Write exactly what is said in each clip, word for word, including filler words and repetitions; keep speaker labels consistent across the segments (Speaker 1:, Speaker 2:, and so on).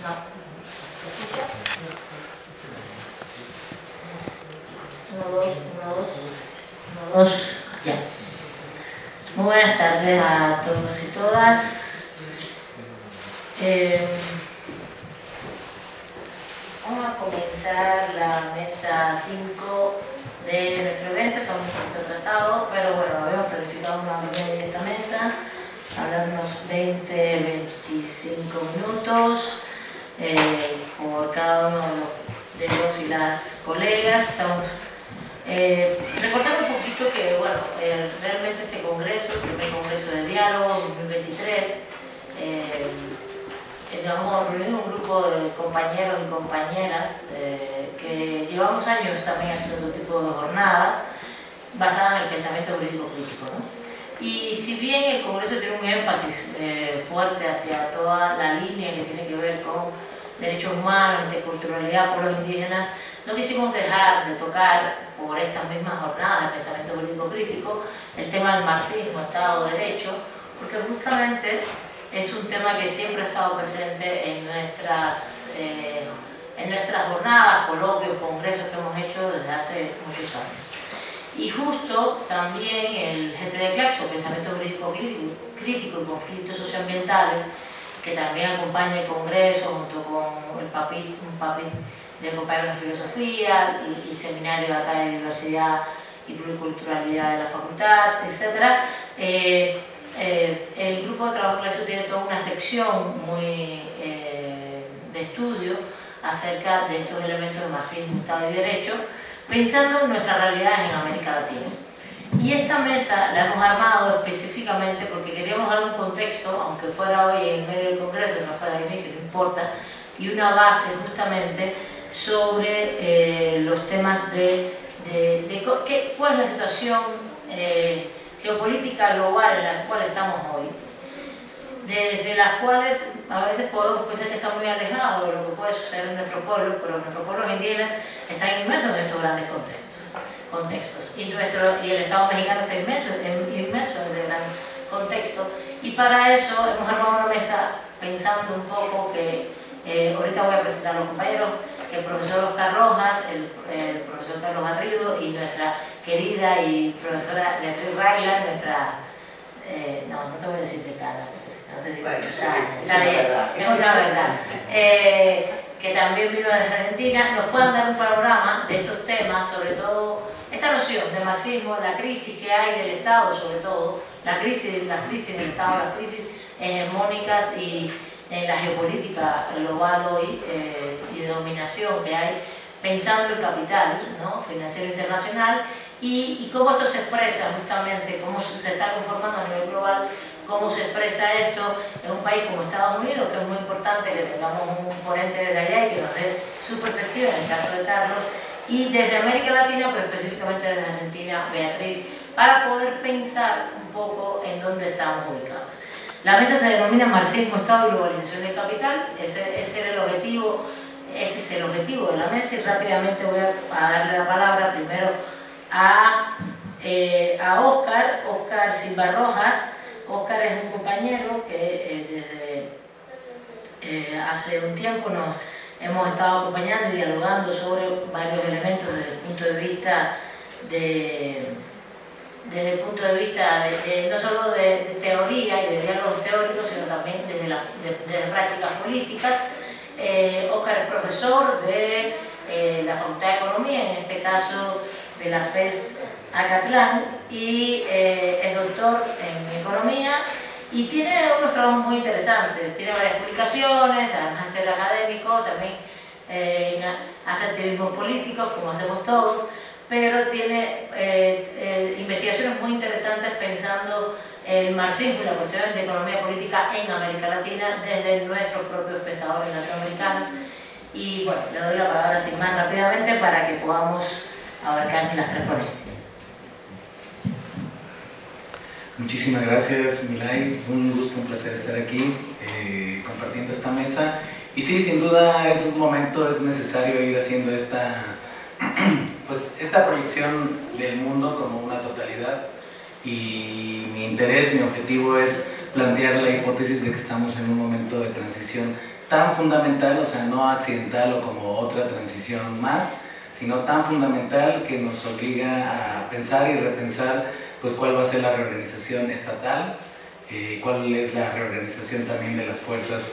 Speaker 1: Uno, dos, uno, dos, uno, dos, ya. Muy buenas tardes a todos y todas. Eh, vamos a comenzar la mesa cinco de nuestro evento. Estamos un poquito atrasados, pero bueno, habíamos planificado una hora y media de esta mesa, hablar unos veinte, veinticinco minutos eh, por cada uno de los, de los y las colegas. Estamos Eh, recordando un poquito que, bueno, eh, realmente este congreso, el primer congreso de diálogo dos mil veintitrés, eh, hemos reunido un grupo de compañeros y compañeras eh, que llevamos años también haciendo otro tipo de jornadas basadas en el pensamiento jurídico crítico, ¿no? Y si bien el congreso tiene un énfasis eh, fuerte hacia toda la línea que tiene que ver con derechos humanos, interculturalidad, pueblos indígenas, no quisimos dejar de tocar por estas mismas jornadas de pensamiento jurídico crítico el tema del marxismo, Estado de Derecho, porque justamente es un tema que siempre ha estado presente en nuestras, eh, en nuestras jornadas, coloquios, congresos que hemos hecho desde hace muchos años. Y justo también el G T D Claxo, Pensamiento Jurídico Crítico y Conflictos Socioambientales, que también acompaña el congreso junto con el papel, un papel de compañeros de filosofía, el, el seminario acá de diversidad y pluriculturalidad de la facultad, etcétera. Eh, eh, el grupo de trabajo clásico tiene toda una sección muy eh, de estudio acerca de estos elementos de marxismo, Estado y Derecho, pensando en nuestras realidades en América Latina. Y esta mesa la hemos armado específicamente porque queríamos dar un contexto, aunque fuera hoy en medio del congreso, no fuera al inicio, no importa, y una base justamente sobre eh, los temas de, de, de qué, cuál es la situación eh, geopolítica global en la cual estamos hoy, desde las cuales a veces podemos pensar que están muy alejados de lo que puede suceder en nuestro pueblo, pero nuestros pueblos indígenas están inmersos en estos grandes contextos, contextos y, nuestro, y el Estado mexicano está inmerso, inmerso en ese gran contexto, y para eso hemos armado una mesa pensando un poco que eh, ahorita voy a presentar a los compañeros, que el profesor Oscar Rojas, el, el profesor Carlos Garrido y nuestra querida y profesora Beatriz Rayland, nuestra, eh, no, no te voy a decir decana, no te digo muchos años, está bien, es una verdad, eh, que también vino desde Argentina, nos puedan dar un panorama de estos temas, sobre todo esta noción de marxismo, la crisis que hay del Estado, sobre todo, la crisis, la crisis del Estado, las crisis hegemónicas y en la geopolítica global hoy eh, y de dominación que hay, pensando el capital, ¿no?, financiero internacional, y, y cómo esto se expresa justamente, cómo se está conformando a nivel global, cómo se expresa esto en un país como Estados Unidos, que es muy importante que tengamos un ponente desde allá y que nos dé su perspectiva en el caso de Carlos, y desde América Latina, pero específicamente desde Argentina, Beatriz, para poder pensar un poco en dónde estamos ubicados. La mesa se denomina Marxismo, Estado y Globalización del Capital. Ese, ese, era el objetivo, ese es el objetivo de la mesa, y rápidamente voy a, a darle la palabra primero a, eh, a Oscar, Oscar Silva Rojas. Oscar es un compañero que eh, desde eh, hace un tiempo nos hemos estado acompañando y dialogando sobre varios elementos desde el punto de vista de... desde el punto de vista de, de, no solo de, de teoría y de diálogos teóricos, sino también desde, la, de, de prácticas políticas. Eh, Oscar es profesor de eh, la Facultad de Economía, en este caso de la F E S Acatlán, y eh, es doctor en Economía y tiene unos trabajos muy interesantes, tiene varias publicaciones, además de ser académico, también eh, hace activismo político, como hacemos todos, pero tiene eh, eh, investigaciones muy interesantes pensando el marxismo y la cuestión de economía política en América Latina desde nuestros propios pensadores latinoamericanos. Y bueno, le doy la palabra sin más rápidamente para que podamos abarcar las tres ponencias.
Speaker 2: Muchísimas gracias, Milay. Un gusto, un placer estar aquí eh, compartiendo esta mesa. Y sí, sin duda es un momento, es necesario ir haciendo esta... pues esta proyección del mundo como una totalidad, y mi interés, mi objetivo es plantear la hipótesis de que estamos en un momento de transición tan fundamental, o sea, no accidental o como otra transición más, sino tan fundamental que nos obliga a pensar y repensar pues cuál va a ser la reorganización estatal, eh, cuál es la reorganización también de las fuerzas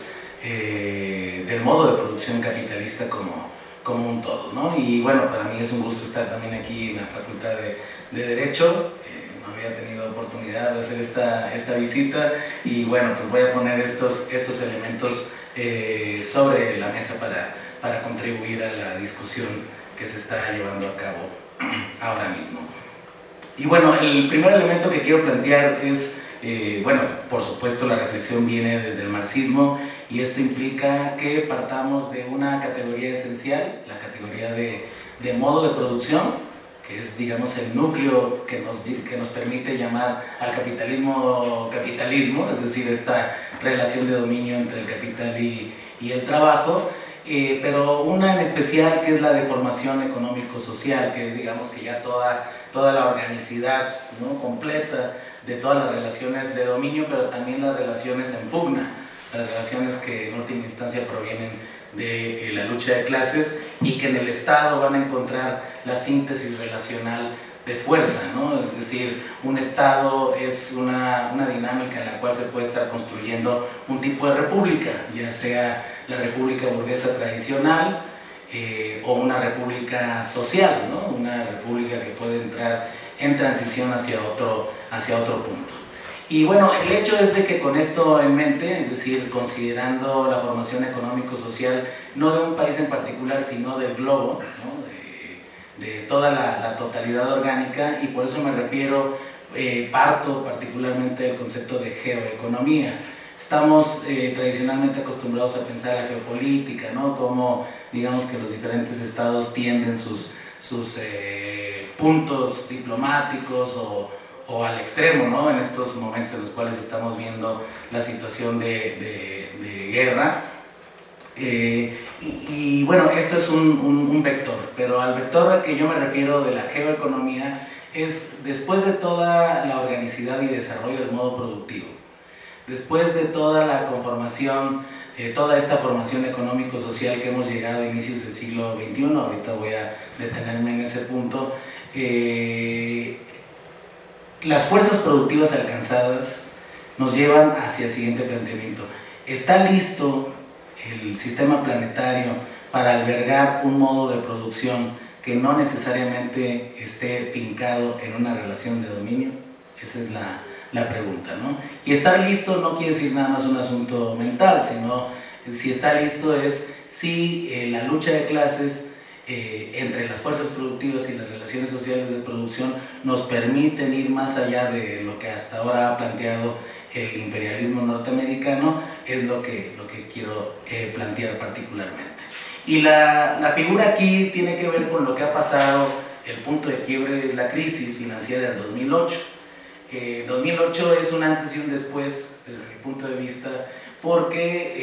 Speaker 2: eh, del modo de producción capitalista como, como un todo, ¿no? Y bueno, para mí es un gusto estar también aquí en la Facultad de, de Derecho. Eh, no había tenido oportunidad de hacer esta, esta visita y bueno, pues voy a poner estos, estos elementos eh, sobre la mesa para, para contribuir a la discusión que se está llevando a cabo ahora mismo. Y bueno, el primer elemento que quiero plantear es, eh, bueno, por supuesto la reflexión viene desde el marxismo y esto implica que partamos de una categoría esencial, la categoría de, de modo de producción, que es, digamos, el núcleo que nos, que nos permite llamar al capitalismo capitalismo, es decir, esta relación de dominio entre el capital y, y el trabajo. Eh, pero una en especial que es la deformación económico-social, que es, digamos, que ya toda, toda la organicidad, ¿no?, completa de todas las relaciones de dominio, pero también las relaciones en pugna, las relaciones que en última instancia provienen de eh, la lucha de clases y que en el Estado van a encontrar la síntesis relacional de fuerza, ¿no? Es decir, un Estado es una, una dinámica en la cual se puede estar construyendo un tipo de república, ya sea la república burguesa tradicional eh, o una república social, ¿no? Una república que puede entrar en transición hacia otro, hacia otro punto. Y bueno, el hecho es de que con esto en mente, es decir, considerando la formación económico-social no de un país en particular, sino del globo, ¿no?, de toda la, la totalidad orgánica, y por eso me refiero, eh, parto particularmente del concepto de geoeconomía. Estamos eh, tradicionalmente acostumbrados a pensar la geopolítica, ¿no?, como, digamos, que los diferentes estados tienden sus, sus eh, puntos diplomáticos o, o al extremo, ¿no?, en estos momentos en los cuales estamos viendo la situación de, de, de guerra. Eh, y, y bueno, esto es un, un, un vector, pero al vector al que yo me refiero de la geoeconomía es después de toda la organicidad y desarrollo del modo productivo, después de toda la conformación, eh, toda esta formación económico-social que hemos llegado a inicios del siglo veintiuno, ahorita voy a detenerme en ese punto, eh, las fuerzas productivas alcanzadas nos llevan hacia el siguiente planteamiento. ¿Está listo el sistema planetario para albergar un modo de producción que no necesariamente esté fincado en una relación de dominio? Esa es la, la pregunta, ¿no? Y estar listo no quiere decir nada más un asunto mental, sino si está listo es si eh, la lucha de clases eh, entre las fuerzas productivas y las relaciones sociales de producción nos permiten ir más allá de lo que hasta ahora ha planteado el imperialismo norteamericano, es lo que, lo que quiero eh, plantear particularmente. Y la, la figura aquí tiene que ver con lo que ha pasado, el punto de quiebre es la crisis financiera del dos mil ocho. Eh, dos mil ocho es un antes y un después, desde mi punto de vista, porque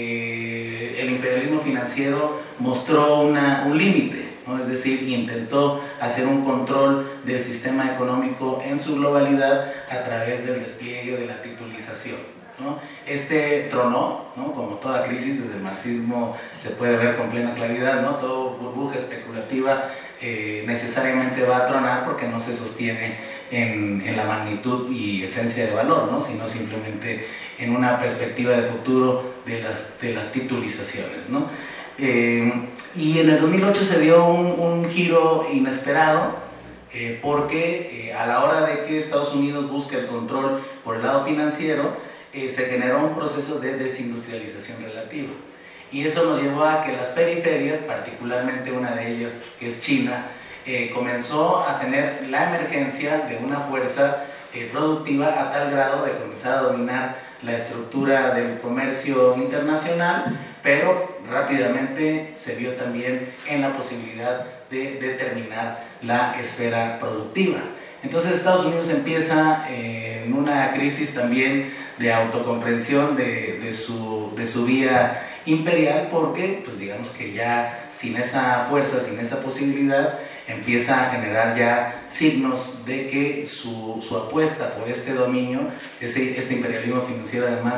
Speaker 2: eh, el imperialismo financiero mostró una, un límite, ¿no? Es decir, intentó hacer un control del sistema económico en su globalidad a través del despliegue de la titulización, ¿no? Este tronó, ¿no?, como toda crisis, desde el marxismo se puede ver con plena claridad, ¿no? Toda burbuja especulativa eh, necesariamente va a tronar porque no se sostiene en, en la magnitud y esencia de valor, ¿no?, sino simplemente en una perspectiva de futuro de las, de las titulizaciones, ¿no? Eh, y en el dos mil ocho se dio un, un giro inesperado eh, porque eh, a la hora de que Estados Unidos busca el control por el lado financiero, eh, se generó un proceso de desindustrialización relativa, y eso nos llevó a que las periferias, particularmente una de ellas que es China, eh, comenzó a tener la emergencia de una fuerza eh, productiva a tal grado de comenzar a dominar la estructura del comercio internacional, pero rápidamente se vio también en la posibilidad de determinar la esfera productiva. Entonces Estados Unidos empieza eh, en una crisis también de autocomprensión de, de, su, de su vía imperial, porque pues digamos que ya sin esa fuerza, sin esa posibilidad, empieza a generar ya signos de que su, su apuesta por este dominio, ese, este imperialismo financiero además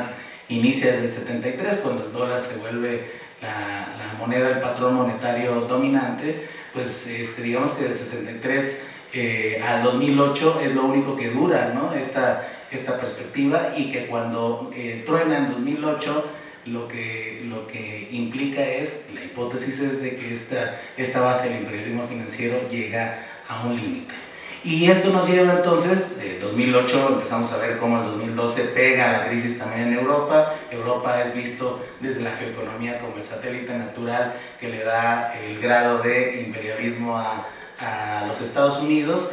Speaker 2: inicia desde el setenta y tres, cuando el dólar se vuelve la, la moneda, el patrón monetario dominante. Pues este, digamos que del setenta y tres eh, al dos mil ocho es lo único que dura, ¿no? esta, esta perspectiva, y que cuando eh, truena en dos mil ocho, lo que, lo que implica es, la hipótesis es de que esta, esta base del imperialismo financiero llega a un límite. Y esto nos lleva entonces, de dos mil ocho empezamos a ver cómo el dos mil doce pega la crisis también en Europa. Europa es visto desde la geoeconomía como el satélite natural que le da el grado de imperialismo a, a los Estados Unidos,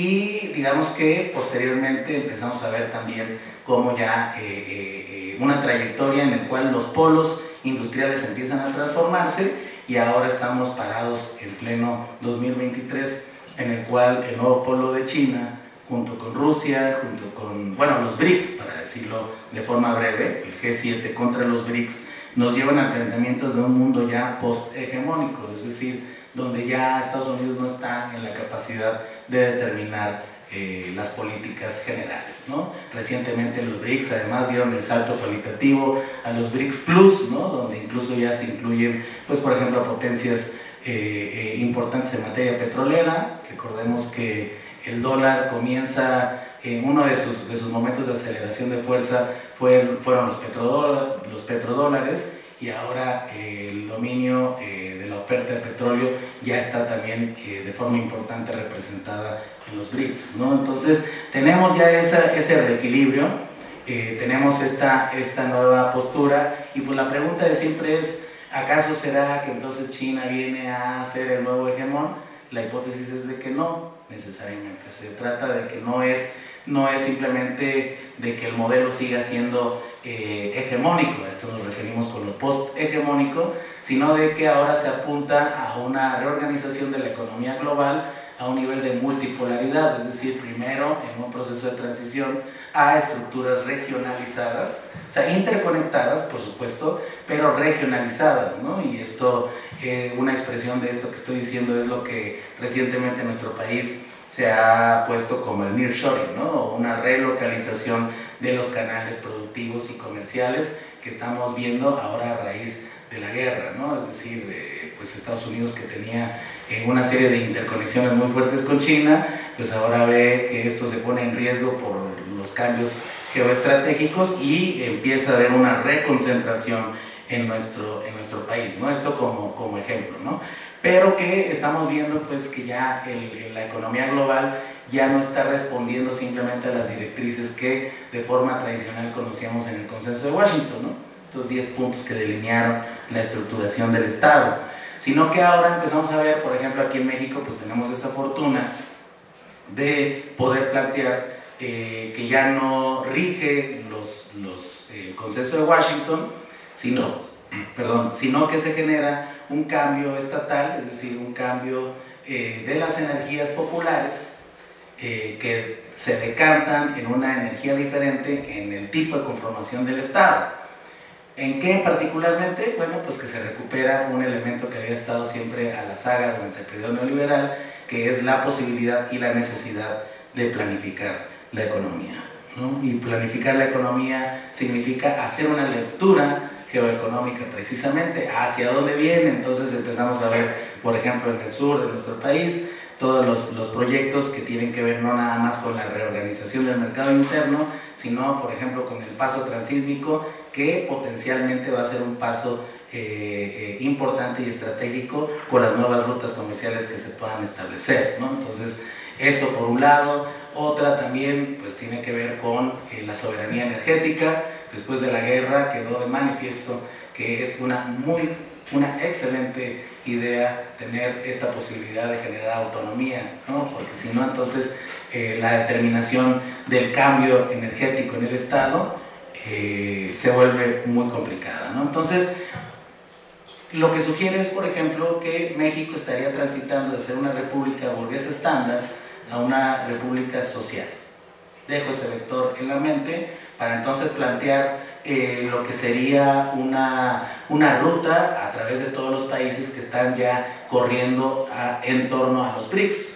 Speaker 2: y digamos que posteriormente empezamos a ver también cómo ya eh, eh, una trayectoria en la cual los polos industriales empiezan a transformarse, y ahora estamos parados en pleno dos mil veintitrés, en el cual el nuevo polo de China, junto con Rusia, junto con, bueno, los BRICS, para decirlo de forma breve, el G siete contra los BRICS, nos llevan al planteamiento de un mundo ya post-hegemónico, es decir, donde ya Estados Unidos no está en la capacidad de determinar eh, las políticas generales, ¿no? Recientemente los BRICS además dieron el salto cualitativo a los BRICS Plus, ¿no? Donde incluso ya se incluyen, pues por ejemplo, potencias eh, eh, importantes en materia petrolera. Recordemos que el dólar comienza, en uno de sus, de sus momentos de aceleración de fuerza fue, fueron los petrodólares, los petrodólares, y ahora eh, el dominio eh, de la oferta de petróleo ya está también eh, de forma importante representada en los BRICS, ¿no? Entonces tenemos ya esa, ese reequilibrio, eh, tenemos esta, esta nueva postura, y pues la pregunta de siempre es, ¿acaso será que entonces China viene a ser el nuevo hegemón? La hipótesis es de que no necesariamente, se trata de que no es, no es simplemente de que el modelo siga siendo eh, hegemónico, a esto nos referimos con lo post-hegemónico, sino de que ahora se apunta a una reorganización de la economía global a un nivel de multipolaridad, es decir, primero en un proceso de transición a estructuras regionalizadas, o sea, interconectadas, por supuesto, pero regionalizadas, ¿no? Y esto, eh, una expresión de esto que estoy diciendo es lo que recientemente en nuestro país se ha puesto como el nearshoring, ¿no? Una relocalización de los canales productivos y comerciales que estamos viendo ahora a raíz de la guerra, ¿no? Es decir, eh, pues Estados Unidos, que tenía eh, una serie de interconexiones muy fuertes con China, pues ahora ve que esto se pone en riesgo por los cambios geoestratégicos, y empieza a haber una reconcentración en nuestro, en nuestro país, ¿no? Esto como, como ejemplo, ¿no? Pero que estamos viendo pues que ya el, la economía global ya no está respondiendo simplemente a las directrices que de forma tradicional conocíamos en el Consenso de Washington, ¿no? Estos diez puntos que delinearon la estructuración del Estado, sino que ahora empezamos a ver, por ejemplo, aquí en México pues tenemos esa fortuna de poder plantear eh, que ya no rige los, los, eh, el Consenso de Washington, sino, perdón, sino que se genera un cambio estatal, es decir, un cambio eh, de las energías populares eh, que se decantan en una energía diferente en el tipo de conformación del Estado. ¿En qué particularmente? Bueno, pues que se recupera un elemento que había estado siempre a la saga durante el periodo neoliberal, que es la posibilidad y la necesidad de planificar la economía, ¿no? Y planificar la economía significa hacer una lectura geoeconómica precisamente hacia dónde viene. Entonces empezamos a ver, por ejemplo, en el sur de nuestro país, todos los, los proyectos que tienen que ver no nada más con la reorganización del mercado interno, sino, por ejemplo, con el paso transísmico, que potencialmente va a ser un paso eh, eh, importante y estratégico con las nuevas rutas comerciales que se puedan establecer, ¿no? Entonces, eso por un lado. Otra también pues tiene que ver con eh, la soberanía energética. Después de la guerra quedó de manifiesto que es una muy, una excelente idea tener esta posibilidad de generar autonomía, ¿no? Porque si no, entonces eh, la determinación del cambio energético en el Estado eh, se vuelve muy complicada, ¿no? Entonces, lo que sugiere es, por ejemplo, que México estaría transitando de ser una república burguesa estándar a una república social. Dejo ese vector en la mente para entonces plantear eh, lo que sería una, una ruta a través de todos los países que están ya corriendo a, en torno a los BRICS.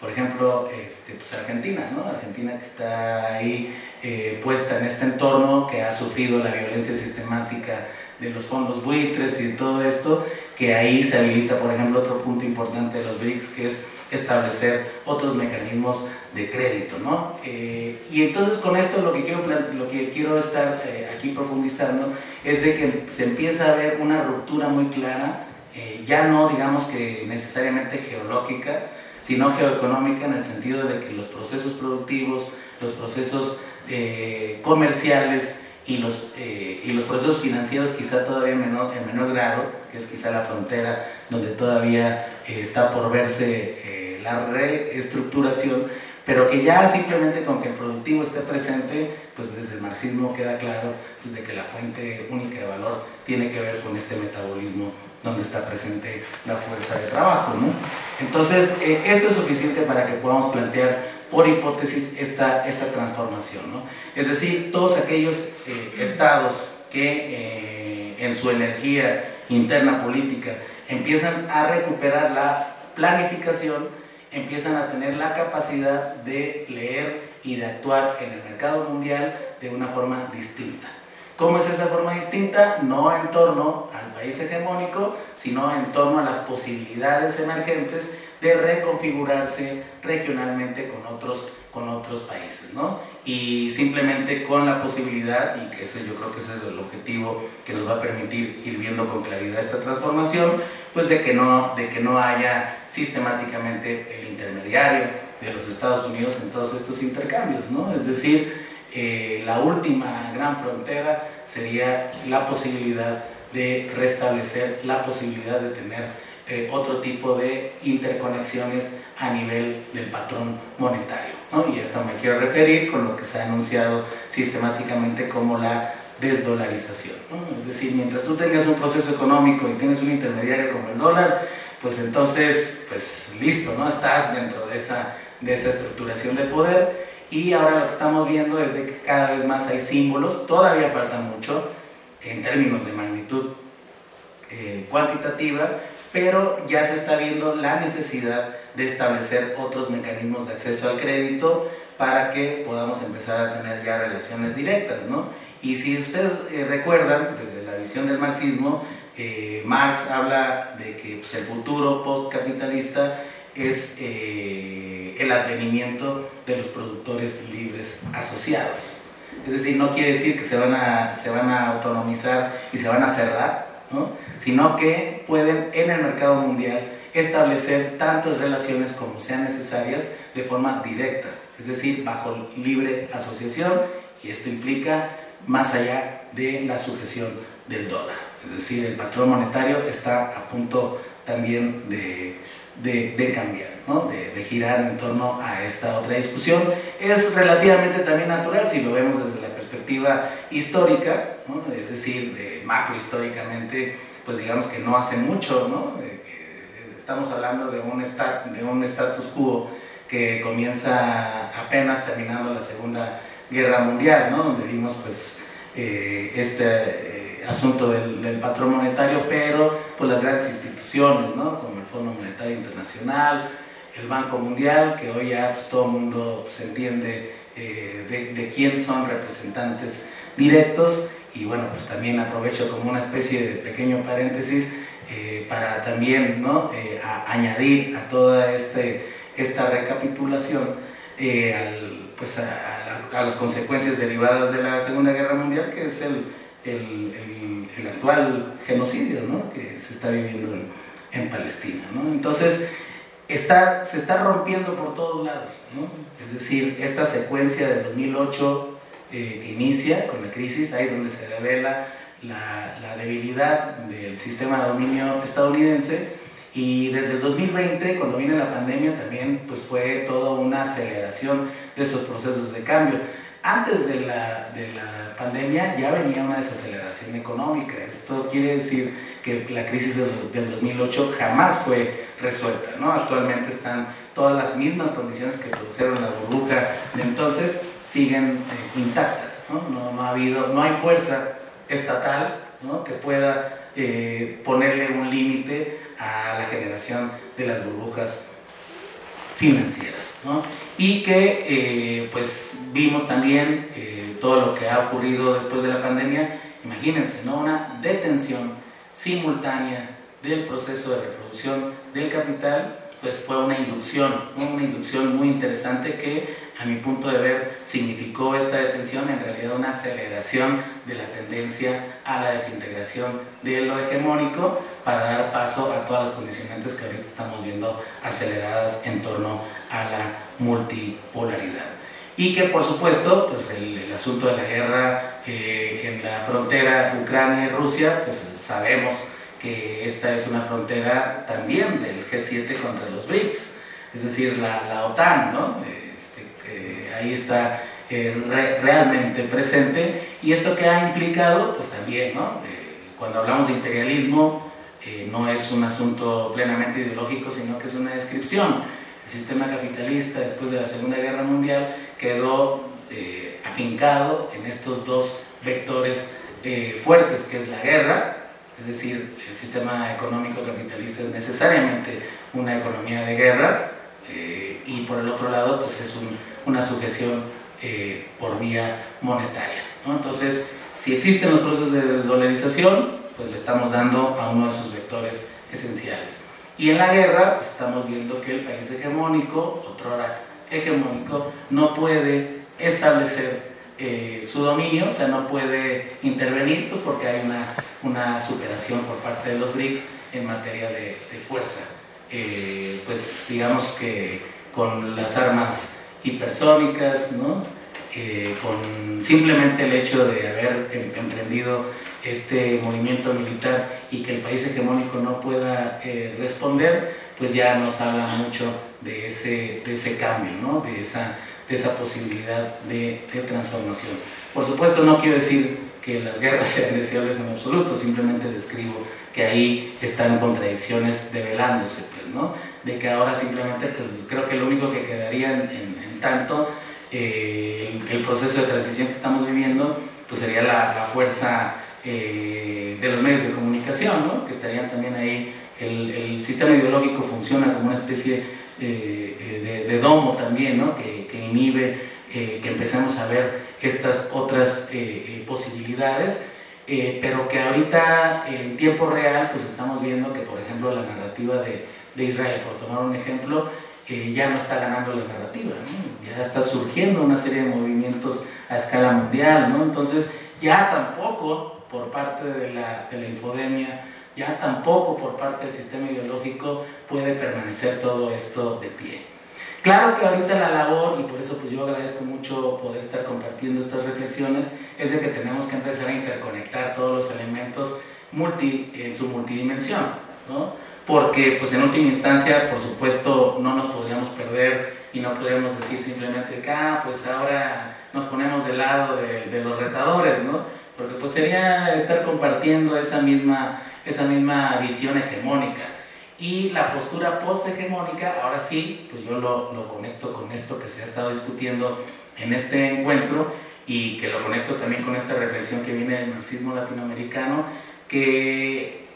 Speaker 2: por ejemplo, este, pues Argentina, ¿no? Argentina que está ahí eh, puesta en este entorno, que ha sufrido la violencia sistemática de los fondos buitres y de todo esto, que ahí se habilita, por ejemplo, otro punto importante de los B R I C S, que es establecer otros mecanismos de crédito, ¿no? Eh, y entonces con esto lo que quiero, lo que quiero estar eh, aquí profundizando es de que se empieza a ver una ruptura muy clara, eh, ya no digamos que necesariamente geológica, sino geoeconómica, en el sentido de que los procesos productivos, los procesos eh, comerciales y los, eh, y los procesos financieros quizá todavía en menor, en menor grado, que es quizá la frontera donde todavía eh, está por verse eh, la reestructuración, pero que ya simplemente con que el productivo esté presente, pues desde el marxismo queda claro pues de que la fuente única de valor tiene que ver con este metabolismo donde está presente la fuerza de trabajo, ¿no? Entonces, eh, esto es suficiente para que podamos plantear por hipótesis esta, esta transformación, ¿no? Es decir, todos aquellos eh, estados que eh, en su energía interna política empiezan a recuperar la planificación, empiezan a tener la capacidad de leer y de actuar en el mercado mundial de una forma distinta. ¿Cómo es esa forma distinta? No en torno al país hegemónico, sino en torno a las posibilidades emergentes de reconfigurarse regionalmente con otros, con otros países, ¿no? Y simplemente con la posibilidad, y que ese yo creo que ese es el objetivo que nos va a permitir ir viendo con claridad esta transformación, pues de que no, de que no haya sistemáticamente el intermediario de los Estados Unidos en todos estos intercambios, ¿no? Es decir, eh, la última gran frontera sería la posibilidad de restablecer, la posibilidad de tener eh, otro tipo de interconexiones a nivel del patrón monetario, ¿no? Y a esto me quiero referir con lo que se ha anunciado sistemáticamente como la desdolarización, ¿no? Es decir, mientras tú tengas un proceso económico y tienes un intermediario como el dólar, pues entonces, pues listo, ¿no? Estás dentro de esa, de esa estructuración de poder. Y ahora lo que estamos viendo es de que cada vez más hay símbolos, todavía falta mucho en términos de magnitud eh, cuantitativa, pero ya se está viendo la necesidad de establecer otros mecanismos de acceso al crédito para que podamos empezar a tener ya relaciones directas, ¿no? Y si ustedes eh, recuerdan, desde la visión del marxismo, eh, Marx habla de que pues, el futuro postcapitalista es eh, el advenimiento de los productores libres asociados. Es decir, no quiere decir que se van a, se van a autonomizar y se van a cerrar, ¿no? Sino que pueden en el mercado mundial establecer tantas relaciones como sean necesarias de forma directa, es decir, bajo libre asociación, y esto implica más allá de la sujeción del dólar. Es decir, el patrón monetario está a punto también de, de, de cambiar, ¿no? de, de girar en torno a esta otra discusión. Es relativamente también natural si lo vemos desde la perspectiva histórica, ¿no? Es decir, de macrohistóricamente, pues digamos que no hace mucho, ¿no? Eh, estamos hablando de un, stat, de un status quo que comienza apenas terminando la Segunda Guerra Mundial, ¿no? Donde vimos pues eh, este eh, asunto del, del patrón monetario, pero pues las grandes instituciones, ¿no? Como el Fondo Monetario Internacional, el Banco Mundial, que hoy ya pues, todo el mundo pues, entiende eh, de, de quién son representantes directos. Y bueno, pues también aprovecho como una especie de pequeño paréntesis eh, para también, ¿no? eh, a, añadir a toda este, esta recapitulación eh, al, pues a, a, la, a las consecuencias derivadas de la Segunda Guerra Mundial, que es el, el, el, el actual genocidio, ¿no? que se está viviendo en, en Palestina, ¿no? Entonces, está, se está rompiendo por todos lados, ¿no? Es decir, esta secuencia de dos mil ocho Eh, que inicia con la crisis, ahí es donde se revela la, la debilidad del sistema de dominio estadounidense, y desde el dos mil veinte, cuando viene la pandemia, también pues, fue toda una aceleración de estos procesos de cambio. Antes de la, de la pandemia ya venía una desaceleración económica. Esto quiere decir que la crisis del dos mil ocho jamás fue resuelta, ¿no? Actualmente están todas las mismas condiciones que produjeron la burbuja de entonces, siguen eh, intactas, ¿no? No, no ha habido, no hay fuerza estatal, ¿no? que pueda eh, ponerle un límite a la generación de las burbujas financieras, ¿no? Y que eh, pues vimos también eh, todo lo que ha ocurrido después de la pandemia. Imagínense, ¿no? Una detención simultánea del proceso de reproducción del capital, pues fue una inducción, ¿no? Una inducción muy interesante que a mi punto de ver significó esta detención en realidad una aceleración de la tendencia a la desintegración de lo hegemónico para dar paso a todas las condicionantes que ahorita estamos viendo aceleradas en torno a la multipolaridad. Y que por supuesto pues el, el asunto de la guerra eh, en la frontera Ucrania y Rusia, pues sabemos que esta es una frontera también del G siete contra los BRICS, es decir, la, la OTAN, ¿no? Este, eh, ahí está eh, re, realmente presente, y esto que ha implicado, pues también, ¿no? Eh, cuando hablamos de imperialismo, eh, no es un asunto plenamente ideológico, sino que es una descripción. El sistema capitalista después de la Segunda Guerra Mundial quedó eh, afincado en estos dos vectores eh, fuertes, que es la guerra, es decir, el sistema económico capitalista es necesariamente una economía de guerra, eh, y por el otro lado pues es un, una sujeción eh, por vía monetaria, ¿no? Entonces, si existen los procesos de desdolarización, pues le estamos dando a uno de sus vectores esenciales. Y en la guerra pues estamos viendo que el país hegemónico, otrora hegemónico, no puede establecer Eh, su dominio, o sea, no puede intervenir, pues porque hay una, una superación por parte de los BRICS en materia de, de fuerza. Eh, pues digamos que con las armas hipersónicas, ¿no? Eh, con simplemente el hecho de haber em, emprendido este movimiento militar y que el país hegemónico no pueda eh, responder, pues ya nos habla mucho de ese, de ese cambio, ¿no? De esa de esa posibilidad de, de transformación. Por supuesto, no quiero decir que las guerras sean deseables en absoluto, simplemente describo que ahí están contradicciones develándose, pues, ¿no? De que ahora simplemente, pues, creo que lo único que quedaría en, en, en tanto eh, el, el proceso de transición que estamos viviendo, pues sería la, la fuerza eh, de los medios de comunicación, ¿no? Que estarían también ahí. El, el sistema ideológico funciona como una especie Eh, de, de domo también, ¿no? que, que inhibe eh, que empecemos a ver estas otras eh, eh, posibilidades, eh, pero que ahorita en tiempo real pues estamos viendo que, por ejemplo, la narrativa de, de Israel, por tomar un ejemplo, eh, ya no está ganando la narrativa, ¿no? Ya está surgiendo una serie de movimientos a escala mundial, ¿no? Entonces ya tampoco por parte de la, de la infodemia, ya tampoco por parte del sistema ideológico puede permanecer todo esto de pie. Claro que ahorita la labor, y por eso pues yo agradezco mucho poder estar compartiendo estas reflexiones, es de que tenemos que empezar a interconectar todos los elementos multi, en su multidimensión, ¿no? Porque pues en última instancia, por supuesto, no nos podríamos perder y no podríamos decir simplemente que ah, pues ahora nos ponemos del lado de, de los retadores, ¿no? Porque pues sería estar compartiendo esa misma esa misma visión hegemónica, y la postura post-hegemónica, ahora sí, pues yo lo, lo conecto con esto que se ha estado discutiendo en este encuentro, y que lo conecto también con esta reflexión que viene del marxismo latinoamericano, que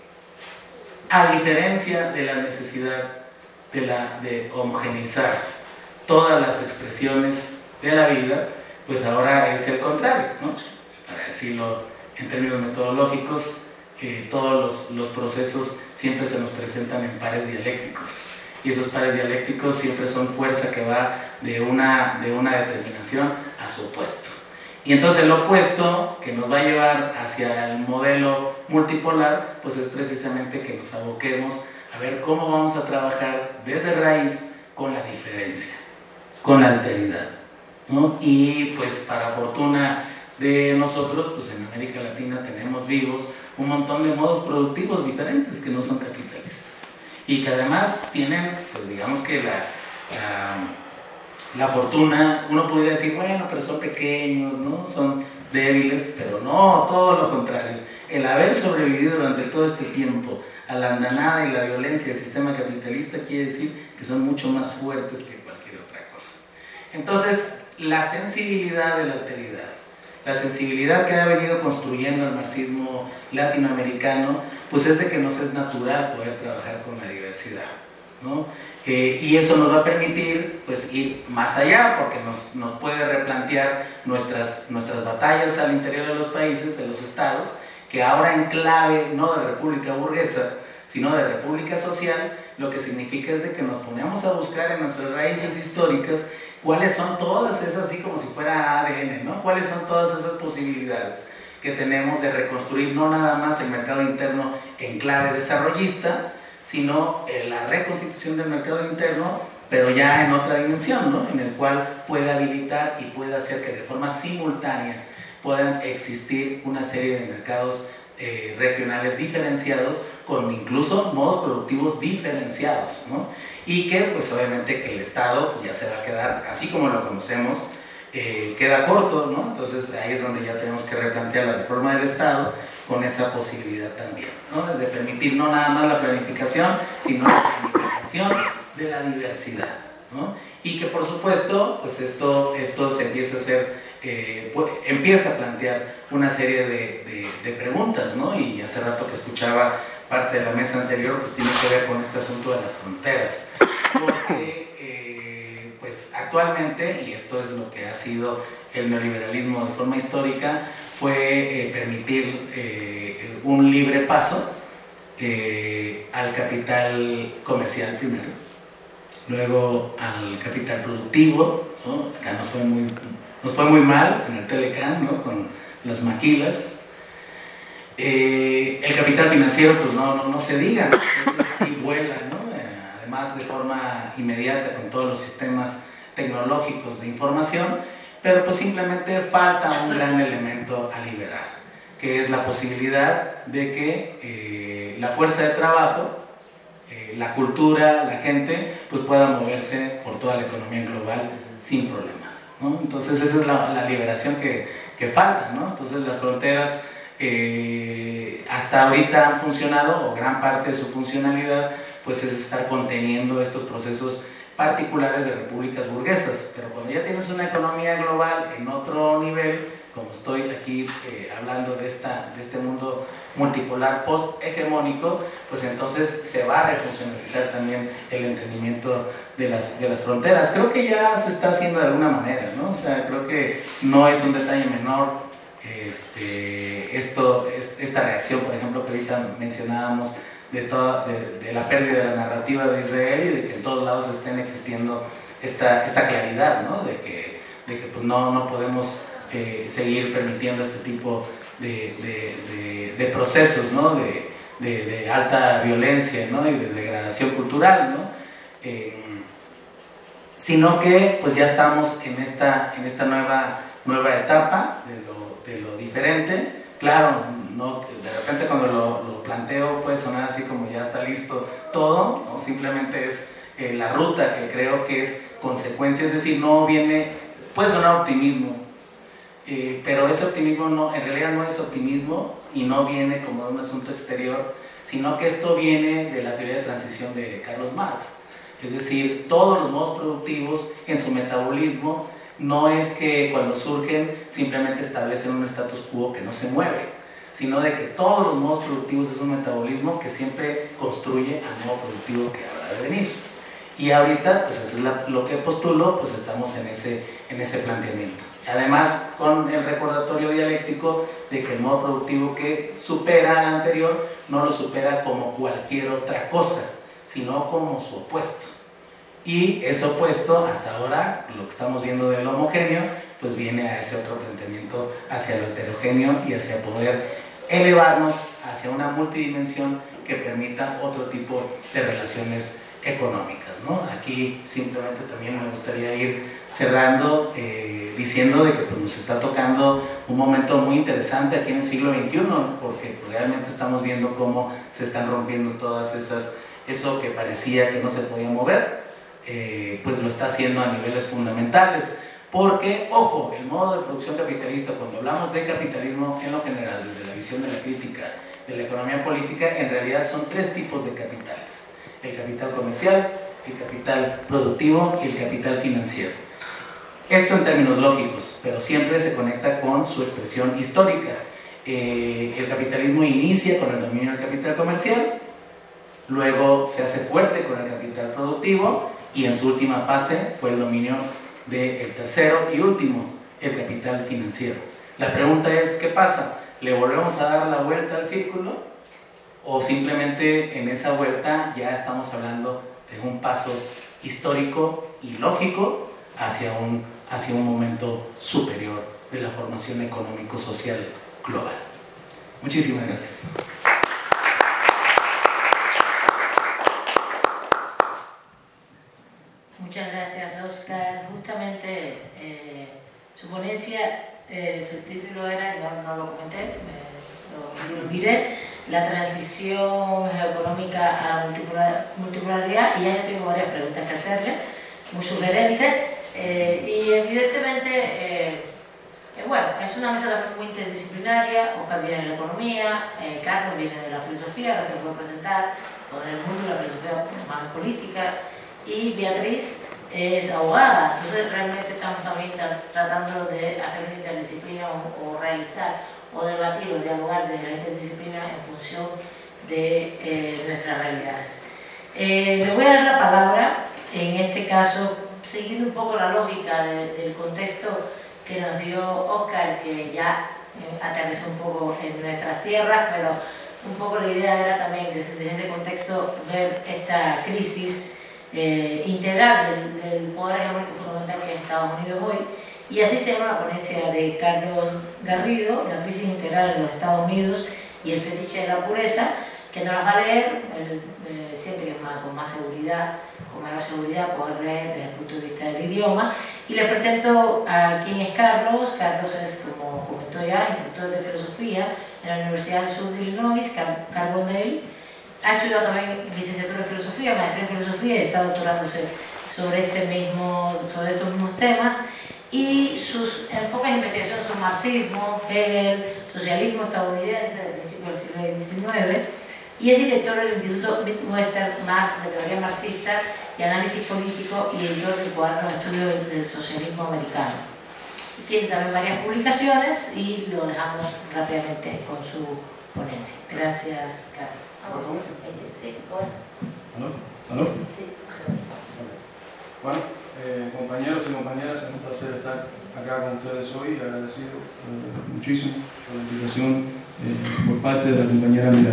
Speaker 2: a diferencia de la necesidad de, la, de homogeneizar todas las expresiones de la vida, pues ahora es el contrario, ¿no? Para decirlo en términos metodológicos, Eh, todos los, los procesos siempre se nos presentan en pares dialécticos, y esos pares dialécticos siempre son fuerza que va de una, de una determinación a su opuesto, y entonces el opuesto que nos va a llevar hacia el modelo multipolar pues es precisamente que nos aboquemos a ver cómo vamos a trabajar desde raíz con la diferencia, con la alteridad, ¿no? Y pues para fortuna de nosotros, pues en América Latina tenemos vivos un montón de modos productivos diferentes que no son capitalistas, y que además tienen, pues digamos que la, la, la fortuna, uno podría decir, bueno, pero son pequeños, ¿no? Son débiles, pero no, todo lo contrario. El haber sobrevivido durante todo este tiempo a la andanada y la violencia del sistema capitalista quiere decir que son mucho más fuertes que cualquier otra cosa. Entonces, la sensibilidad de la alteridad, la sensibilidad que ha venido construyendo el marxismo latinoamericano, pues es de que nos es natural poder trabajar con la diversidad, ¿no? Eh, y eso nos va a permitir pues, ir más allá, porque nos, nos puede replantear nuestras, nuestras batallas al interior de los países, de los estados, que ahora en clave no de república burguesa, sino de república social, lo que significa es de que nos ponemos a buscar en nuestras raíces históricas cuáles son todas esas, así como si fuera A D N, ¿no? Cuáles son todas esas posibilidades que tenemos de reconstruir no nada más el mercado interno en clave desarrollista, sino en la reconstitución del mercado interno, pero ya en otra dimensión, ¿no? En el cual puede habilitar y puede hacer que de forma simultánea puedan existir una serie de mercados eh, regionales diferenciados, con incluso modos productivos diferenciados, ¿no? Y que pues obviamente que el Estado pues, ya se va a quedar, así como lo conocemos, eh, queda corto, ¿no? Entonces ahí es donde ya tenemos que replantear la reforma del Estado con esa posibilidad también, ¿no? Es de permitir no nada más la planificación, sino la planificación de la diversidad, ¿no? Y que por supuesto, pues esto, esto se empieza a hacer, eh, pues, empieza a plantear una serie de, de, de preguntas, ¿no? Y hace rato que escuchaba parte de la mesa anterior, pues tiene que ver con este asunto de las fronteras, porque eh, pues actualmente, y esto es lo que ha sido el neoliberalismo de forma histórica, fue eh, permitir eh, un libre paso eh, al capital comercial primero, luego al capital productivo, ¿no? Acá nos fue muy, nos fue muy mal en el Telecán, ¿no? Con las maquilas. Eh, el capital financiero, pues no, no, no se diga, ¿no? Entonces sí vuela, ¿no? Eh, además de forma inmediata con todos los sistemas tecnológicos de información, pero pues simplemente falta un gran elemento a liberar, que es la posibilidad de que eh, la fuerza de trabajo, eh, la cultura, la gente, pues pueda moverse por toda la economía global sin problemas, ¿no? Entonces esa es la, la liberación que, que falta, ¿no? Entonces las fronteras eh, hasta ahorita han funcionado, o gran parte de su funcionalidad, pues es estar conteniendo estos procesos particulares de repúblicas burguesas, pero cuando ya tienes una economía global en otro nivel, como estoy aquí eh, hablando de, esta, de este mundo multipolar post-hegemónico, pues entonces se va a refuncionalizar también el entendimiento de las, de las fronteras. Creo que ya se está haciendo de alguna manera, ¿no? O sea, creo que no es un detalle menor este, esto, es, esta reacción, por ejemplo, que ahorita mencionábamos, De, toda, de, de la pérdida de la narrativa de Israel y de que en todos lados estén existiendo esta, esta claridad, ¿no? De que, de que pues no, no podemos eh, seguir permitiendo este tipo de, de, de, de procesos, ¿no? de, de, de alta violencia, ¿no? Y de degradación cultural, ¿no? Eh, sino que pues ya estamos en esta, en esta nueva, nueva etapa de lo, de lo diferente. Claro, no, de repente cuando lo, lo planteo puede sonar así como ya está listo todo, ¿no? Simplemente es eh, la ruta que creo que es consecuencia, es decir, no viene, puede sonar optimismo, eh, pero ese optimismo no, en realidad no es optimismo y no viene como de un asunto exterior, sino que esto viene de la teoría de transición de Carlos Marx, es decir, todos los modos productivos en su metabolismo no es que cuando surgen simplemente establecen un status quo que no se mueve, sino de que todos los modos productivos es un metabolismo que siempre construye al modo productivo que habrá de venir. Y ahorita, pues eso es la, lo que postulo, pues estamos en ese, en ese planteamiento. Además, con el recordatorio dialéctico de que el modo productivo que supera al anterior no lo supera como cualquier otra cosa, sino como su opuesto. Y ese opuesto, hasta ahora, lo que estamos viendo del homogéneo, pues viene a ese otro planteamiento hacia lo heterogéneo y hacia poder elevarnos hacia una multidimensión que permita otro tipo de relaciones económicas, ¿no? Aquí simplemente también me gustaría ir cerrando eh, diciendo de que pues, nos está tocando un momento muy interesante aquí en el siglo veintiuno, porque realmente estamos viendo cómo se están rompiendo todas esas, eso que parecía que no se podía mover, eh, pues lo está haciendo a niveles fundamentales. Porque, ojo, el modo de producción capitalista, cuando hablamos de capitalismo en lo general, desde la visión de la crítica de la economía política, en realidad son tres tipos de capitales: el capital comercial, el capital productivo y el capital financiero. Esto en términos lógicos, pero siempre se conecta con su expresión histórica. Eh, el capitalismo inicia con el dominio del capital comercial, luego se hace fuerte con el capital productivo y en su última fase fue el dominio del tercero y último, el capital financiero. La pregunta es, ¿qué pasa? ¿Le volvemos a dar la vuelta al círculo? ¿O simplemente en esa vuelta ya estamos hablando de un paso histórico y lógico hacia un, hacia un momento superior de la formación económico-social global? Muchísimas gracias.
Speaker 1: Muchas gracias, Oscar. Justamente eh, su ponencia, eh, su título era, no, no lo comenté, me, lo, lo olvidé, la transición geoeconómica a la multipolaridad, y ya yo tengo varias preguntas que hacerle, muy sugerentes, eh, y evidentemente, eh, eh, bueno, es una mesa también muy interdisciplinaria. Oscar viene de la economía, eh, Carlos viene de la filosofía, ahora se lo puedo presentar, o del mundo de la filosofía más política, y Beatriz es abogada. Entonces realmente estamos también tratando de hacer una interdisciplina o, o realizar o debatir o dialogar desde la interdisciplina en función de eh, nuestras realidades. Eh, le voy a dar la palabra, en este caso, siguiendo un poco la lógica de, del contexto que nos dio Oscar, que ya eh, aterrizó un poco en nuestras tierras, pero un poco la idea era también desde, desde ese contexto ver esta crisis Eh, integral del, del poder hegemónico fundamental que es Estados Unidos hoy, y así se llama la ponencia de Carlos Garrido, la crisis integral en los Estados Unidos y el fetiche de la pureza, que nos las va a leer. Él eh, siente que es más, con más seguridad, con mayor seguridad poder leer desde el punto de vista del idioma. Y les presento a quién es Carlos. Carlos es, como comentó ya, instructor de filosofía en la Universidad del Sur de Illinois, Car Carbondale. Ha estudiado también licenciatura en filosofía, maestría en filosofía, y está doctorándose sobre, este mismo, sobre estos mismos temas. Y sus enfoques de investigación son marxismo, Hegel, socialismo estadounidense del principio del siglo diecinueve, y es director del Instituto Midwestern Marx de teoría marxista y análisis político, y editor del cuaderno de estudio del socialismo americano. Tiene también varias publicaciones y lo dejamos rápidamente con su ponencia. Gracias, Carlos. Sí,
Speaker 3: ¿Aló? ¿Aló?
Speaker 1: Sí.
Speaker 3: Bueno, eh, compañeros y compañeras, es un placer estar acá con ustedes hoy, agradecido eh, muchísimo por la invitación eh, por parte de la compañera Milay.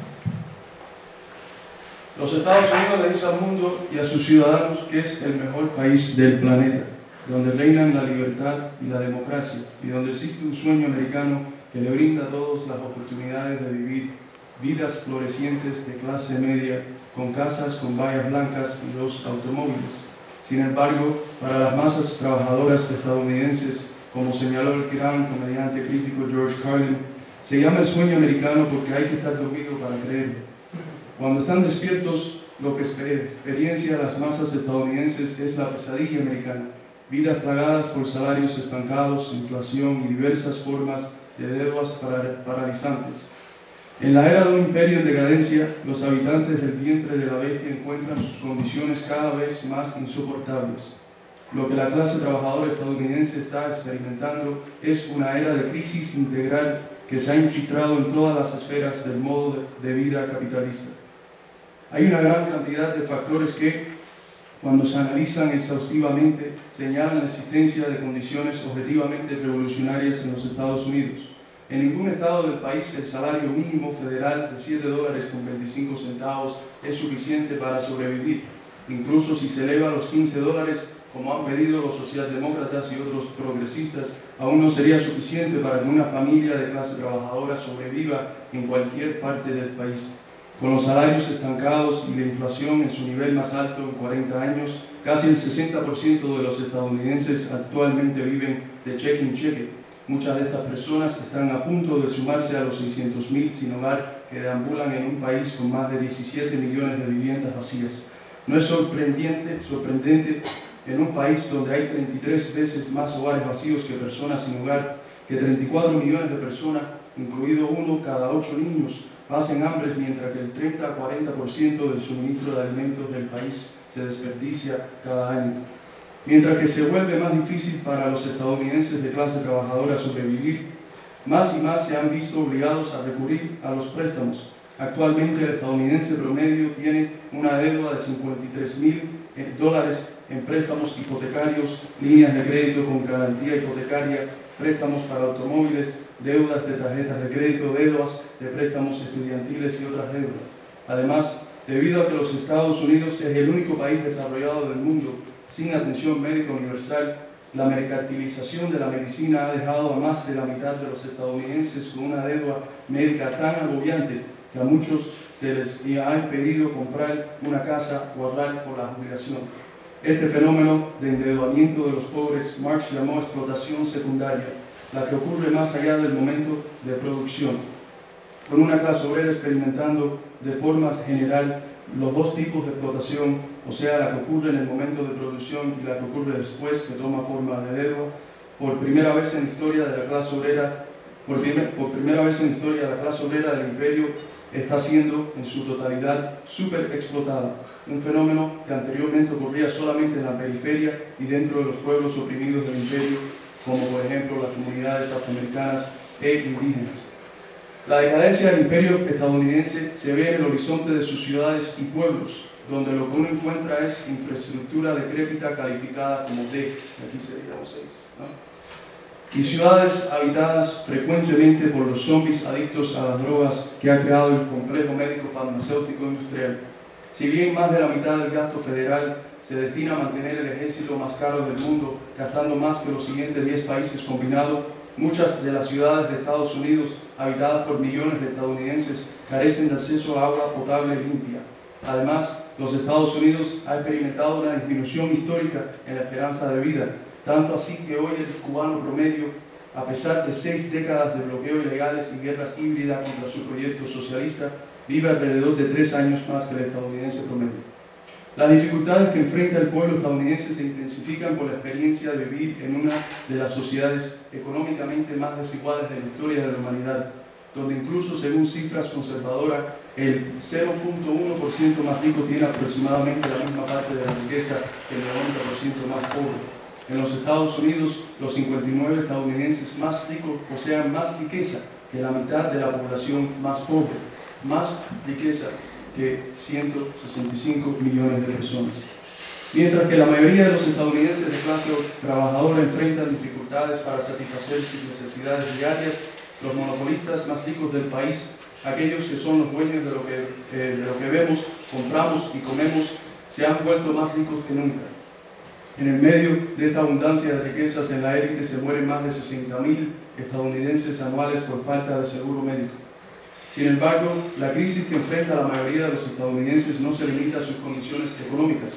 Speaker 3: Los Estados Unidos le dicen al mundo y a sus ciudadanos que es el mejor país del planeta, donde reinan la libertad y la democracia, y donde existe un sueño americano que le brinda a todos las oportunidades de vivir vidas florecientes de clase media, con casas con vallas blancas y dos automóviles. Sin embargo, para las masas trabajadoras estadounidenses, como señaló el gran comediante crítico George Carlin, se llama el sueño americano porque hay que estar dormido para creerlo. Cuando están despiertos, lo que experiencia las masas estadounidenses es la pesadilla americana, vidas plagadas por salarios estancados, inflación y diversas formas de deudas paralizantes. En la era de un imperio en decadencia, los habitantes del vientre de la bestia encuentran sus condiciones cada vez más insoportables. Lo que la clase trabajadora estadounidense está experimentando es una era de crisis integral que se ha infiltrado en todas las esferas del modo de vida capitalista. Hay una gran cantidad de factores que, cuando se analizan exhaustivamente, señalan la existencia de condiciones objetivamente revolucionarias en los Estados Unidos. En ningún estado del país el salario mínimo federal de siete dólares con veinticinco centavos es suficiente para sobrevivir. Incluso si se eleva a los quince dólares, como han pedido los socialdemócratas y otros progresistas, aún no sería suficiente para que una familia de clase trabajadora sobreviva en cualquier parte del país. Con los salarios estancados y la inflación en su nivel más alto en cuarenta años, casi el sesenta por ciento de los estadounidenses actualmente viven de cheque en cheque. Muchas de estas personas están a punto de sumarse a los seiscientos mil sin hogar que deambulan en un país con más de diecisiete millones de viviendas vacías. No es sorprendente, sorprendente en un país donde hay treinta y tres veces más hogares vacíos que personas sin hogar, que treinta y cuatro millones de personas, incluido uno cada ocho niños, pasen hambre, mientras que el treinta a cuarenta por ciento del suministro de alimentos del país se desperdicia cada año. Mientras que se vuelve más difícil para los estadounidenses de clase trabajadora sobrevivir, más y más se han visto obligados a recurrir a los préstamos. Actualmente el estadounidense promedio tiene una deuda de cincuenta y tres mil dólares en préstamos hipotecarios, líneas de crédito con garantía hipotecaria, préstamos para automóviles, deudas de tarjetas de crédito, deudas de préstamos estudiantiles y otras deudas. Además, debido a que los Estados Unidos es el único país desarrollado del mundo sin atención médica universal, la mercantilización de la medicina ha dejado a más de la mitad de los estadounidenses con una deuda médica tan agobiante que a muchos se les ha impedido comprar una casa o ahorrar por la jubilación. Este fenómeno de endeudamiento de los pobres Marx llamó explotación secundaria, la que ocurre más allá del momento de producción, con una clase obrera experimentando de forma general los dos tipos de explotación, o sea, la que ocurre en el momento de producción y la que ocurre después, que toma forma de deuda. Por primera vez en la historia de la clase obrera, por, primer, por primera vez en la historia la clase obrera del imperio está siendo en su totalidad superexplotada, un fenómeno que anteriormente ocurría solamente en la periferia y dentro de los pueblos oprimidos del imperio, como por ejemplo las comunidades afroamericanas e indígenas. La decadencia del imperio estadounidense se ve en el horizonte de sus ciudades y pueblos, donde lo que uno encuentra es infraestructura decrépita calificada como D, aquí seríamos seis, ¿no? Y ciudades habitadas frecuentemente por los zombies adictos a las drogas que ha creado el complejo médico farmacéutico industrial. Si bien más de la mitad del gasto federal se destina a mantener el ejército más caro del mundo, gastando más que los siguientes diez países combinados, muchas de las ciudades de Estados Unidos, habitadas por millones de estadounidenses, carecen de acceso a agua potable limpia. Además, los Estados Unidos han experimentado una disminución histórica en la esperanza de vida, tanto así que hoy el cubano promedio, a pesar de seis décadas de bloqueo ilegales y guerras híbridas contra su proyecto socialista, vive alrededor de tres años más que el estadounidense promedio. Las dificultades que enfrenta el pueblo estadounidense se intensifican por la experiencia de vivir en una de las sociedades económicamente más desiguales de la historia de la humanidad, donde incluso según cifras conservadoras, el cero punto uno por ciento más rico tiene aproximadamente la misma parte de la riqueza que el noventa por ciento más pobre. En los Estados Unidos, los cincuenta y nueve estadounidenses más ricos poseen más riqueza que la mitad de la población más pobre, más riqueza que ciento sesenta y cinco millones de personas. Mientras que la mayoría de los estadounidenses de clase trabajadora enfrentan dificultades para satisfacer sus necesidades diarias, los monopolistas más ricos del país, aquellos que son los dueños de lo que, eh, de lo que vemos, compramos y comemos, se han vuelto más ricos que nunca. En el medio de esta abundancia de riquezas en la élite se mueren más de sesenta mil estadounidenses anuales por falta de seguro médico. Sin embargo, la crisis que enfrenta la mayoría de los estadounidenses no se limita a sus condiciones económicas.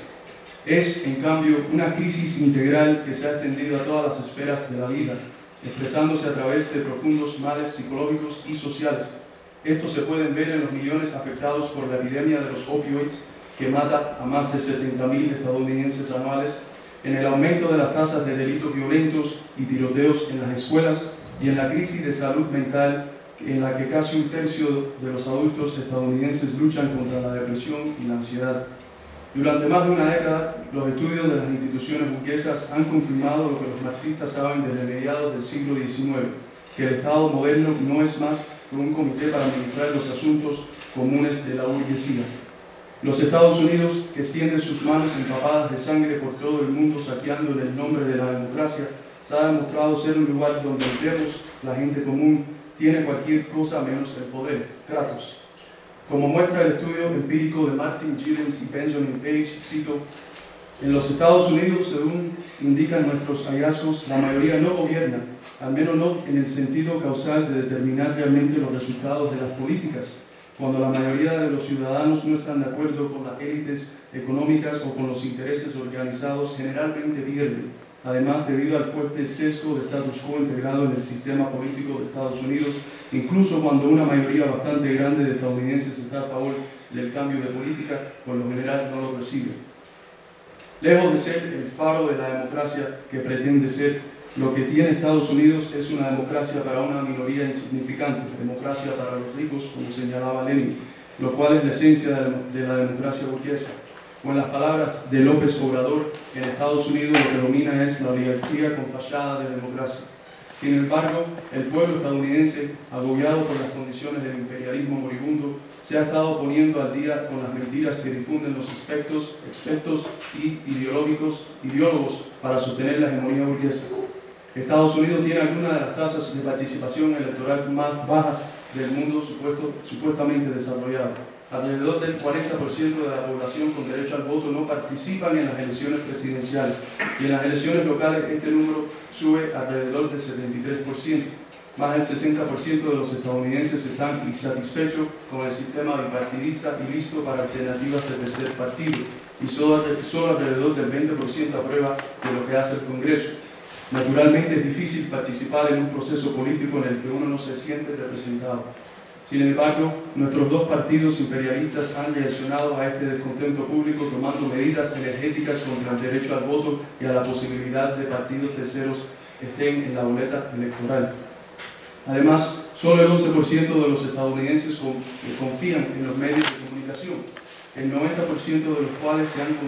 Speaker 3: Es, en cambio, una crisis integral que se ha extendido a todas las esferas de la vida, expresándose a través de profundos males psicológicos y sociales. Estos se pueden ver en los millones afectados por la epidemia de los opioides, que mata a más de setenta mil estadounidenses anuales, en el aumento de las tasas de delitos violentos y tiroteos en las escuelas y en la crisis de salud mental en la que casi un tercio de los adultos estadounidenses luchan contra la depresión y la ansiedad. Durante más de una década, los estudios de las instituciones burguesas han confirmado lo que los marxistas saben desde mediados del siglo diecinueve, que el Estado moderno no es más que un comité para administrar los asuntos comunes de la burguesía. Los Estados Unidos, que extienden sus manos empapadas de sangre por todo el mundo saqueando en el nombre de la democracia, se ha demostrado ser un lugar donde vemos la gente común tiene cualquier cosa menos el poder, Kratos. Como muestra el estudio empírico de Martin Gilens y Benjamin Page, cito, en los Estados Unidos, según indican nuestros hallazgos, la mayoría no gobierna, al menos no en el sentido causal de determinar realmente los resultados de las políticas, cuando la mayoría de los ciudadanos no están de acuerdo con las élites económicas o con los intereses organizados, generalmente pierden. Además, debido al fuerte sesgo de status quo integrado en el sistema político de Estados Unidos, incluso cuando una mayoría bastante grande de estadounidenses está a favor del cambio de política, por lo general no lo recibe. Lejos de ser el faro de la democracia que pretende ser, lo que tiene Estados Unidos es una democracia para una minoría insignificante, democracia para los ricos, como señalaba Lenin, lo cual es la esencia de la democracia burguesa. O en las palabras de López Obrador, en Estados Unidos lo que domina es la oligarquía con fachada de democracia. Sin embargo, el pueblo estadounidense, agobiado por las condiciones del imperialismo moribundo, se ha estado poniendo al día con las mentiras que difunden los expertos, expertos y ideológicos, ideólogos para sostener la hegemonía burguesa. Estados Unidos tiene algunas de las tasas de participación electoral más bajas del mundo supuesto, supuestamente desarrollado. Alrededor del cuarenta por ciento de la población con derecho al voto no participan en las elecciones presidenciales y en las elecciones locales este número sube alrededor del setenta y tres por ciento. Más del sesenta por ciento de los estadounidenses están insatisfechos con el sistema bipartidista y listo para alternativas de tercer partido, y solo, solo alrededor del veinte por ciento aprueba de lo que hace el Congreso. Naturalmente es difícil participar en un proceso político en el que uno no se siente representado. Sin embargo, nuestros dos partidos imperialistas han reaccionado a este descontento público tomando medidas energéticas contra el derecho al voto y a la posibilidad de partidos terceros estén en la boleta electoral. Además, solo el once por ciento de los estadounidenses confían en los medios de comunicación, el noventa por ciento de los cuales se han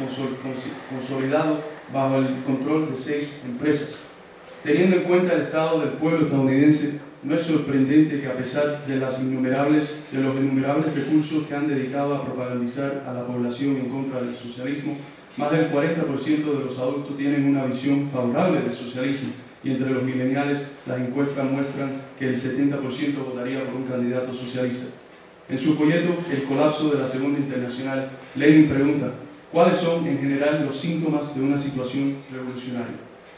Speaker 3: consolidado bajo el control de seis empresas. Teniendo en cuenta el estado del pueblo estadounidense, no es sorprendente que a pesar de, las innumerables, de los innumerables recursos que han dedicado a propagandizar a la población en contra del socialismo, más del cuarenta por ciento de los adultos tienen una visión favorable del socialismo, y entre los millennials las encuestas muestran que el setenta por ciento votaría por un candidato socialista. En su folleto El colapso de la Segunda Internacional, Lenin pregunta: ¿cuáles son en general los síntomas de una situación revolucionaria?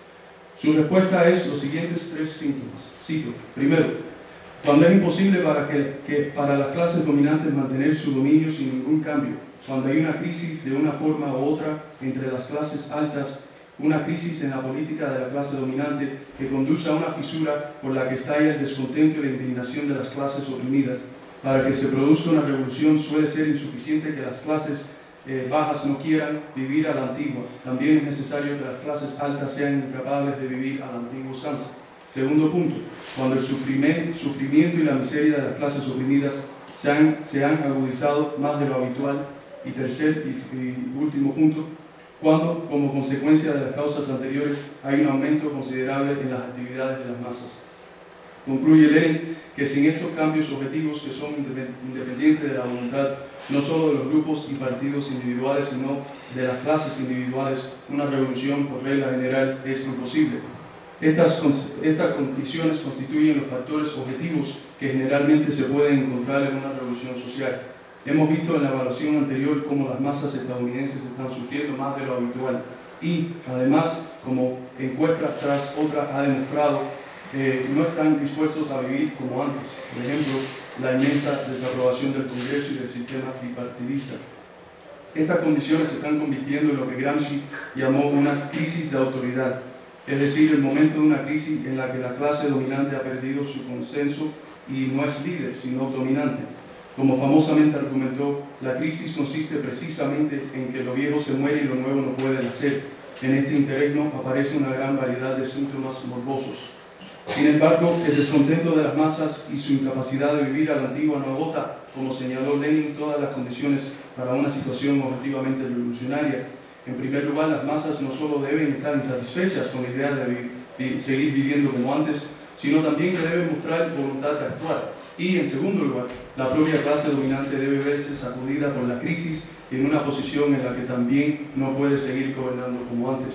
Speaker 3: Su respuesta es los siguientes tres síntomas. Cito: primero, cuando es imposible para, que, que para las clases dominantes mantener su dominio sin ningún cambio, cuando hay una crisis de una forma u otra entre las clases altas, una crisis en la política de la clase dominante que conduce a una fisura por la que estalla el descontento y la indignación de las clases oprimidas. Para que se produzca una revolución suele ser insuficiente que las clases eh, bajas no quieran vivir a la antigua. También es necesario que las clases altas sean incapaces de vivir a la antigua usanza. Segundo punto, cuando el sufrimiento, sufrimiento y la miseria de las clases oprimidas se han, se han agudizado más de lo habitual. Y tercer y, y último punto, cuando, como consecuencia de las causas anteriores, hay un aumento considerable en las actividades de las masas. Concluye Lenin que sin estos cambios objetivos que son independientes de la voluntad, no solo de los grupos y partidos individuales, sino de las clases individuales, una revolución por regla general es imposible. Estas, estas condiciones constituyen los factores objetivos que generalmente se pueden encontrar en una revolución social. Hemos visto en la evaluación anterior cómo las masas estadounidenses están sufriendo más de lo habitual y, además, como encuesta tras otra ha demostrado, eh, no están dispuestos a vivir como antes. Por ejemplo, la inmensa desaprobación del Congreso y del sistema bipartidista. Estas condiciones se están convirtiendo en lo que Gramsci llamó una crisis de autoridad, es decir, el momento de una crisis en la que la clase dominante ha perdido su consenso y no es líder, sino dominante. Como famosamente argumentó, la crisis consiste precisamente en que lo viejo se muere y lo nuevo no puede nacer. En este interregno aparece una gran variedad de síntomas morbosos. Sin embargo, el descontento de las masas y su incapacidad de vivir a la antigua no agota, como señaló Lenin, todas las condiciones para una situación objetivamente revolucionaria. En primer lugar, las masas no solo deben estar insatisfechas con la idea de, vi de seguir viviendo como antes, sino también que deben mostrar voluntad de actuar. Y, en segundo lugar, la propia clase dominante debe verse sacudida por la crisis en una posición en la que también no puede seguir gobernando como antes.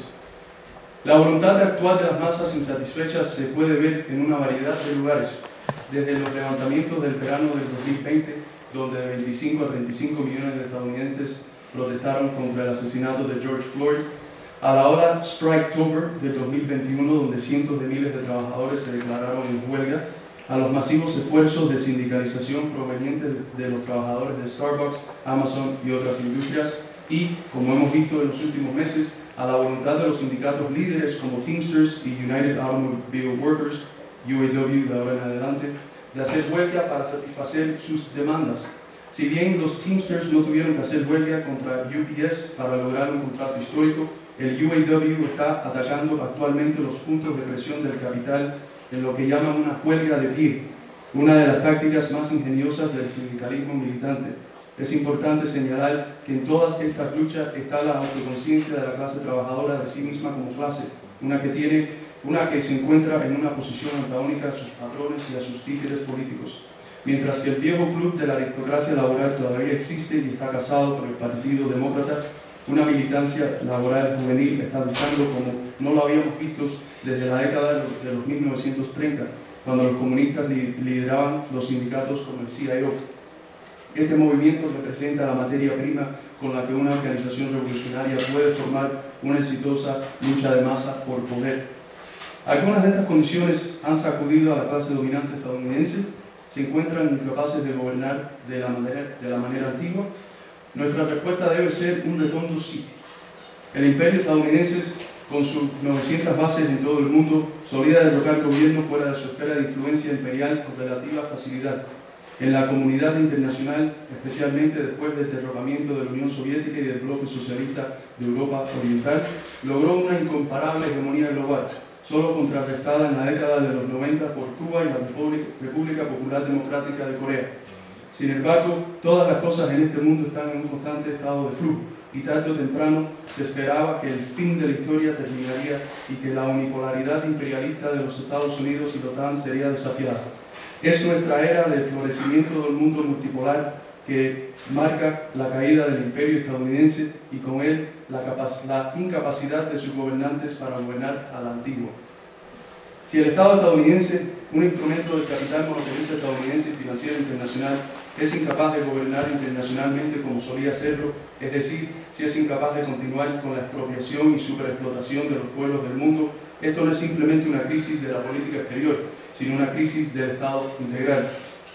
Speaker 3: La voluntad de actuar de las masas insatisfechas se puede ver en una variedad de lugares, desde los levantamientos del verano del dos mil veinte, donde de veinticinco a treinta y cinco millones de estadounidenses protestaron contra el asesinato de George Floyd, a la ola Striketober del dos mil veintiuno, donde cientos de miles de trabajadores se declararon en huelga, a los masivos esfuerzos de sindicalización provenientes de los trabajadores de Starbucks, Amazon y otras industrias, y, como hemos visto en los últimos meses, a la voluntad de los sindicatos líderes como Teamsters y United Automobile Workers, U A W de ahora en adelante, de hacer huelga para satisfacer sus demandas. Si bien los Teamsters no tuvieron que hacer huelga contra U P S para lograr un contrato histórico, el U A W está atacando actualmente los puntos de presión del capital en lo que llaman una huelga de pie, una de las tácticas más ingeniosas del sindicalismo militante. Es importante señalar que en todas estas luchas está la autoconciencia de la clase trabajadora de sí misma como clase, una que, tiene, una que se encuentra en una posición antagónica a sus patrones y a sus títeres políticos. Mientras que el viejo club de la aristocracia laboral todavía existe y está casado con el Partido Demócrata, una militancia laboral juvenil está luchando como no lo habíamos visto desde la década de los mil novecientos treinta, cuando los comunistas lideraban los sindicatos como el C I O. Este movimiento representa la materia prima con la que una organización revolucionaria puede formar una exitosa lucha de masa por poder. Algunas de estas condiciones han sacudido a la clase dominante estadounidense. ¿Se encuentran incapaces de gobernar de la manera, de la manera antigua? Nuestra respuesta debe ser un redondo sí. El imperio estadounidense, con sus novecientas bases en todo el mundo, solía derrocar gobiernos fuera de su esfera de influencia imperial con relativa facilidad. En la comunidad internacional, especialmente después del derrocamiento de la Unión Soviética y del bloque socialista de Europa Oriental, logró una incomparable hegemonía global, solo contrarrestada en la década de los noventa por Cuba y la República Popular Democrática de Corea. Sin embargo, todas las cosas en este mundo están en un constante estado de flujo, y tarde o temprano se esperaba que el fin de la historia terminaría y que la unipolaridad imperialista de los Estados Unidos y la OTAN sería desafiada. Es nuestra era del florecimiento del mundo multipolar que marca la caída del imperio estadounidense y con él la, la incapacidad de sus gobernantes para gobernar a la antigua. Si el Estado estadounidense, un instrumento del capital monopolista estadounidense y financiero internacional, es incapaz de gobernar internacionalmente como solía hacerlo, es decir, si es incapaz de continuar con la expropiación y superexplotación de los pueblos del mundo, esto no es simplemente una crisis de la política exterior, sino una crisis del Estado integral.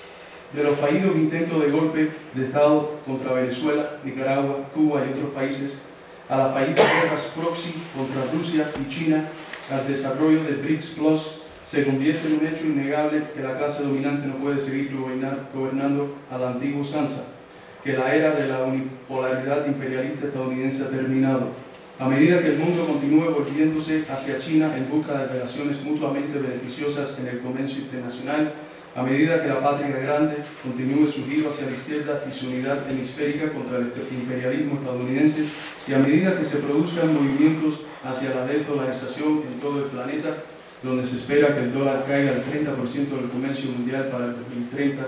Speaker 3: De los fallidos intentos de golpe de Estado contra Venezuela, Nicaragua, Cuba y otros países, a las fallidas guerras proxy contra Rusia y China, al desarrollo de BRICS Plus, se convierte en un hecho innegable que la clase dominante no puede seguir gobernar, gobernando a la antigua usanza, que la era de la unipolaridad imperialista estadounidense ha terminado. A medida que el mundo continúe volviéndose hacia China en busca de relaciones mutuamente beneficiosas en el comercio internacional, a medida que la patria grande continúe su giro hacia la izquierda y su unidad hemisférica contra el imperialismo estadounidense, y a medida que se produzcan movimientos hacia la desdolarización en todo el planeta, donde se espera que el dólar caiga al treinta por ciento del comercio mundial para el dos mil treinta,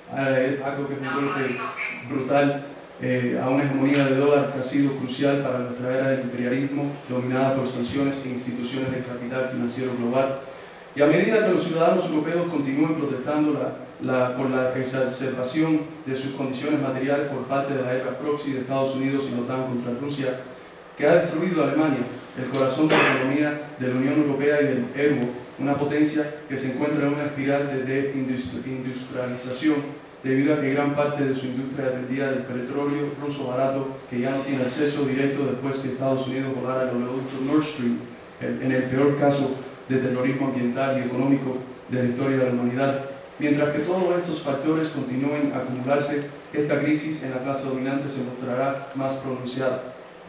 Speaker 3: algo que es un golpe brutal eh, a una hegemonía de dólar que ha sido crucial para nuestra era del imperialismo, dominada por sanciones e instituciones de capital financiero global. Y a medida que los ciudadanos europeos continúen protestando la, la, por la exacerbación de sus condiciones materiales por parte de la guerra proxy de Estados Unidos y la OTAN contra Rusia, que ha destruido a Alemania, el corazón de la economía de la Unión Europea y del E U, una potencia que se encuentra en una espiral de deindustrialización debido a que gran parte de su industria dependía del petróleo ruso barato, que ya no tiene acceso directo después que Estados Unidos volara el oleoducto Nord Stream, en el peor caso de terrorismo ambiental y económico de la historia de la humanidad. Mientras que todos estos factores continúen a acumularse, esta crisis en la clase dominante se mostrará más pronunciada.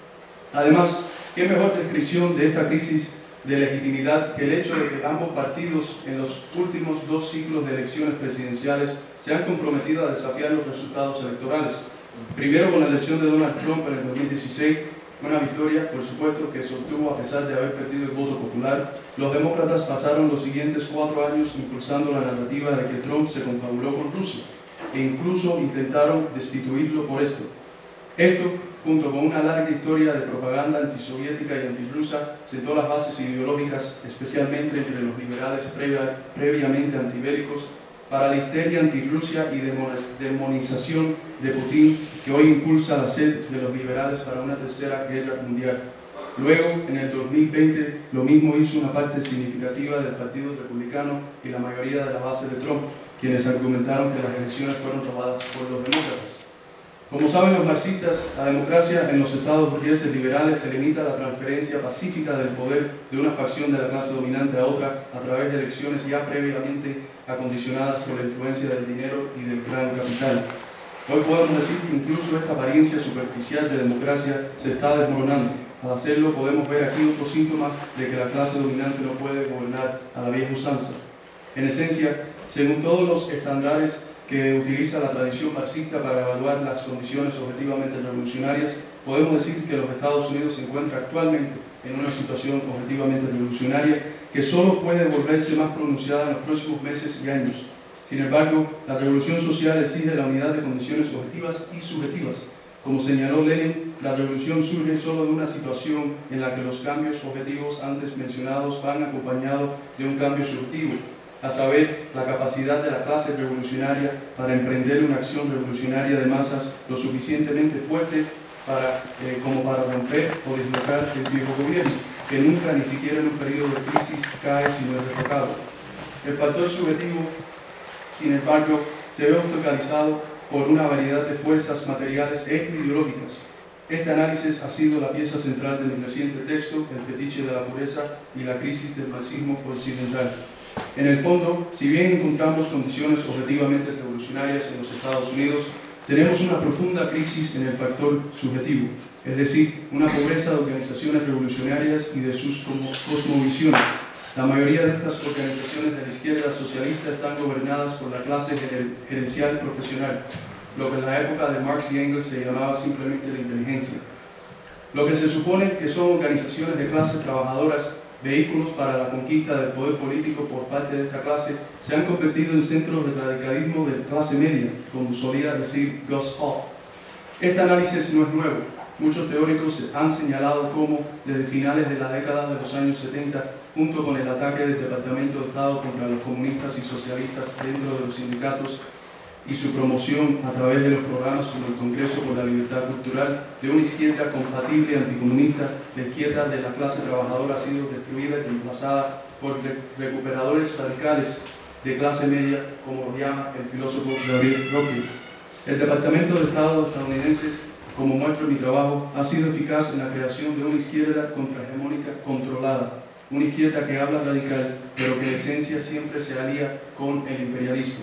Speaker 3: Además, ¿qué mejor descripción de esta crisis de legitimidad que el hecho de que ambos partidos en los últimos dos ciclos de elecciones presidenciales se han comprometido a desafiar los resultados electorales? Primero con la elección de Donald Trump en el dos mil dieciséis, una victoria, por supuesto, que se obtuvo a pesar de haber perdido el voto popular. Los demócratas pasaron los siguientes cuatro años impulsando la narrativa de que Trump se confabuló con Rusia e incluso intentaron destituirlo por esto. Esto, junto con una larga historia de propaganda antisoviética y antirrusa, sentó las bases ideológicas, especialmente entre los liberales previa, previamente antibélicos, para la histeria antirrusia y demonización de Putin, que hoy impulsa la sed de los liberales para una tercera guerra mundial. Luego, en el dos mil veinte, lo mismo hizo una parte significativa del Partido Republicano y la mayoría de la base de Trump, quienes argumentaron que las elecciones fueron tomadas por los demócratas. Como saben los marxistas, la democracia en los estados burgueses liberales se limita a la transferencia pacífica del poder de una facción de la clase dominante a otra a través de elecciones ya previamente acondicionadas por la influencia del dinero y del gran capital. Hoy podemos decir que incluso esta apariencia superficial de democracia se está desmoronando. Al hacerlo podemos ver aquí otro síntoma de que la clase dominante no puede gobernar a la vieja usanza. En esencia, según todos los estándares que utiliza la tradición marxista para evaluar las condiciones objetivamente revolucionarias, podemos decir que los Estados Unidos se encuentran actualmente en una situación objetivamente revolucionaria que solo puede volverse más pronunciada en los próximos meses y años. Sin embargo, la revolución social exige la unidad de condiciones objetivas y subjetivas. Como señaló Lenin, la revolución surge solo de una situación en la que los cambios objetivos antes mencionados van acompañados de un cambio subjetivo, a saber, la capacidad de la clase revolucionaria para emprender una acción revolucionaria de masas lo suficientemente fuerte para, eh, como para romper o deslocar el viejo gobierno, que nunca, ni siquiera en un periodo de crisis, cae si no es derrocado. El factor subjetivo, sin embargo, se ve obstaculizado por una variedad de fuerzas materiales e ideológicas. Este análisis ha sido la pieza central de mi reciente texto, El fetiche de la pureza y la crisis del marxismo occidental. En el fondo, si bien encontramos condiciones objetivamente revolucionarias en los Estados Unidos, tenemos una profunda crisis en el factor subjetivo, es decir, una pobreza de organizaciones revolucionarias y de sus cosmovisiones. La mayoría de estas organizaciones de la izquierda socialista están gobernadas por la clase gerencial profesional, lo que en la época de Marx y Engels se llamaba simplemente la inteligencia. Lo que se supone que son organizaciones de clases trabajadoras, vehículos para la conquista del poder político por parte de esta clase, se han convertido en centros de radicalismo de clase media, como solía decir Gus Hoff. Este análisis no es nuevo. Muchos teóricos han señalado cómo, desde finales de la década de los años setenta, junto con el ataque del Departamento de Estado contra los comunistas y socialistas dentro de los sindicatos y su promoción a través de los programas como el Congreso por la Libertad Cultural, de una izquierda compatible anticomunista, la izquierda de la clase trabajadora ha sido destruida y reemplazada por recuperadores radicales de clase media, como lo llama el filósofo Gabriel Rockfield. El Departamento de Estado estadounidense, como muestra mi trabajo, ha sido eficaz en la creación de una izquierda contrahegemónica controlada, una izquierda que habla radical, pero que en esencia siempre se alía con el imperialismo.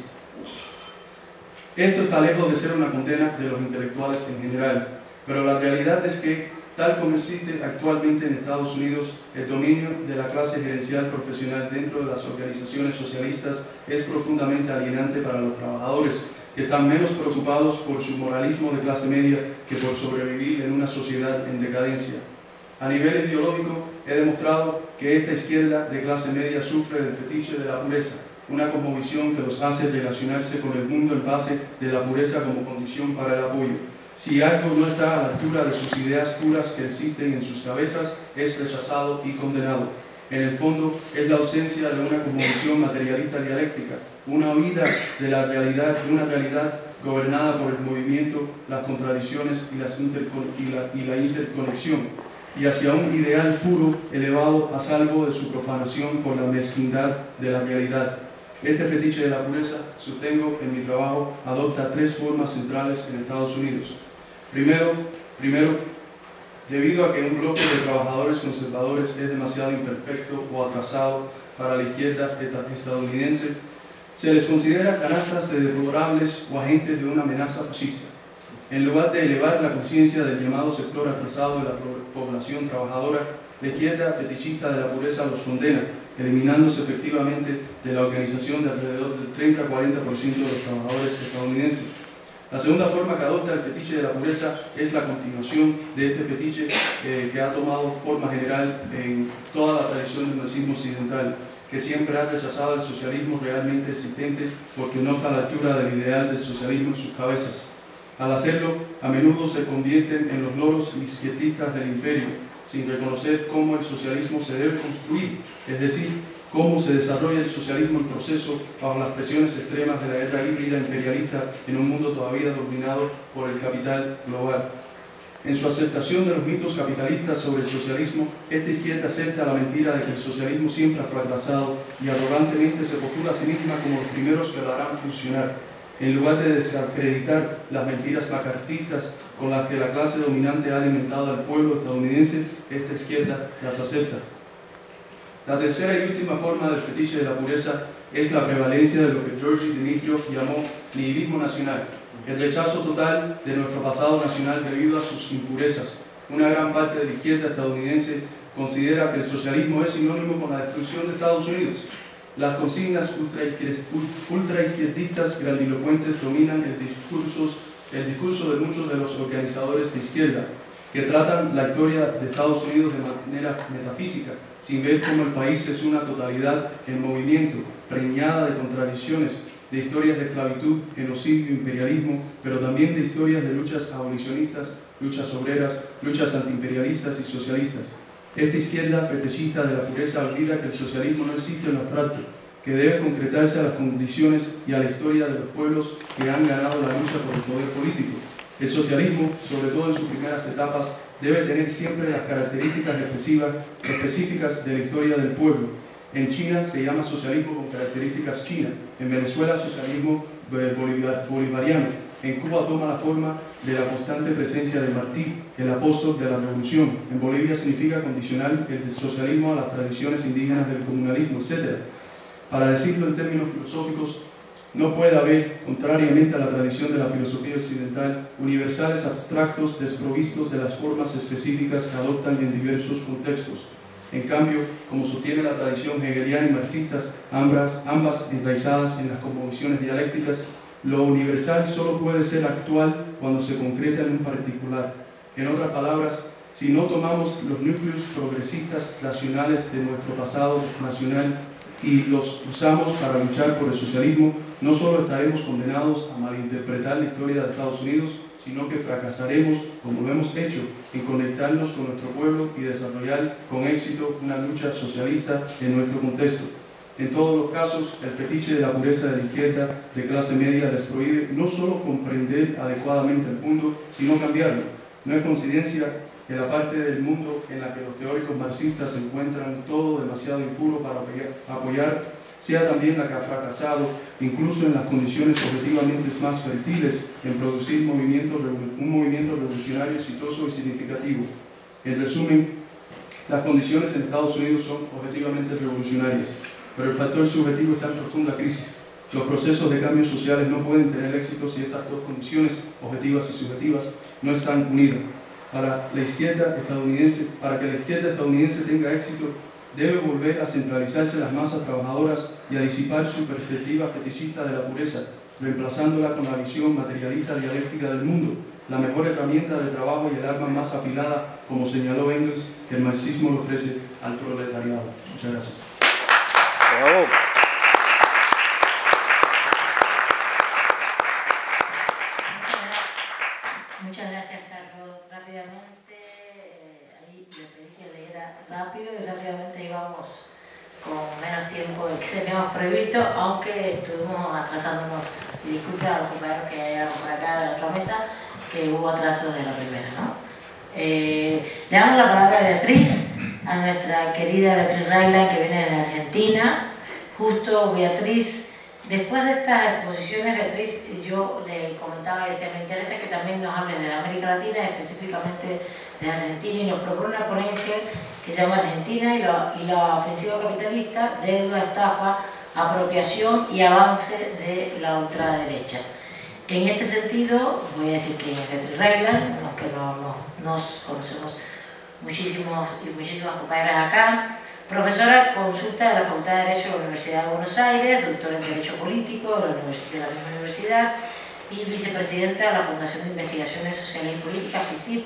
Speaker 3: Esto está lejos de ser una condena de los intelectuales en general, pero la realidad es que, tal como existe actualmente en Estados Unidos, el dominio de la clase gerencial profesional dentro de las organizaciones socialistas es profundamente alienante para los trabajadores, que están menos preocupados por su moralismo de clase media que por sobrevivir en una sociedad en decadencia. A nivel ideológico, he demostrado que esta izquierda de clase media sufre del fetiche de la pureza, una cosmovisión que los hace relacionarse con el mundo en base de la pureza como condición para el apoyo. Si algo no está a la altura de sus ideas puras que existen en sus cabezas, es rechazado y condenado. En el fondo, es la ausencia de una cosmovisión materialista dialéctica, una huida de la realidad, de una realidad gobernada por el movimiento, las contradicciones y, las intercon y, la, y la interconexión, y hacia un ideal puro, elevado a salvo de su profanación por la mezquindad de la realidad. Este fetiche de la pureza, sostengo en mi trabajo, adopta tres formas centrales en Estados Unidos. Primero, primero, debido a que un bloque de trabajadores conservadores es demasiado imperfecto o atrasado para la izquierda estadounidense, se les considera canastas de deplorables o agentes de una amenaza fascista. En lugar de elevar la conciencia del llamado sector atrasado de la población trabajadora, la izquierda fetichista de la pureza los condena, eliminándose efectivamente de la organización de alrededor del treinta a cuarenta por ciento de los trabajadores estadounidenses. La segunda forma que adopta el fetiche de la pureza es la continuación de este fetiche eh, que ha tomado forma general en toda la tradición del marxismo occidental, que siempre ha rechazado el socialismo realmente existente porque no está a la altura del ideal del socialismo en sus cabezas. Al hacerlo, a menudo se convierten en los loros izquierdistas del imperio, sin reconocer cómo el socialismo se debe construir, es decir, cómo se desarrolla el socialismo en proceso bajo las presiones extremas de la guerra híbrida imperialista en un mundo todavía dominado por el capital global. En su aceptación de los mitos capitalistas sobre el socialismo, esta izquierda acepta la mentira de que el socialismo siempre ha fracasado y arrogantemente se postula a sí misma como los primeros que lo harán funcionar, en lugar de desacreditar las mentiras macartistas con las que la clase dominante ha alimentado al pueblo estadounidense. Esta izquierda las acepta. La tercera y última forma del fetiche de la pureza es la prevalencia de lo que Georgi Dimitrov llamó nihilismo nacional, el rechazo total de nuestro pasado nacional debido a sus impurezas. Una gran parte de la izquierda estadounidense considera que el socialismo es sinónimo con la destrucción de Estados Unidos. Las consignas ultraizquierdistas grandilocuentes dominan el discurso, el discurso de muchos de los organizadores de izquierda, que tratan la historia de Estados Unidos de manera metafísica, sin ver cómo el país es una totalidad en movimiento, preñada de contradicciones, de historias de esclavitud, genocidio, imperialismo, pero también de historias de luchas abolicionistas, luchas obreras, luchas antiimperialistas y socialistas. Esta izquierda fetichista de la pureza olvida que el socialismo no existe en lo abstracto, que debe concretarse a las condiciones y a la historia de los pueblos que han ganado la lucha por el poder político. El socialismo, sobre todo en sus primeras etapas, debe tener siempre las características específicas de la historia del pueblo. En China se llama socialismo con características chinas, en Venezuela socialismo bolivariano, en Cuba toma la forma de la constante presencia de Martí, el apóstol de la revolución. En Bolivia significa condicionar el socialismo a las tradiciones indígenas del comunalismo, etcétera. Para decirlo en términos filosóficos, no puede haber, contrariamente a la tradición de la filosofía occidental, universales abstractos desprovistos de las formas específicas que adoptan en diversos contextos. En cambio, como sostiene la tradición hegeliana y marxistas, ambas, ambas enraizadas en las convicciones dialécticas, lo universal solo puede ser actual cuando se concreta en un particular. En otras palabras, si no tomamos los núcleos progresistas racionales de nuestro pasado nacional y los usamos para luchar por el socialismo, no solo estaremos condenados a malinterpretar la historia de Estados Unidos, sino que fracasaremos, como lo hemos hecho, en conectarnos con nuestro pueblo y desarrollar con éxito una lucha socialista en nuestro contexto. En todos los casos, el fetiche de la pureza de la izquierda de clase media les prohíbe no solo comprender adecuadamente el mundo, sino cambiarlo. No es coincidencia que la parte del mundo en la que los teóricos marxistas encuentran todo demasiado impuro para apoyar, sea también la que ha fracasado, incluso en las condiciones objetivamente más fértiles, en producir movimiento, un movimiento revolucionario exitoso y significativo. En resumen, las condiciones en Estados Unidos son objetivamente revolucionarias, pero el factor subjetivo está en profunda crisis. Los procesos de cambios sociales no pueden tener éxito si estas dos condiciones, objetivas y subjetivas, no están unidas. Para la izquierda estadounidense, para que la izquierda estadounidense tenga éxito, debe volver a centralizarse las masas trabajadoras y a disipar su perspectiva fetichista de la pureza, reemplazándola con la visión materialista dialéctica del mundo, la mejor herramienta de trabajo y el arma más afilada, como señaló Engels, que el marxismo le ofrece al proletariado. Muchas gracias.
Speaker 4: Bravo.
Speaker 1: Muchas gracias, Carlos. Rápidamente, eh, ahí le pedí que leyera rápido y rápidamente íbamos con menos tiempo del que teníamos previsto, aunque estuvimos atrasándonos. Y disculpen a los compañeros que hay por acá de la otra mesa, que hubo atrasos de la primera, ¿no? Eh, le damos la palabra a Beatriz, a nuestra querida Beatriz Rayland, que viene desde Argentina. Justo Beatriz, después de estas exposiciones, Beatriz, yo le comentaba y decía, me interesa que también nos hable de América Latina, específicamente de Argentina, y nos propone una ponencia que se llama Argentina y la, y la ofensiva capitalista, deuda, estafa, apropiación y avance de la ultraderecha. En este sentido, voy a decir que es Beatriz Rayland, aunque no, no, nos conocemos muchísimos y muchísimas compañeras acá, profesora consulta de la Facultad de Derecho de la Universidad de Buenos Aires, doctora en Derecho Político de la, de la misma universidad y vicepresidenta de la Fundación de Investigaciones Sociales y Políticas, FICIP,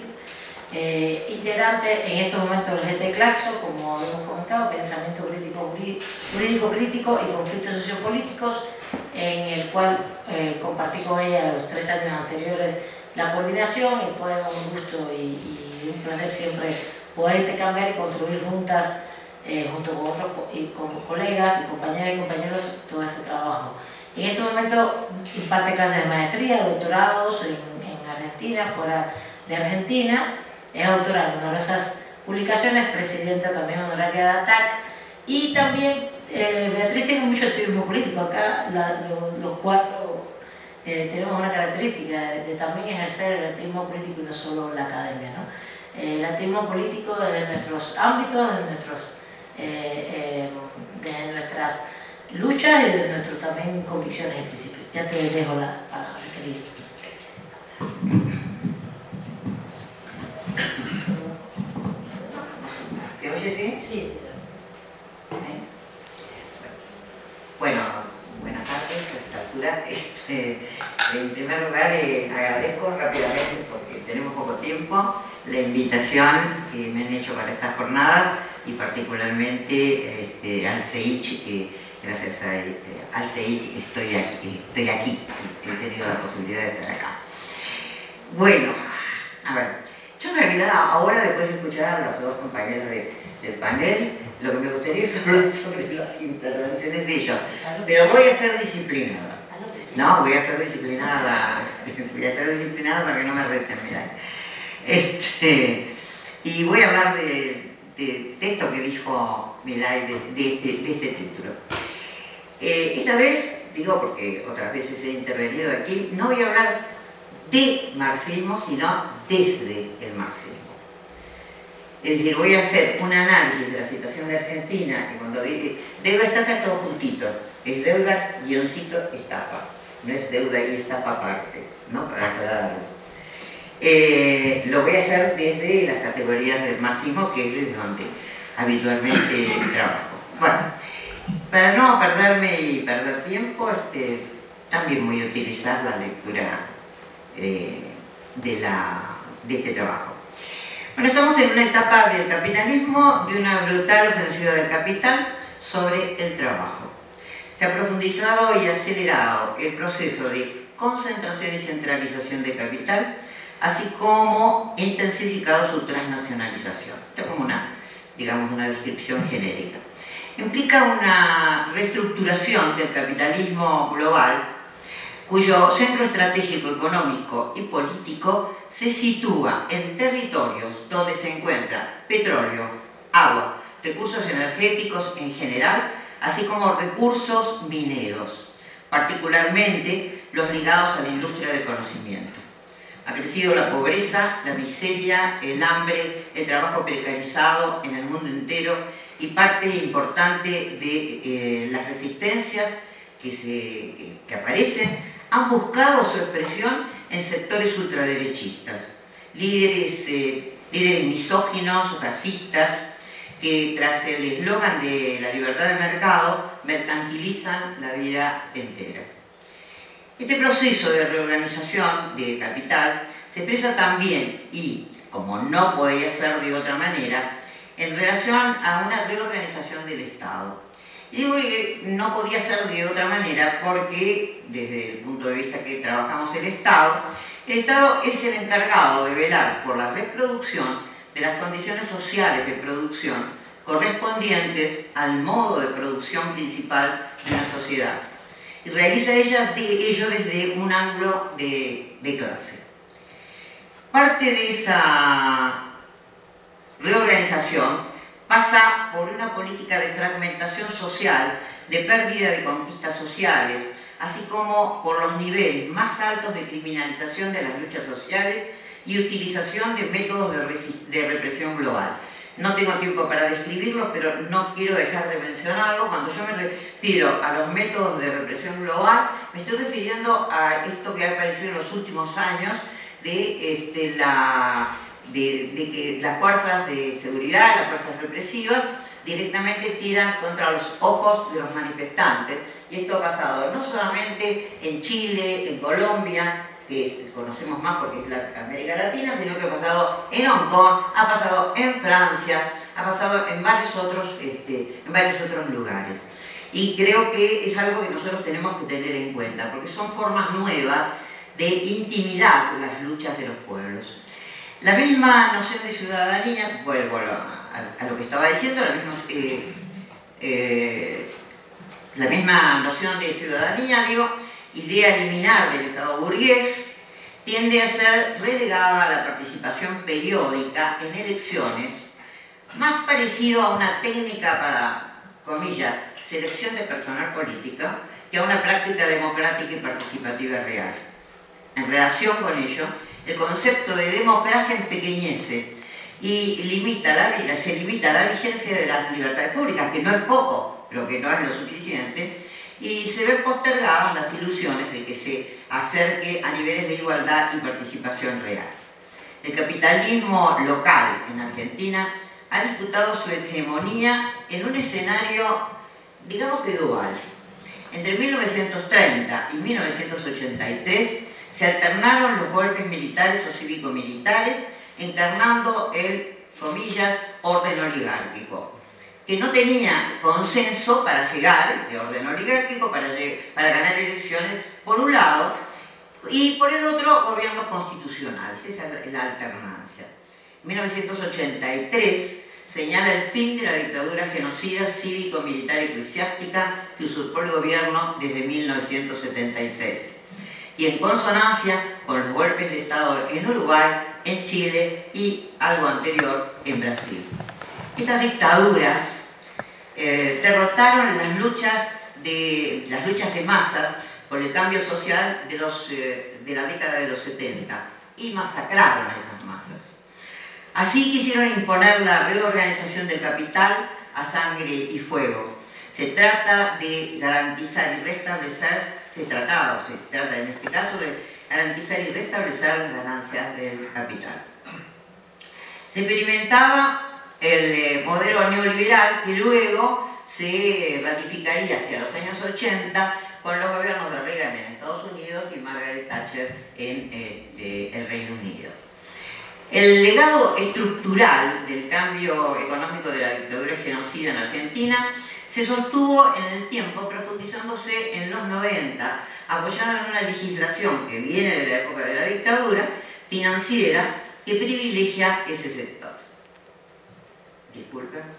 Speaker 1: eh, integrante en estos momentos del G T Claxo, como hemos comentado, Pensamiento Crítico, Jurídico Crítico y Conflictos Sociopolíticos, en el cual eh, compartí con ella los tres años anteriores la coordinación y fue un gusto y, y un placer siempre poder intercambiar y construir juntas, eh, junto con otros y con colegas y compañeras y compañeros, todo ese trabajo. En este momento imparte clases de maestría, doctorados en, en Argentina, fuera de Argentina, es autora de numerosas publicaciones, presidenta también honoraria de A T A C y también eh, Beatriz tiene mucho activismo político. Acá la, lo, los cuatro eh, tenemos una característica de, de también ejercer el activismo político y no solo la academia, ¿no? Eh, el activismo político desde nuestros ámbitos, desde, nuestros, eh, eh, desde nuestras luchas y desde nuestras también convicciones y principios. Ya te dejo la palabra, querido.
Speaker 5: ¿Se oye, sí?
Speaker 1: Sí, sí, sí.
Speaker 5: ¿Sí? Bueno, buenas tardes a esta altura. Este, en primer lugar, eh, agradezco rápidamente, porque tenemos poco tiempo, la invitación que me han hecho para estas jornadas y particularmente este, al C E I C H, que gracias a, eh, al C I H estoy aquí, estoy aquí, he tenido la posibilidad de estar acá. Bueno, a ver, yo en realidad ahora, después de escuchar a los dos compañeros de, del panel, lo que me gustaría es hablar sobre las intervenciones de ellos, pero voy a ser disciplinada. No, voy a ser disciplinada, voy a ser disciplinada para que no me reten, mirá. Este, y voy a hablar de, de, de esto que dijo Milay, de, de, este, de este título. Eh, esta vez, digo porque otras veces he intervenido aquí, no voy a hablar de marxismo, sino desde el marxismo. Es decir, voy a hacer un análisis de la situación de Argentina, que cuando digo deuda estafa es todo juntito, es deuda, guioncito, estafa. No es deuda y estafa aparte, ¿no? Para aclararlo. Eh, lo voy a hacer desde las categorías del marxismo, que es desde donde habitualmente trabajo. Bueno, para no perderme y perder tiempo, este, también voy a utilizar la lectura eh, de, la, de este trabajo. Bueno, estamos en una etapa del capitalismo, de una brutal ofensiva del capital sobre el trabajo. Se ha profundizado y acelerado el proceso de concentración y centralización de capital, así como intensificado su transnacionalización. Esto es como una, digamos, una descripción genérica. Implica una reestructuración del capitalismo global, cuyo centro estratégico económico y político se sitúa en territorios donde se encuentra petróleo, agua, recursos energéticos en general, así como recursos mineros, particularmente los ligados a la industria del conocimiento. Ha crecido la pobreza, la miseria, el hambre, el trabajo precarizado en el mundo entero y parte importante de eh, las resistencias que, se, que, que aparecen han buscado su expresión en sectores ultraderechistas, líderes, eh, líderes misóginos, racistas, que tras el eslogan de la libertad de mercado mercantilizan la vida entera. Este proceso de reorganización de capital se expresa también, y como no podía ser de otra manera, en relación a una reorganización del Estado. Y digo que no podía ser de otra manera porque, desde el punto de vista que trabajamos el Estado, el Estado es el encargado de velar por la reproducción de las condiciones sociales de producción correspondientes al modo de producción principal de la sociedad. Y realiza ella de ello desde un ángulo de, de clase. Parte de esa reorganización pasa por una política de fragmentación social, de pérdida de conquistas sociales, así como por los niveles más altos de criminalización de las luchas sociales y utilización de métodos de, de represión global. No tengo tiempo para describirlos, pero no quiero dejar de mencionarlo. Cuando yo me refiero a los métodos de represión global, me estoy refiriendo a esto que ha aparecido en los últimos años de, este, la, de, de que las fuerzas de seguridad, las fuerzas represivas, directamente tiran contra los ojos de los manifestantes. Y esto ha pasado no solamente en Chile, en Colombia, que conocemos más porque es la América Latina, sino que ha pasado en Hong Kong, ha pasado en Francia, ha pasado en varios otros, este, en varios otros lugares. Y creo que es algo que nosotros tenemos que tener en cuenta, porque son formas nuevas de intimidar las luchas de los pueblos. La misma noción de ciudadanía, vuelvo a lo, a, a lo que estaba diciendo, la misma, eh, eh, la misma noción de ciudadanía, digo, idea eliminar del Estado burgués, tiende a ser relegada a la participación periódica en elecciones, más parecido a una técnica para, comillas, selección de personal política, que a una práctica democrática y participativa real. En relación con ello, el concepto de democracia empequeñece y limita la vida, se limita la vigencia de las libertades públicas, que no es poco, pero que no es lo suficiente, y se ven postergadas las ilusiones de que se acerque a niveles de igualdad y participación real. El capitalismo local en Argentina ha disputado su hegemonía en un escenario, digamos que dual. Entre mil novecientos treinta y mil novecientos ochenta y tres se alternaron los golpes militares o cívico-militares, encarnando el, comillas, orden oligárquico, que que no tenía consenso para llegar, ese orden oligárquico, para, para ganar elecciones, por un lado, y por el otro, gobiernos constitucionales. Esa es la alternancia. En mil novecientos ochenta y tres señala el fin de la dictadura genocida cívico-militar y eclesiástica que usurpó el gobierno desde mil novecientos setenta y seis. Y en consonancia con los golpes de Estado en Uruguay, en Chile y algo anterior en Brasil. Estas dictaduras eh, derrotaron las luchas, de, las luchas de masa por el cambio social de, los, eh, de la década de los setenta y masacraron a esas masas. Así quisieron imponer la reorganización del capital a sangre y fuego. Se trata de garantizar y restablecer, se trataba, o se trata en este caso de garantizar y restablecer las ganancias del capital. Se experimentaba el modelo neoliberal que luego se ratificaría hacia los años ochenta con los gobiernos de Reagan en Estados Unidos y Margaret Thatcher en eh, el Reino Unido. El legado estructural del cambio económico de la dictadura genocida en Argentina se sostuvo en el tiempo, profundizándose en los noventa, apoyado en una legislación que viene de la época de la dictadura, financiera, que privilegia ese sector. Disculpen.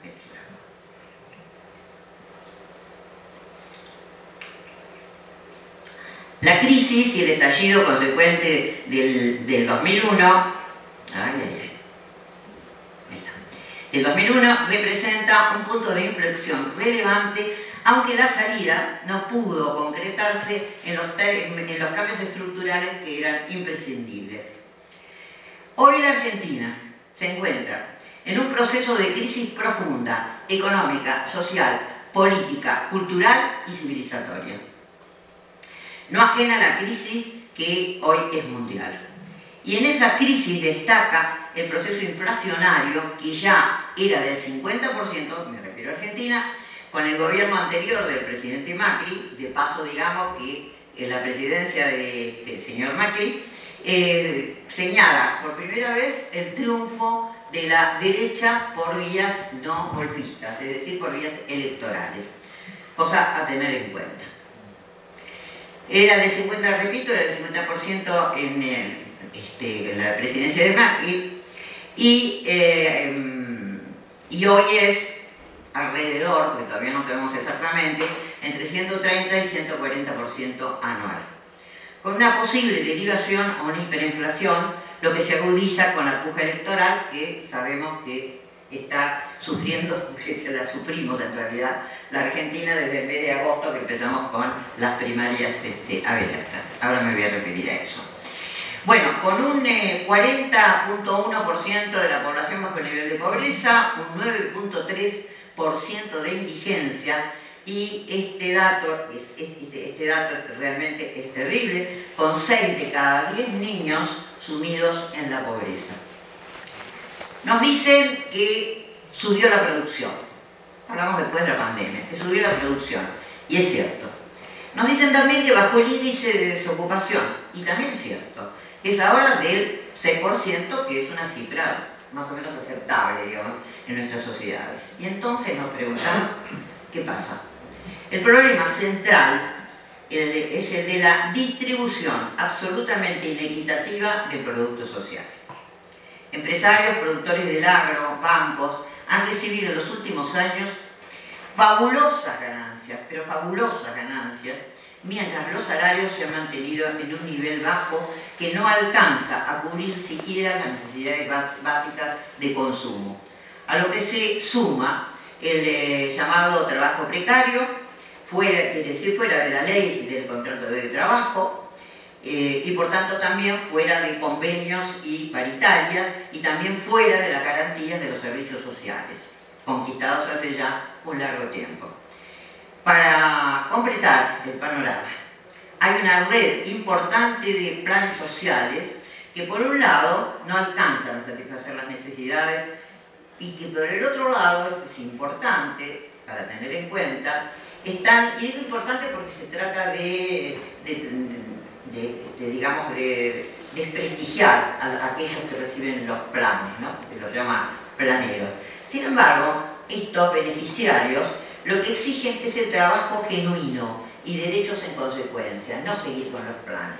Speaker 5: La crisis y el estallido consecuente del, del dos mil uno Ay, ay, ay. El dos mil uno representa un punto de inflexión relevante, aunque la salida no pudo concretarse en los, en los cambios estructurales que eran imprescindibles. Hoy la Argentina se encuentra en un proceso de crisis profunda, económica, social, política, cultural y civilizatoria. No ajena a la crisis que hoy es mundial. Y en esa crisis destaca el proceso inflacionario que ya era del cincuenta por ciento, me refiero a Argentina, con el gobierno anterior del presidente Macri, de paso digamos que en la presidencia del de señor Macri, eh, señala por primera vez el triunfo de la derecha por vías no golpistas, es decir, por vías electorales, cosa a tener en cuenta. Era del cincuenta, repito, era del cincuenta por ciento en el Este, la presidencia de Macri y, eh, y hoy es alrededor, porque todavía no sabemos exactamente, entre ciento treinta y ciento cuarenta por ciento anual, con una posible derivación a una hiperinflación, lo que se agudiza con la puja electoral que sabemos que está sufriendo, que se la sufrimos en realidad, la Argentina desde el mes de agosto que empezamos con las primarias este, abiertas. Ahora me voy a referir a eso. Bueno, con un eh, cuarenta punto uno por ciento de la población bajo el nivel de pobreza, un nueve punto tres por ciento de indigencia, y este dato, es, este, este dato realmente es terrible, con seis de cada diez niños sumidos en la pobreza. Nos dicen que subió la producción, hablamos después de la pandemia, que subió la producción, y es cierto. Nos dicen también que bajó el índice de desocupación, y también es cierto. Es ahora del seis por ciento, que es una cifra más o menos aceptable, digamos, en nuestras sociedades. Y entonces nos preguntamos, ¿qué pasa? El problema central es el de la distribución absolutamente inequitativa del producto social. Empresarios, productores del agro, bancos, han recibido en los últimos años fabulosas ganancias, pero fabulosas ganancias, mientras los salarios se han mantenido en un nivel bajo que no alcanza a cubrir siquiera las necesidades básicas de consumo. A lo que se suma el eh, llamado trabajo precario, fuera, quiere decir fuera de la ley del contrato de trabajo, eh, y por tanto también fuera de convenios y paritarias, y también fuera de las garantías de los servicios sociales, conquistados hace ya un largo tiempo. Para completar el panorama, hay una red importante de planes sociales que por un lado no alcanzan a satisfacer las necesidades y que por el otro lado, esto es importante para tener en cuenta, están, y es importante porque se trata de, de, de, de digamos, de desprestigiar a, a aquellos que reciben los planes, ¿no? Se los llama planeros. Sin embargo, estos beneficiarios lo que exigen es el trabajo genuino y derechos en consecuencia, no seguir con los planes.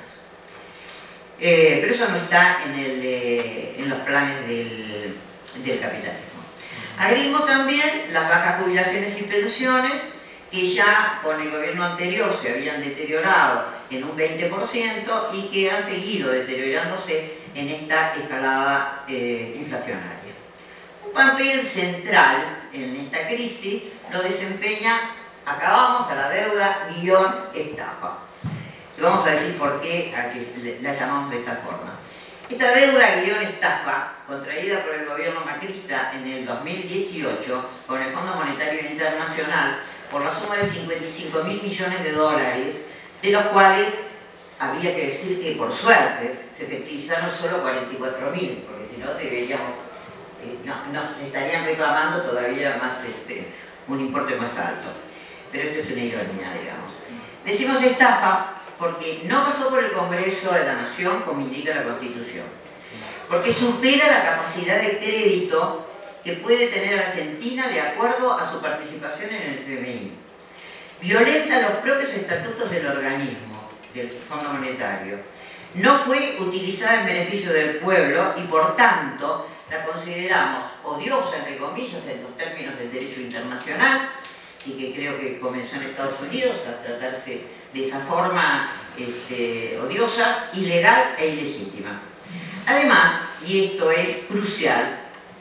Speaker 5: Eh, pero eso no está en, el, eh, en los planes del, del capitalismo. Agregamos también las bajas jubilaciones y pensiones, que ya con el gobierno anterior se habían deteriorado en un veinte por ciento y que han seguido deteriorándose en esta escalada eh, inflacionaria. Un papel central en esta crisis lo desempeña, acabamos a la deuda guión estafa. Y vamos a decir por qué a que la llamamos de esta forma. Esta deuda guión estafa, contraída por el gobierno macrista en el dos mil dieciocho con el Fondo Monetario Internacional por la suma de cincuenta y cinco mil millones de dólares, de los cuales habría que decir que por suerte se efectivizaron solo cuarenta y cuatro mil, porque si no deberíamos, eh, no, nos estarían reclamando todavía más este, un importe más alto. Pero esto es una ironía, digamos. Decimos estafa porque no pasó por el Congreso de la Nación como indica la Constitución, porque supera la capacidad de crédito que puede tener Argentina de acuerdo a su participación en el F M I. Violenta los propios estatutos del organismo, del Fondo Monetario. No fue utilizada en beneficio del pueblo y por tanto la consideramos odiosa, entre comillas, en los términos del derecho internacional, y que creo que comenzó en Estados Unidos a tratarse de esa forma este, odiosa, ilegal e ilegítima. Además, y esto es crucial,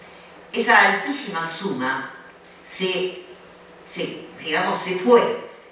Speaker 5: esa altísima suma se, se, digamos, se fue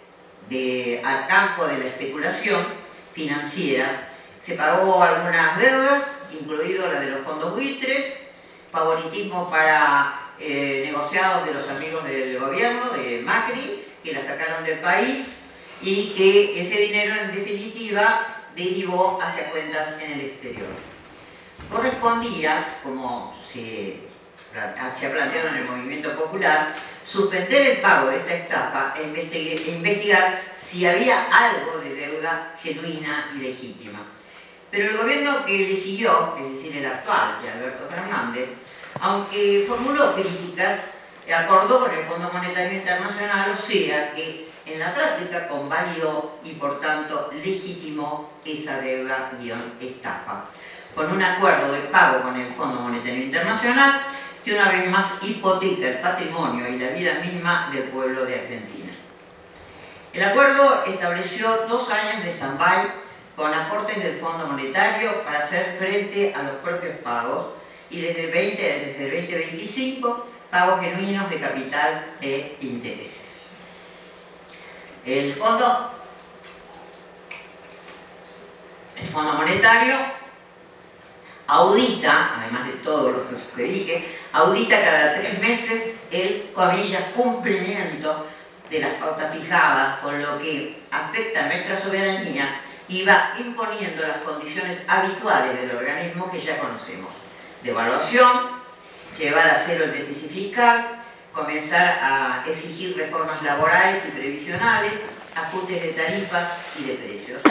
Speaker 5: de, al campo de la especulación financiera, se pagó algunas deudas, incluido la de los fondos buitres, favoritismo para eh, negociados de los amigos del gobierno, de Macri, que la sacaron del país y que ese dinero en definitiva derivó hacia cuentas en el exterior. Correspondía, como se se ha planteado en el movimiento popular, suspender el pago de esta estafa e investigar, e investigar si había algo de deuda genuina y legítima. Pero el gobierno que le siguió, es decir, el actual de Alberto Fernández, aunque formuló críticas, acordó con el Fondo Monetario Internacional, o sea que en la práctica convalidó y por tanto legitimó esa deuda guión estafa, con un acuerdo de pago con el Fondo Monetario Internacional que una vez más hipoteca el patrimonio y la vida misma del pueblo de Argentina. El acuerdo estableció dos años de stand-by con aportes del Fondo Monetario para hacer frente a los propios pagos y desde el, veinte, desde el veinte veinticinco pagos genuinos de capital e intereses. El Fondo, el Fondo Monetario audita, además de todo lo que dije, audita cada tres meses el, comillas, cumplimiento de las pautas fijadas, con lo que afecta a nuestra soberanía y va imponiendo las condiciones habituales del organismo que ya conocemos. Devaluación, llevar a cero el déficit fiscal, comenzar a exigir reformas laborales y previsionales, ajustes de tarifas y de precios.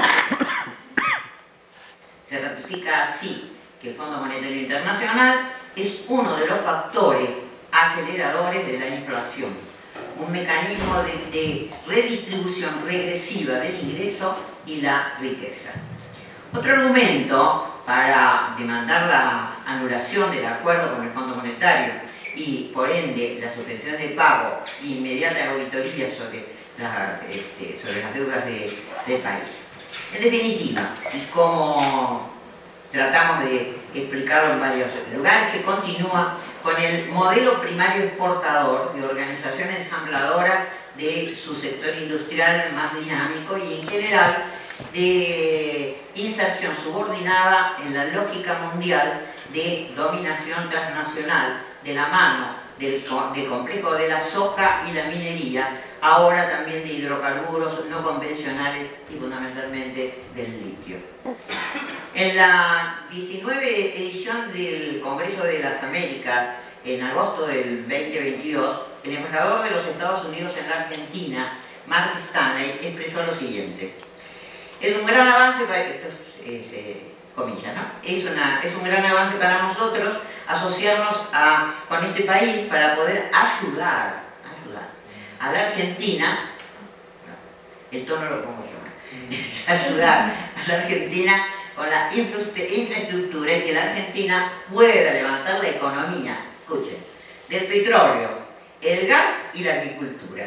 Speaker 5: Se ratifica así que el Fondo Monetario Internacional es uno de los factores aceleradores de la inflación, un mecanismo de, de redistribución regresiva del ingreso y la riqueza. Otro argumento para demandar la anulación del acuerdo con el Fondo Monetario y, por ende, la suspensión de pago e inmediata auditoría sobre, la, este, sobre las deudas de, del país. En definitiva, y como tratamos de explicarlo en varios lugares, se continúa con el modelo primario exportador de organización ensambladora de su sector industrial más dinámico y en general de inserción subordinada en la lógica mundial de dominación transnacional de la mano del, del complejo de la soja y la minería, ahora también de hidrocarburos no convencionales y fundamentalmente del litio. En la diecinueve edición del Congreso de las Américas, en agosto del veinte veintidós, el embajador de los Estados Unidos en la Argentina, Mark Stanley, expresó lo siguiente: es un gran avance para, esto es, es, eh, comillas, ¿no? es, una, es un gran avance para nosotros asociarnos a, con este país para poder ayudar, ayudar a la Argentina, el tono lo pongo yo, ayudar a la Argentina con la infraestructura y que la Argentina pueda levantar la economía, escuchen, del petróleo, el gas y la agricultura,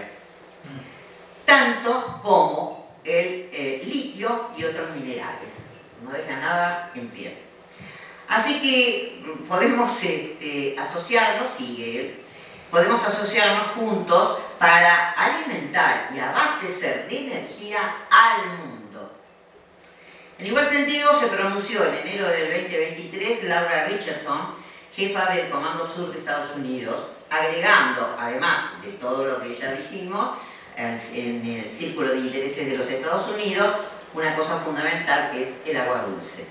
Speaker 5: tanto como el eh, litio y otros minerales. No deja nada en pie. Así que podemos eh, asociarnos, sigue, podemos asociarnos juntos para alimentar y abastecer de energía al mundo. En igual sentido se pronunció en enero del veinte veintitrés Laura Richardson, jefa del Comando Sur de Estados Unidos, agregando, además de todo lo que ya decimos, en el círculo de intereses de los Estados Unidos, una cosa fundamental que es el agua dulce.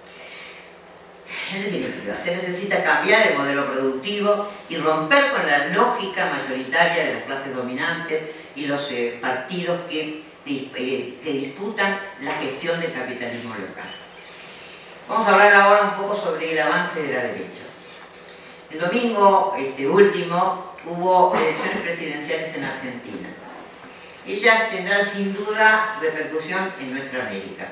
Speaker 5: En definitiva, se necesita cambiar el modelo productivo y romper con la lógica mayoritaria de las clases dominantes y los eh, partidos que, eh, que disputan la gestión del capitalismo local. Vamos a hablar ahora un poco sobre el avance de la derecha. El domingo este, último hubo elecciones presidenciales en Argentina. Ellas tendrán sin duda repercusión en nuestra América.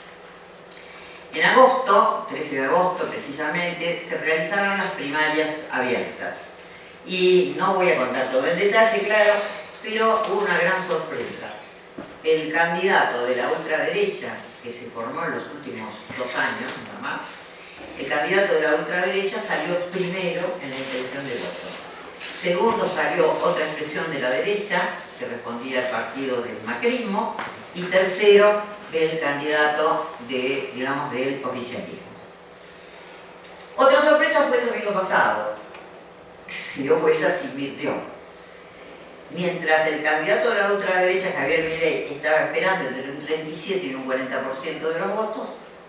Speaker 5: En agosto, trece de agosto precisamente, se realizaron las primarias abiertas. Y no voy a contar todo en detalle, claro, pero hubo una gran sorpresa. El candidato de la ultraderecha, que se formó en los últimos dos años, nada más, el candidato de la ultraderecha salió primero en la intención de voto. Segundo salió otra expresión de la derecha, que respondía al partido del macrismo, y tercero, el candidato de, digamos, del oficialismo. Otra sorpresa fue el domingo pasado, que se dio vuelta, se invirtió. Mientras el candidato de la ultraderecha, Javier Milei, estaba esperando entre un treinta y siete y un cuarenta por ciento de los votos,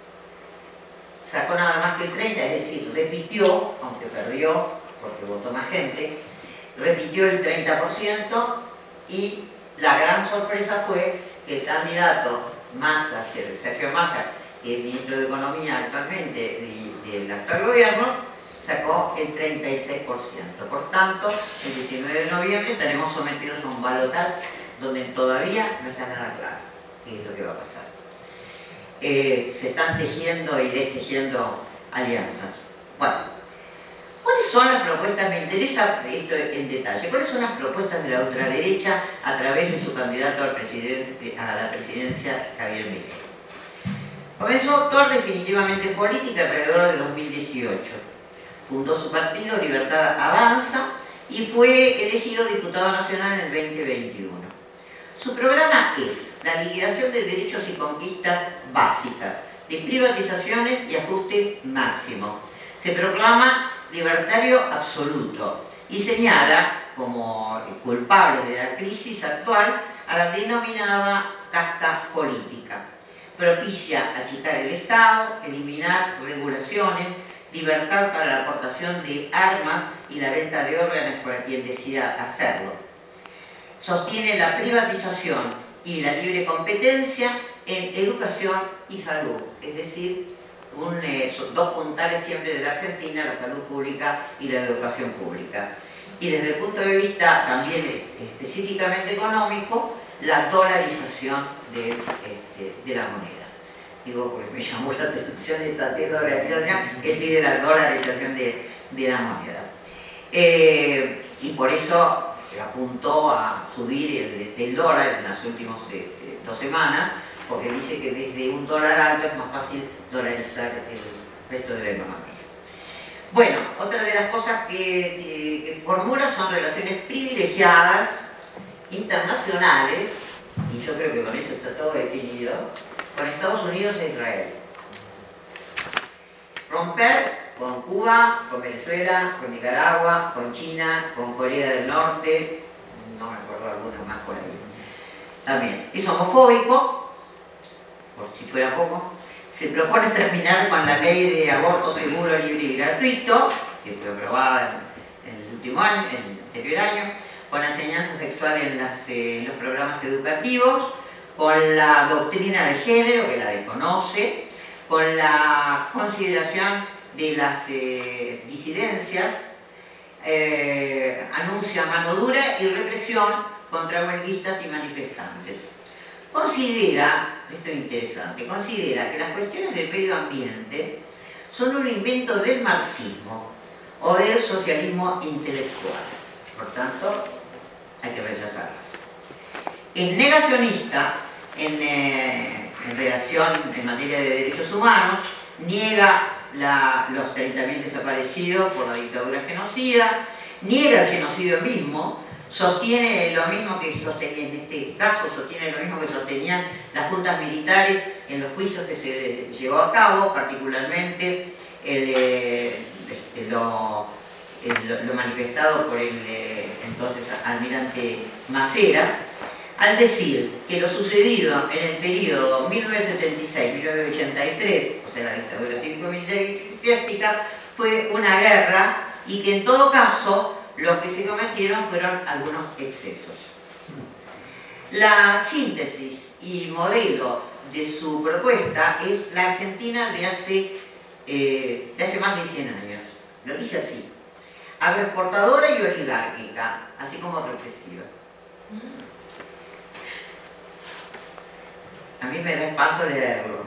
Speaker 5: sacó nada más que el treinta por ciento, es decir, repitió, aunque perdió, porque votó más gente, repitió el treinta por ciento, y la gran sorpresa fue que el candidato Massa, Sergio Massa, que es ministro de Economía actualmente del actual gobierno, sacó el treinta y seis por ciento. Por tanto, el diecinueve de noviembre estaremos sometidos a un balotaje donde todavía no está nada claro qué es lo que va a pasar. Eh, se están tejiendo y destejiendo alianzas. Bueno, ¿cuáles son las propuestas? Me interesa esto en detalle. ¿Cuáles son las propuestas de la ultraderecha a través de su candidato al presidente, a la presidencia, Javier Milei? Comenzó a actuar definitivamente en política alrededor de dos mil dieciocho. Fundó su partido Libertad Avanza y fue elegido diputado nacional en el veinte veintiuno. Su programa es la liquidación de derechos y conquistas básicas, de privatizaciones y ajuste máximo. Se proclama libertario absoluto y señala como culpables de la crisis actual a la denominada casta política. Propicia achicar el Estado, eliminar regulaciones, libertad para la aportación de armas y la venta de órganos por quien decida hacerlo. Sostiene la privatización y la libre competencia en educación y salud, es decir, un, eh, dos puntales siempre de la Argentina, la salud pública y la educación pública. Y desde el punto de vista también específicamente económico, la dolarización de, este, de la moneda. Digo, porque me llamó la atención esta dolarización, él pide la dolarización de, de la moneda. Eh, y por eso apuntó a subir el, el dólar en las últimas eh, dos semanas, porque dice que desde un dólar alto es más fácil dolarizar el resto de la economía. Bueno, otra de las cosas que, que, que formula son relaciones privilegiadas, internacionales, y yo creo que con esto está todo definido, con Estados Unidos e Israel. Romper con Cuba, con Venezuela, con Nicaragua, con China, con Corea del Norte, no me acuerdo alguna más por ahí. También es homofóbico, por si fuera poco. Se propone terminar con la ley de aborto seguro, libre y gratuito, que fue aprobada en, en el último año, en el anterior año, con la enseñanza sexual en, las, eh, en los programas educativos, con la doctrina de género, que la desconoce, con la consideración de las eh, disidencias, eh, anuncia mano dura y represión contra huelguistas y manifestantes. Considera, esto es interesante, considera que las cuestiones del medio ambiente son un invento del marxismo o del socialismo intelectual. Por tanto, hay que rechazarlas. Es negacionista en, eh, en relación en materia de derechos humanos, niega la, los treinta mil desaparecidos por la dictadura genocida, niega el genocidio mismo, sostiene lo mismo que sostenía, en este caso sostiene lo mismo que sostenían las juntas militares en los juicios que se llevó a cabo, particularmente el, eh, este, lo, el, lo manifestado por el eh, entonces almirante Macera, al decir que lo sucedido en el periodo mil novecientos setenta y seis a mil novecientos ochenta y tres, o sea, la dictadura cívico-militar y eclesiástica, fue una guerra y que en todo caso lo que se cometieron fueron algunos excesos. La síntesis y modelo de su propuesta es la Argentina de hace, eh, de hace más de cien años. Lo dice así: agroexportadora y oligárquica, así como represiva. A mí me da espanto leerlo.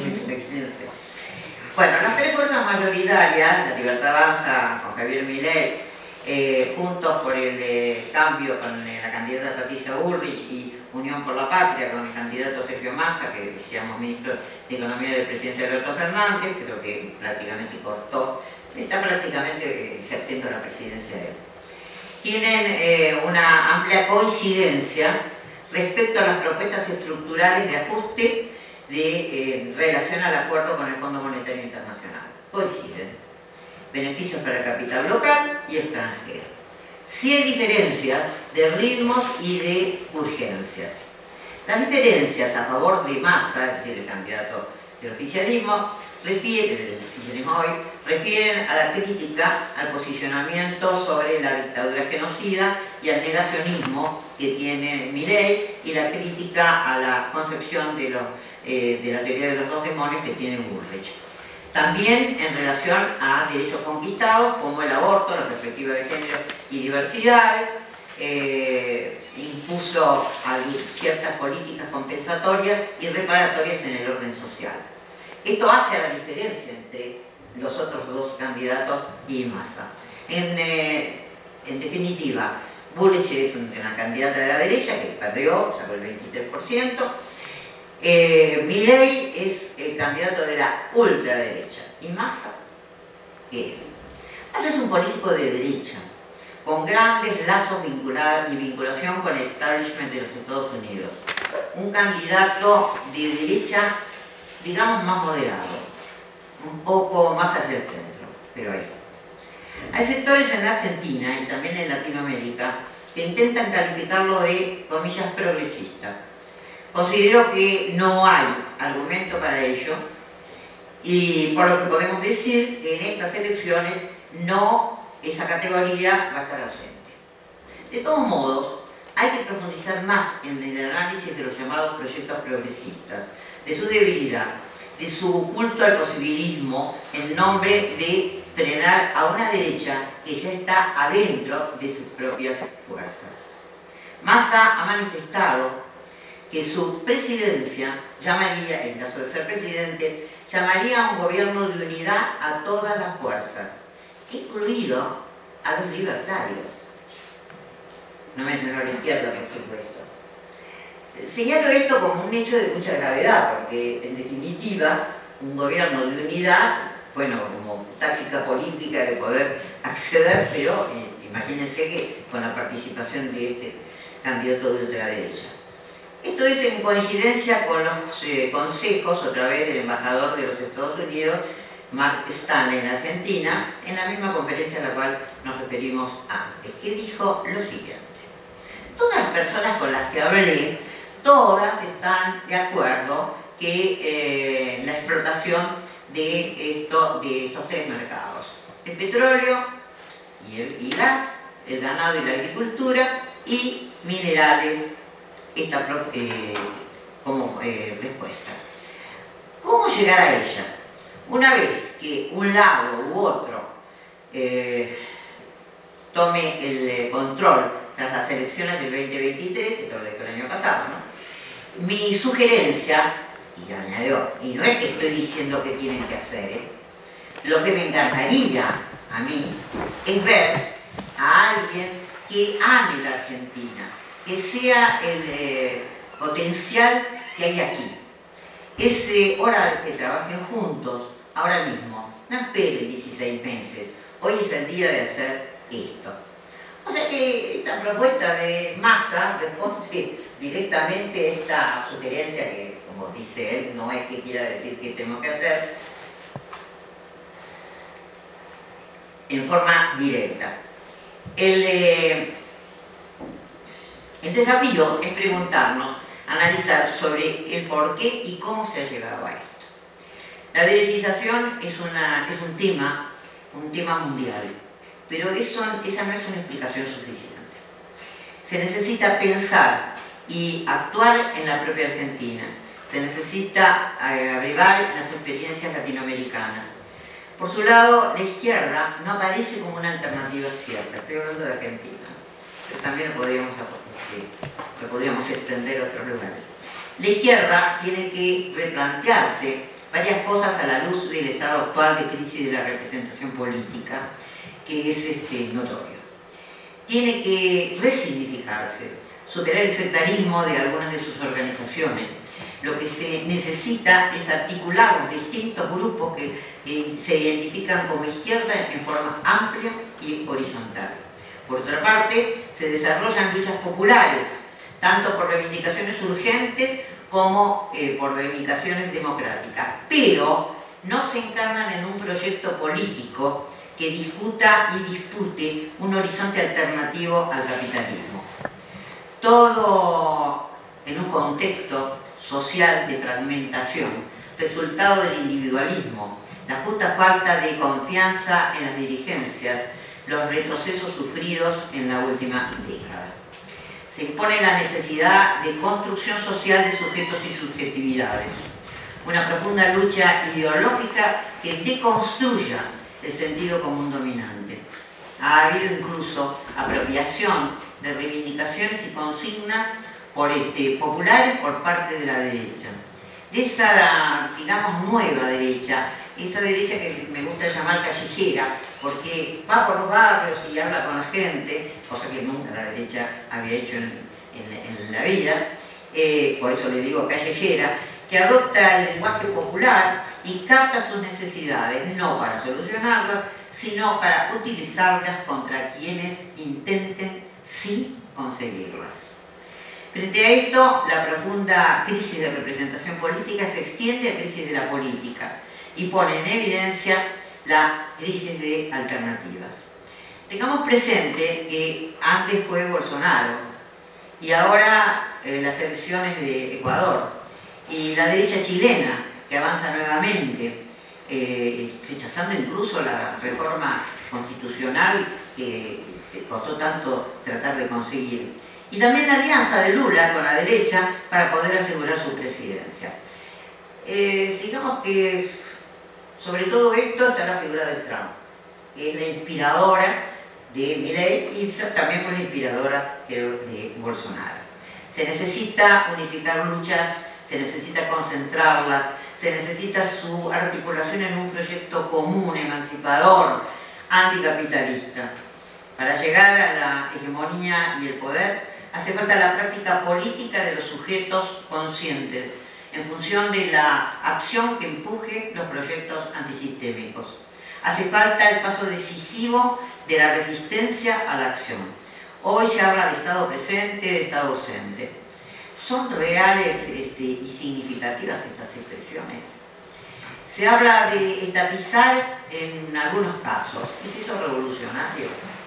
Speaker 5: Bueno, las tres fuerzas mayoritarias, La Libertad Avanza con Javier Milei, eh, Juntos por el eh, Cambio con eh, la candidata Patricia Bullrich y Unión por la Patria con el candidato Sergio Massa, que decíamos ministro de Economía del presidente Alberto Fernández, pero que prácticamente cortó, está prácticamente ejerciendo la presidencia de él. Tienen eh, una amplia coincidencia respecto a las propuestas estructurales de ajuste de eh, relación al acuerdo con el Fondo Monetario Internacional. Coinciden. Beneficios para el capital local y extranjero. Sí hay diferencias de ritmos y de urgencias. Las diferencias a favor de Massa, es decir, el candidato del oficialismo, refieren, el oficialismo hoy, refieren a la crítica al posicionamiento sobre la dictadura genocida y al negacionismo que tiene Milei y la crítica a la concepción de, los, eh, de la teoría de los dos demonios que tiene Bullrich. También en relación a derechos conquistados como el aborto, la perspectiva de género y diversidades, eh, impuso ciertas políticas compensatorias y reparatorias en el orden social. Esto hace a la diferencia entre los otros dos candidatos y Massa. En, eh, en definitiva, Bullrich es una candidata de la derecha que perdió, sacó el veintitrés por ciento. Eh, Milei es el candidato de la ultraderecha. ¿Y Massa qué es? Massa es un político de derecha, con grandes lazos vinculados y vinculación con el establishment de los Estados Unidos. Un candidato de derecha, digamos, más moderado, un poco más hacia el centro, pero ahí. Hay sectores en la Argentina y también en Latinoamérica que intentan calificarlo de, comillas, progresista. Considero que no hay argumento para ello y por lo que podemos decir que en estas elecciones no, esa categoría va a estar ausente. De todos modos, hay que profundizar más en el análisis de los llamados proyectos progresistas, de su debilidad, de su culto al posibilismo en nombre de frenar a una derecha que ya está adentro de sus propias fuerzas. Massa ha manifestado que su presidencia llamaría, en caso de ser presidente, llamaría a un gobierno de unidad a todas las fuerzas, incluido a los libertarios. No mencionó a la izquierda, por supuesto. Señalo esto como un hecho de mucha gravedad, porque en definitiva, un gobierno de unidad, bueno, como táctica política de poder acceder, pero eh, imagínense que con la participación de este candidato de ultraderecha. Esto es en coincidencia con los eh, consejos, otra vez, del embajador de los Estados Unidos, Mark Stanley, en Argentina, en la misma conferencia a la cual nos referimos antes, que dijo lo siguiente: todas las personas con las que hablé, todas están de acuerdo que eh, la explotación de, esto, de estos tres mercados, el petróleo y el y gas, el ganado y la agricultura, y minerales, esta, eh, como eh, respuesta. ¿Cómo llegar a ella? Una vez que un lado u otro eh, tome el control tras las elecciones del veinte veintitrés, esto lo dije el año pasado, ¿no? Mi sugerencia, y añadió, y no es que estoy diciendo que tienen que hacer, ¿eh? Lo que me encantaría a mí es ver a alguien que ame la Argentina, que sea el eh, potencial que hay aquí. Es eh, hora de que trabajen juntos, ahora mismo. No esperen dieciséis meses. Hoy es el día de hacer esto. O sea que esta propuesta de Massa responde directamente a esta sugerencia que, como dice él, no es que quiera decir que tenemos que hacer, en forma directa. El, eh, el desafío es preguntarnos, analizar sobre el por qué y cómo se ha llegado a esto. La derechización es, una, es un tema, un tema mundial, pero eso, esa no es una explicación suficiente. Se necesita pensar y actuar en la propia Argentina. Se necesita eh, abrigar en las experiencias latinoamericanas. Por su lado, la izquierda no aparece como una alternativa cierta. Estoy hablando de Argentina, pero también lo podríamos, lo podríamos extender a otros lugares. La izquierda tiene que replantearse varias cosas a la luz del estado actual de crisis de la representación política, que es este, notorio. Tiene que resignificarse, superar el sectarismo de algunas de sus organizaciones. Lo que se necesita es articular los distintos grupos que eh, se identifican como izquierda en forma amplia y horizontal. Por otra parte, se desarrollan luchas populares, tanto por reivindicaciones urgentes como eh, por reivindicaciones democráticas, pero no se encarnan en un proyecto político que discuta y dispute un horizonte alternativo al capitalismo. Todo en un contexto social de fragmentación, resultado del individualismo, la justa falta de confianza en las dirigencias, los retrocesos sufridos en la última década. Se impone la necesidad de construcción social de sujetos y subjetividades, una profunda lucha ideológica que deconstruya el sentido común dominante. Ha habido incluso apropiación de reivindicaciones y consignas por este, populares por parte de la derecha. De esa, digamos, nueva derecha, esa derecha que me gusta llamar callejera, porque va por los barrios y habla con la gente, cosa que nunca la derecha había hecho en, en, en la vida, eh, por eso le digo callejera, que adopta el lenguaje popular y capta sus necesidades, no para solucionarlas, sino para utilizarlas contra quienes intenten sí conseguirlas. Frente a esto, la profunda crisis de representación política se extiende a crisis de la política y pone en evidencia la crisis de alternativas. Tengamos presente que antes fue Bolsonaro y ahora eh, las elecciones de Ecuador y la derecha chilena que avanza nuevamente, eh, rechazando incluso la reforma constitucional que, que costó tanto tratar de conseguir. Y también la alianza de Lula con la derecha para poder asegurar su presidencia. Eh, digamos que sobre todo esto está la figura de Trump, que es la inspiradora de Milei y también fue la inspiradora, creo, de Bolsonaro. Se necesita unificar luchas, se necesita concentrarlas, se necesita su articulación en un proyecto común, emancipador, anticapitalista. Para llegar a la hegemonía y el poder, hace falta la práctica política de los sujetos conscientes, en función de la acción que empuje los proyectos antisistémicos. Hace falta el paso decisivo de la resistencia a la acción. Hoy se habla de Estado presente, de Estado ausente. ¿Son reales este, y significativas estas expresiones? Se habla de estatizar en algunos casos. ¿Es eso revolucionario?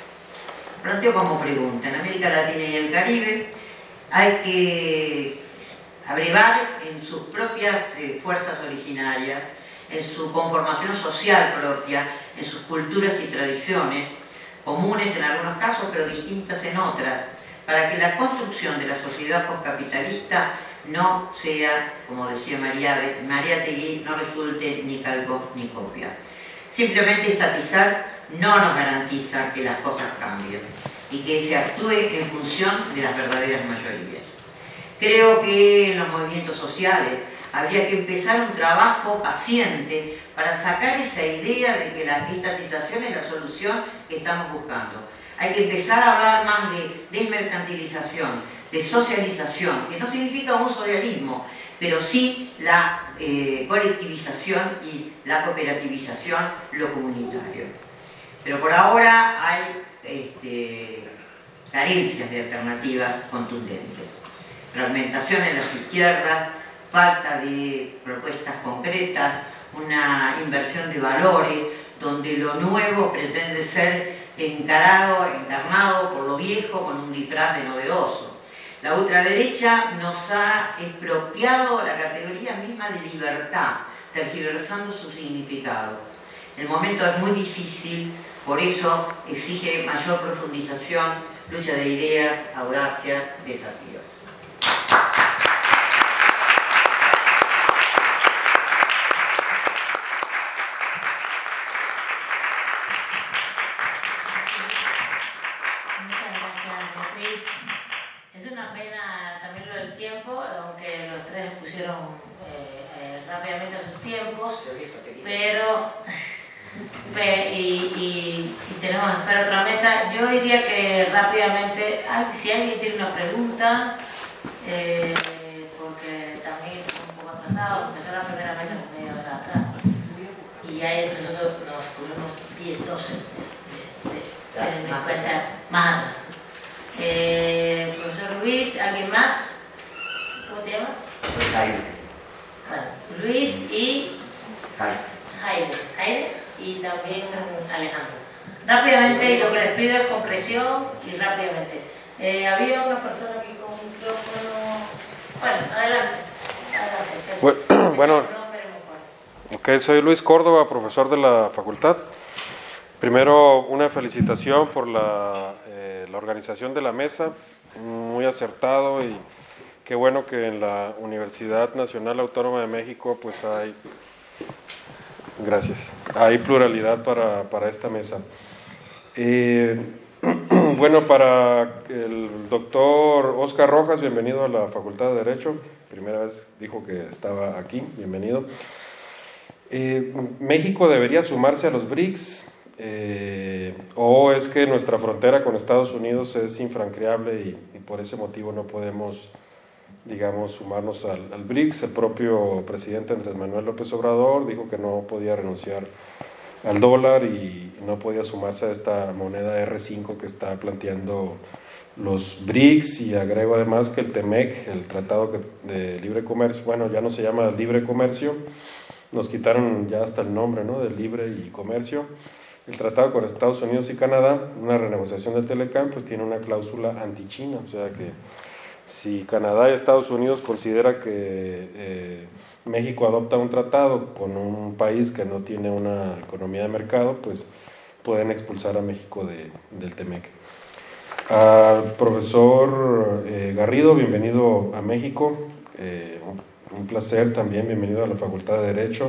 Speaker 5: Planteo como pregunta, en América Latina y el Caribe hay que abrevar en sus propias eh, fuerzas originarias, en su conformación social propia, en sus culturas y tradiciones, comunes en algunos casos pero distintas en otras, para que la construcción de la sociedad postcapitalista no sea, como decía María, María Tegui, no resulte ni calco ni copia. Simplemente estatizar no nos garantiza que las cosas cambien y que se actúe en función de las verdaderas mayorías. Creo que en los movimientos sociales habría que empezar un trabajo paciente para sacar esa idea de que la estatización es la solución que estamos buscando. Hay que empezar a hablar más de desmercantilización, de socialización, que no significa un socialismo, pero sí la eh, colectivización y la cooperativización, lo comunitario. Pero por ahora hay este, carencias de alternativas contundentes. Fragmentación en las izquierdas, falta de propuestas concretas, una inversión de valores, donde lo nuevo pretende ser encarado, encarnado por lo viejo con un disfraz de novedoso. La ultraderecha nos ha expropiado la categoría misma de libertad, tergiversando su significado. El momento es muy difícil, por eso exige mayor profundización, lucha de ideas, audacia, desafíos.
Speaker 1: Pero, y, y, y tenemos que esperar otra mesa. Yo diría que rápidamente, si alguien tiene una pregunta, eh, porque también estamos un poco atrasados, empezó la primera mesa con media hora atrás, y ya nosotros nos cubrimos diez, doce, teniendo en cuenta más atrás. Eh, profesor Luis, ¿alguien más? ¿Cómo te llamas?
Speaker 5: Jaime.
Speaker 1: Bueno, Luis y...
Speaker 5: Jaime.
Speaker 1: Jaime, Jaime y también Alejandro. Rápidamente, lo que les pido es concreción y rápidamente. Eh, había una persona aquí con un micrófono. Bueno, adelante. adelante.
Speaker 6: Bueno, ok, soy Luis Córdoba, profesor de la facultad. Primero, una felicitación por la, eh, la organización de la mesa, muy acertado, y qué bueno que en la Universidad Nacional Autónoma de México pues hay... Gracias. Hay pluralidad para, para esta mesa. Eh, bueno, para el doctor Oscar Rojas, bienvenido a la Facultad de Derecho. Primera vez dijo que estaba aquí, bienvenido. Eh, ¿México debería sumarse a los BRICS? Eh, ¿O es que nuestra frontera con Estados Unidos es infranqueable y, y por ese motivo no podemos, digamos, sumarnos al, al BRICS? El propio presidente Andrés Manuel López Obrador dijo que no podía renunciar al dólar y no podía sumarse a esta moneda erre cinco que está planteando los BRICS, y agrego además que el TEMEC, el Tratado de Libre Comercio, bueno, ya no se llama Libre Comercio, nos quitaron ya hasta el nombre, ¿no?, de Libre y Comercio. El tratado con Estados Unidos y Canadá, una renegociación de Telecam, pues tiene una cláusula anti-China, o sea que si Canadá y Estados Unidos considera que eh, México adopta un tratado con un país que no tiene una economía de mercado, pues pueden expulsar a México de, del TEMEC. Al profesor eh, Garrido, bienvenido a México, eh, un, un placer también, bienvenido a la Facultad de Derecho.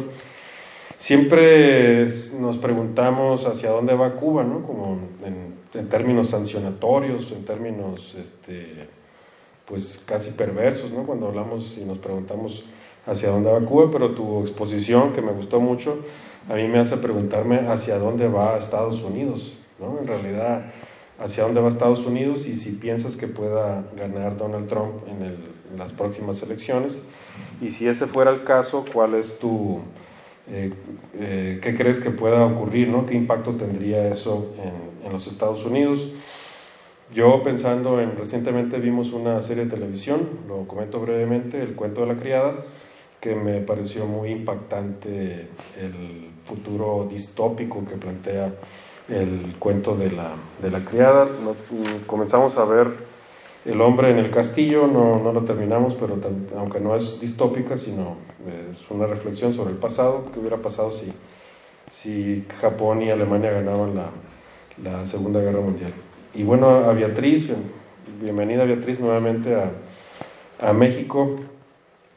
Speaker 6: Siempre nos preguntamos hacia dónde va Cuba, ¿no?, como en, en términos sancionatorios, en términos este, pues casi perversos, ¿no?, cuando hablamos y nos preguntamos hacia dónde va Cuba, pero tu exposición, que me gustó mucho, a mí me hace preguntarme hacia dónde va Estados Unidos, ¿no?, en realidad, hacia dónde va Estados Unidos, y si piensas que pueda ganar Donald Trump en, el, en las próximas elecciones, y si ese fuera el caso, ¿cuál es tu... Eh, eh, ¿qué crees que pueda ocurrir, ¿no? ¿Qué impacto tendría eso en, en los Estados Unidos? Yo, pensando en, recientemente vimos una serie de televisión, lo comento brevemente, El cuento de la criada, que me pareció muy impactante el futuro distópico que plantea el cuento de la, de la criada. Nos, comenzamos a ver El hombre en el castillo, no, no lo terminamos, pero tan, aunque no es distópica, sino es una reflexión sobre el pasado, qué hubiera pasado si, si Japón y Alemania ganaban la, la Segunda Guerra Mundial. Y bueno, a Beatriz, bienvenida Beatriz nuevamente a, a México.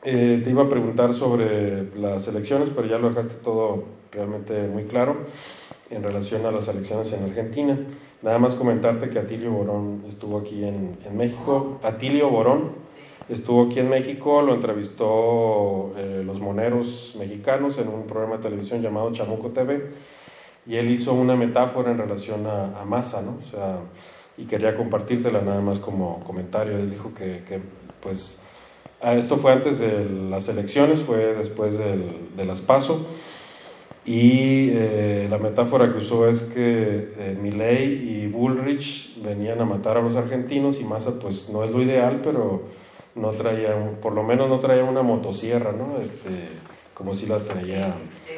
Speaker 6: Eh, te iba a preguntar sobre las elecciones, pero ya lo dejaste todo realmente muy claro en relación a las elecciones en Argentina. Nada más comentarte que Atilio Borón estuvo aquí en, en México. Atilio Borón estuvo aquí en México, lo entrevistó eh, Los Moneros Mexicanos en un programa de televisión llamado Chamuco T V, y él hizo una metáfora en relación a, a Massa, ¿no? O sea, y quería compartírtela nada más como comentario. Él dijo que, que pues, esto fue antes de las elecciones, fue después del, de las PASO, y eh, la metáfora que usó es que eh, Milei y Bullrich venían a matar a los argentinos, y Massa pues no es lo ideal, pero no traía, por lo menos no traía una motosierra, ¿no? Este, como si la traía,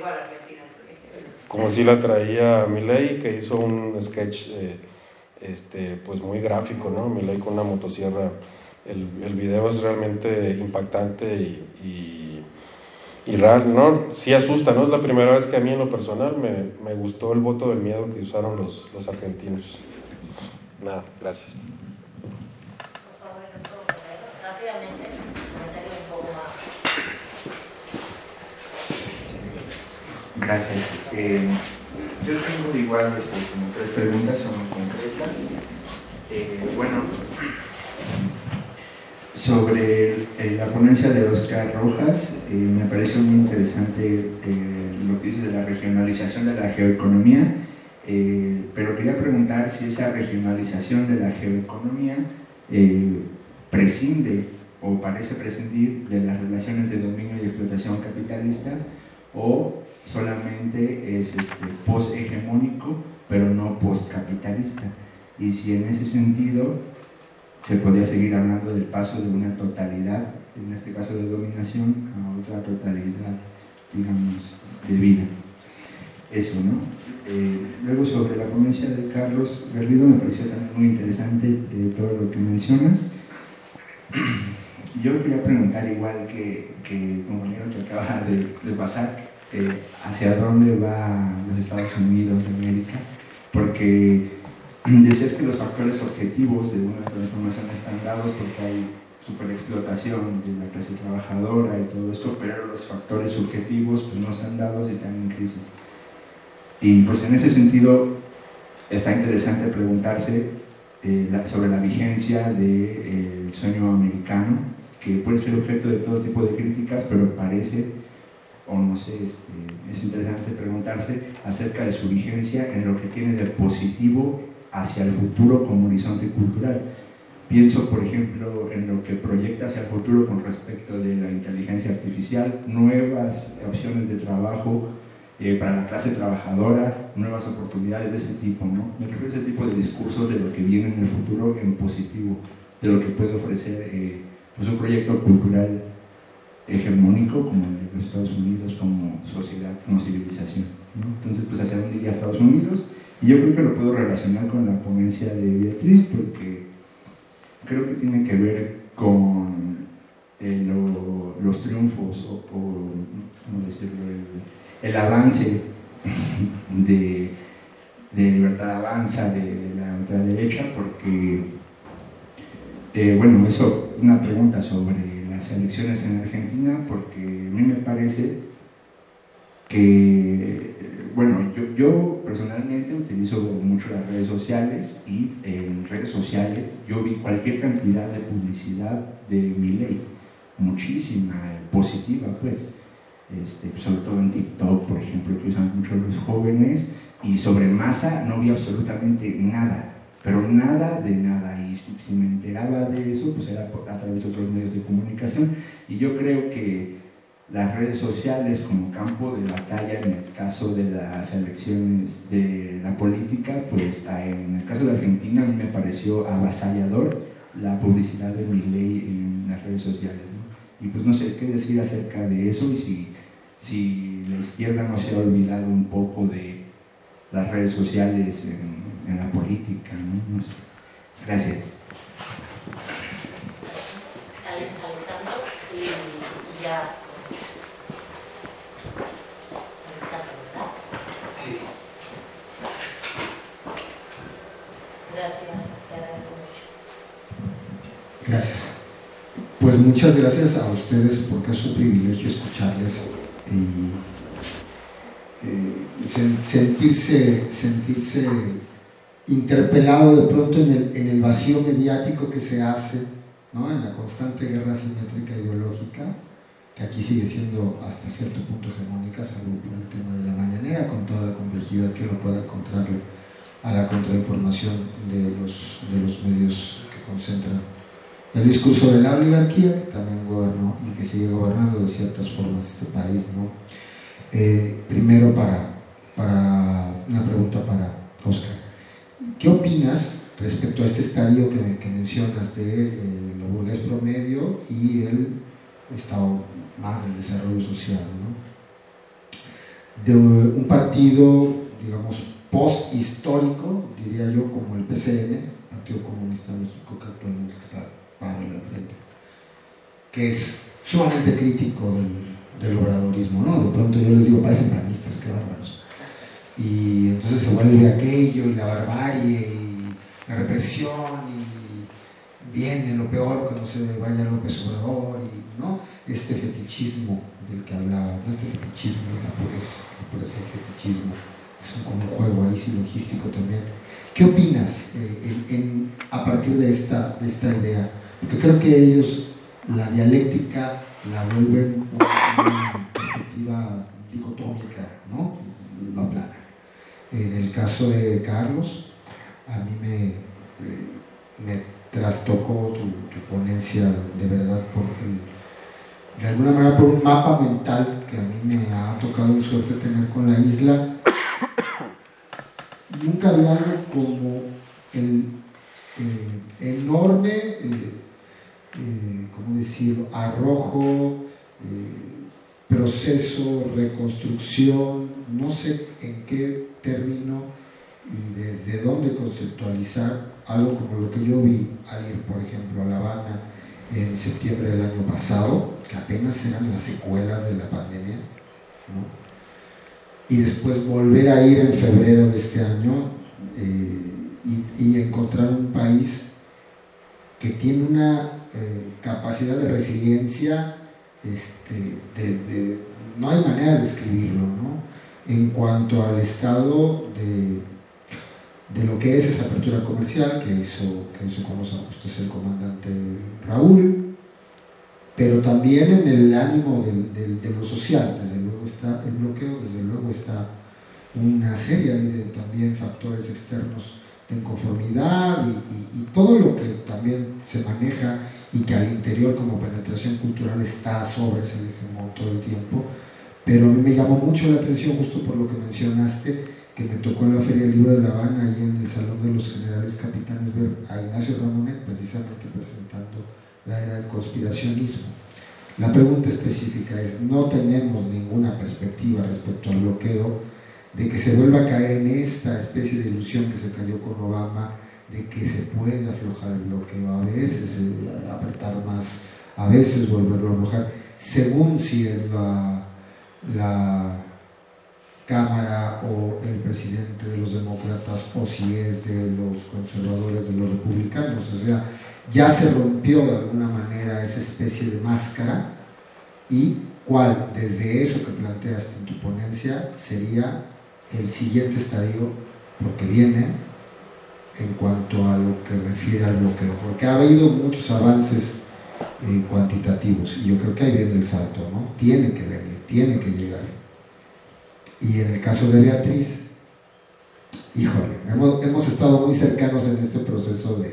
Speaker 6: como si la traía Milei, que hizo un sketch eh, este, pues muy gráfico, ¿no? Milei con una motosierra. El, el video es realmente impactante y, y, y raro, ¿no? Sí asusta, ¿no? Es la primera vez que a mí en lo personal me, me gustó el voto del miedo que usaron los, los argentinos. Nada, gracias.
Speaker 1: Por favor, doctor, rápidamente, comentario un poco más.
Speaker 7: Sí. Gracias. Eh, yo tengo igual este, como tres preguntas, son concretas. Eh, bueno, sobre eh, la ponencia de Óscar Rojas, eh, me pareció muy interesante eh, lo que dices de la regionalización de la geoeconomía, eh, pero quería preguntar si esa regionalización de la geoeconomía eh, prescinde o parece prescindir de las relaciones de dominio y explotación capitalistas, o solamente es este, post-hegemónico, pero no post-capitalista, y si en ese sentido se podría seguir hablando del paso de una totalidad, en este caso de dominación, a otra totalidad, digamos, de vida. Eso, ¿no? Eh, luego, sobre la ponencia de Carlos Garrido, me pareció también muy interesante eh, todo lo que mencionas. Yo quería preguntar, igual que, que el compañero que acaba de, de pasar, eh, hacia dónde va los Estados Unidos de América, porque decías que los factores objetivos de una transformación están dados porque hay superexplotación de la clase trabajadora y todo esto, pero los factores subjetivos pues no están dados y están en crisis. Y pues en ese sentido está interesante preguntarse eh, la, sobre la vigencia del eh, sueño americano, que puede ser objeto de todo tipo de críticas, pero parece, o no sé, este, es interesante preguntarse acerca de su vigencia en lo que tiene de positivo hacia el futuro como horizonte cultural. Pienso, por ejemplo, en lo que proyecta hacia el futuro con respecto de la inteligencia artificial, nuevas opciones de trabajo eh, para la clase trabajadora, nuevas oportunidades de ese tipo, ¿no? Me refiero a ese tipo de discursos de lo que viene en el futuro en positivo, de lo que puede ofrecer eh, pues un proyecto cultural hegemónico como el de los Estados Unidos, como sociedad, como civilización, ¿no? Entonces, pues hacia dónde iría Estados Unidos. Y yo creo que lo puedo relacionar con la ponencia de Beatriz, porque creo que tiene que ver con eh, lo, los triunfos o, o ¿cómo decirlo? El, el avance de, de Libertad Avanza, de, de la ultraderecha, porque, eh, bueno, eso, una pregunta sobre las elecciones en Argentina, porque a mí me parece que, bueno, yo, yo personalmente utilizo mucho las redes sociales, y en redes sociales yo vi cualquier cantidad de publicidad de Milei, muchísima, positiva pues, este, sobre todo en TikTok, por ejemplo, que usan mucho los jóvenes, y sobre Massa no vi absolutamente nada, pero nada de nada, y si me enteraba de eso, pues era a través de otros medios de comunicación, y yo creo que las redes sociales como campo de batalla en el caso de las elecciones de la política, pues en el caso de Argentina a mí me pareció avasallador la publicidad de Milei en las redes sociales, ¿no? Y pues no sé qué decir acerca de eso, y si, si la izquierda no se ha olvidado un poco de las redes sociales en, en la política, ¿no? No sé. Gracias.
Speaker 1: Alexandro, y, y ya.
Speaker 2: Sí.
Speaker 1: Gracias, te agradezco mucho.
Speaker 8: Gracias. Pues muchas gracias a ustedes porque es un privilegio escucharles y eh, sen- sentirse, sentirse interpelado de pronto en el, en el vacío mediático que se hace, ¿no? En la constante guerra simétrica ideológica, que aquí sigue siendo hasta cierto punto hegemónica, salvo por el tema de la mañanera, con toda la complejidad que uno pueda encontrarle a la contrainformación de los, de los medios que concentran el discurso de la oligarquía, que también gobernó y que sigue gobernando de ciertas formas este país, ¿no? Eh, primero, para, para una pregunta para Óscar. ¿Qué opinas respecto a este estadio que, que mencionas de eh, la burgués promedio y el estado más del desarrollo social, ¿no? De un partido, digamos, post-histórico, diría yo, como el P C N, Partido Comunista de México, que actualmente está Pavel al frente, que es sumamente crítico del, del obradorismo, ¿no? De pronto yo les digo, parecen panistas, qué bárbaros. Y entonces se vuelve aquello y la barbarie y la represión y viene lo peor cuando se vaya López Obrador y, ¿no? Este fetichismo del que hablaba, ¿no? Este fetichismo de la pureza, la pureza del fetichismo, es un, como un juego ahí silogístico también. ¿Qué opinas eh, en, en, a partir de esta, de esta idea? Porque creo que ellos la dialéctica la vuelven una, una perspectiva dicotómica, ¿no? Lo aplana. En el caso de Carlos, a mí me, eh, me trastocó tu, tu ponencia de verdad, por el, de alguna manera por un mapa mental que a mí me ha tocado en suerte tener con la isla. Nunca había algo como el eh, enorme, eh, eh, ¿cómo decirlo?, arrojo, eh, proceso, reconstrucción, no sé en qué término y desde dónde conceptualizar algo como lo que yo vi al ir, por ejemplo, a La Habana en septiembre del año pasado, que apenas eran las secuelas de la pandemia, ¿no? Y después volver a ir en febrero de este año eh, y, y encontrar un país que tiene una eh, capacidad de resiliencia, este, de, de, no hay manera de describirlo, ¿no? En cuanto al estado de, de lo que es esa apertura comercial que hizo, que hizo con los ajustes el comandante Raúl, pero también en el ánimo del, del, de lo social. Desde luego está el bloqueo, desde luego está una serie de también factores externos de inconformidad y, y, y todo lo que también se maneja y que al interior como penetración cultural está sobre ese hegemón todo el tiempo. Pero me llamó mucho la atención, justo por lo que mencionaste, que me tocó en la Feria del Libro de La Habana, ahí en el Salón de los Generales Capitanes, ver a Ignacio Ramonet precisamente presentando la era del conspiracionismo. La pregunta específica es, no tenemos ninguna perspectiva respecto al bloqueo, de que se vuelva a caer en esta especie de ilusión que se cayó con Obama, de que se puede aflojar el bloqueo, a veces eh, apretar más, a veces volverlo a aflojar, según si es la, la Cámara o el presidente de los demócratas o si es de los conservadores, de los republicanos. O sea, ya se rompió de alguna manera esa especie de máscara y cuál, desde eso que planteaste en tu ponencia, sería el siguiente estadio, porque viene en cuanto a lo que refiere al bloqueo, porque ha habido muchos avances eh, cuantitativos y yo creo que ahí viene el salto, ¿no? Tiene que venir, tiene que llegar. Y en el caso de Beatriz, híjole, hemos, hemos estado muy cercanos en este proceso de,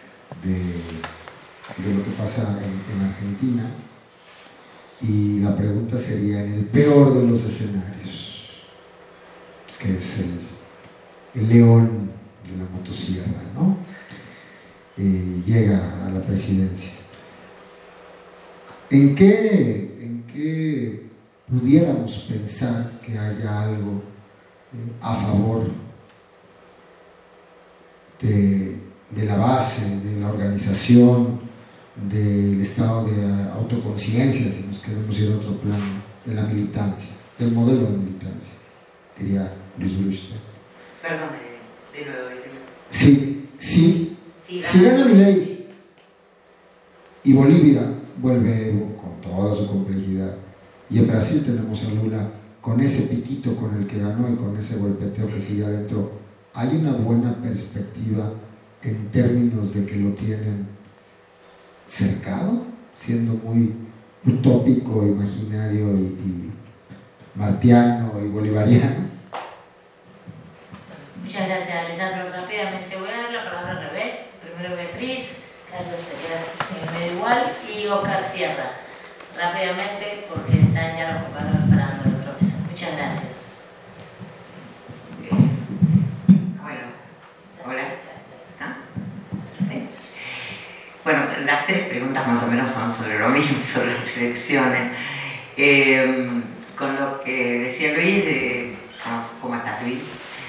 Speaker 8: de, de lo que pasa en, en Argentina, y la pregunta sería, en el peor de los escenarios, que es el, el león de la motosierra, ¿no? Eh, llega a la presidencia. ¿En qué, en qué pudiéramos pensar que haya algo eh, a favor de, de la base, de la organización, del estado de autoconciencia, si nos queremos ir a otro plano, de la militancia, del modelo de militancia, diría Luis Bruchstein?
Speaker 5: Perdón, de nuevo, dice.
Speaker 8: Sí, sí,
Speaker 5: Sí,
Speaker 8: si gana Milei y Bolivia vuelve Evo con toda su complejidad. Y en Brasil tenemos a Lula con ese piquito con el que ganó y con ese golpeteo que sigue adentro. Hay una buena perspectiva en términos de que lo tienen cercado, siendo muy utópico, imaginario y, y martiano y bolivariano.
Speaker 1: Muchas gracias, Alessandro. Rápidamente voy a dar la palabra al revés. Primero Beatriz, Carlos te quedas en medio igual y Oscar Sierra. Rápidamente porque están ya los compañeros esperando en otra mesa. Muchas gracias.
Speaker 5: Bueno, hola. ¿Ah? ¿Eh? Bueno, las tres preguntas más o menos son sobre lo mismo, sobre las elecciones. Eh, con lo que decía Luis, de, ¿cómo estás, Luis?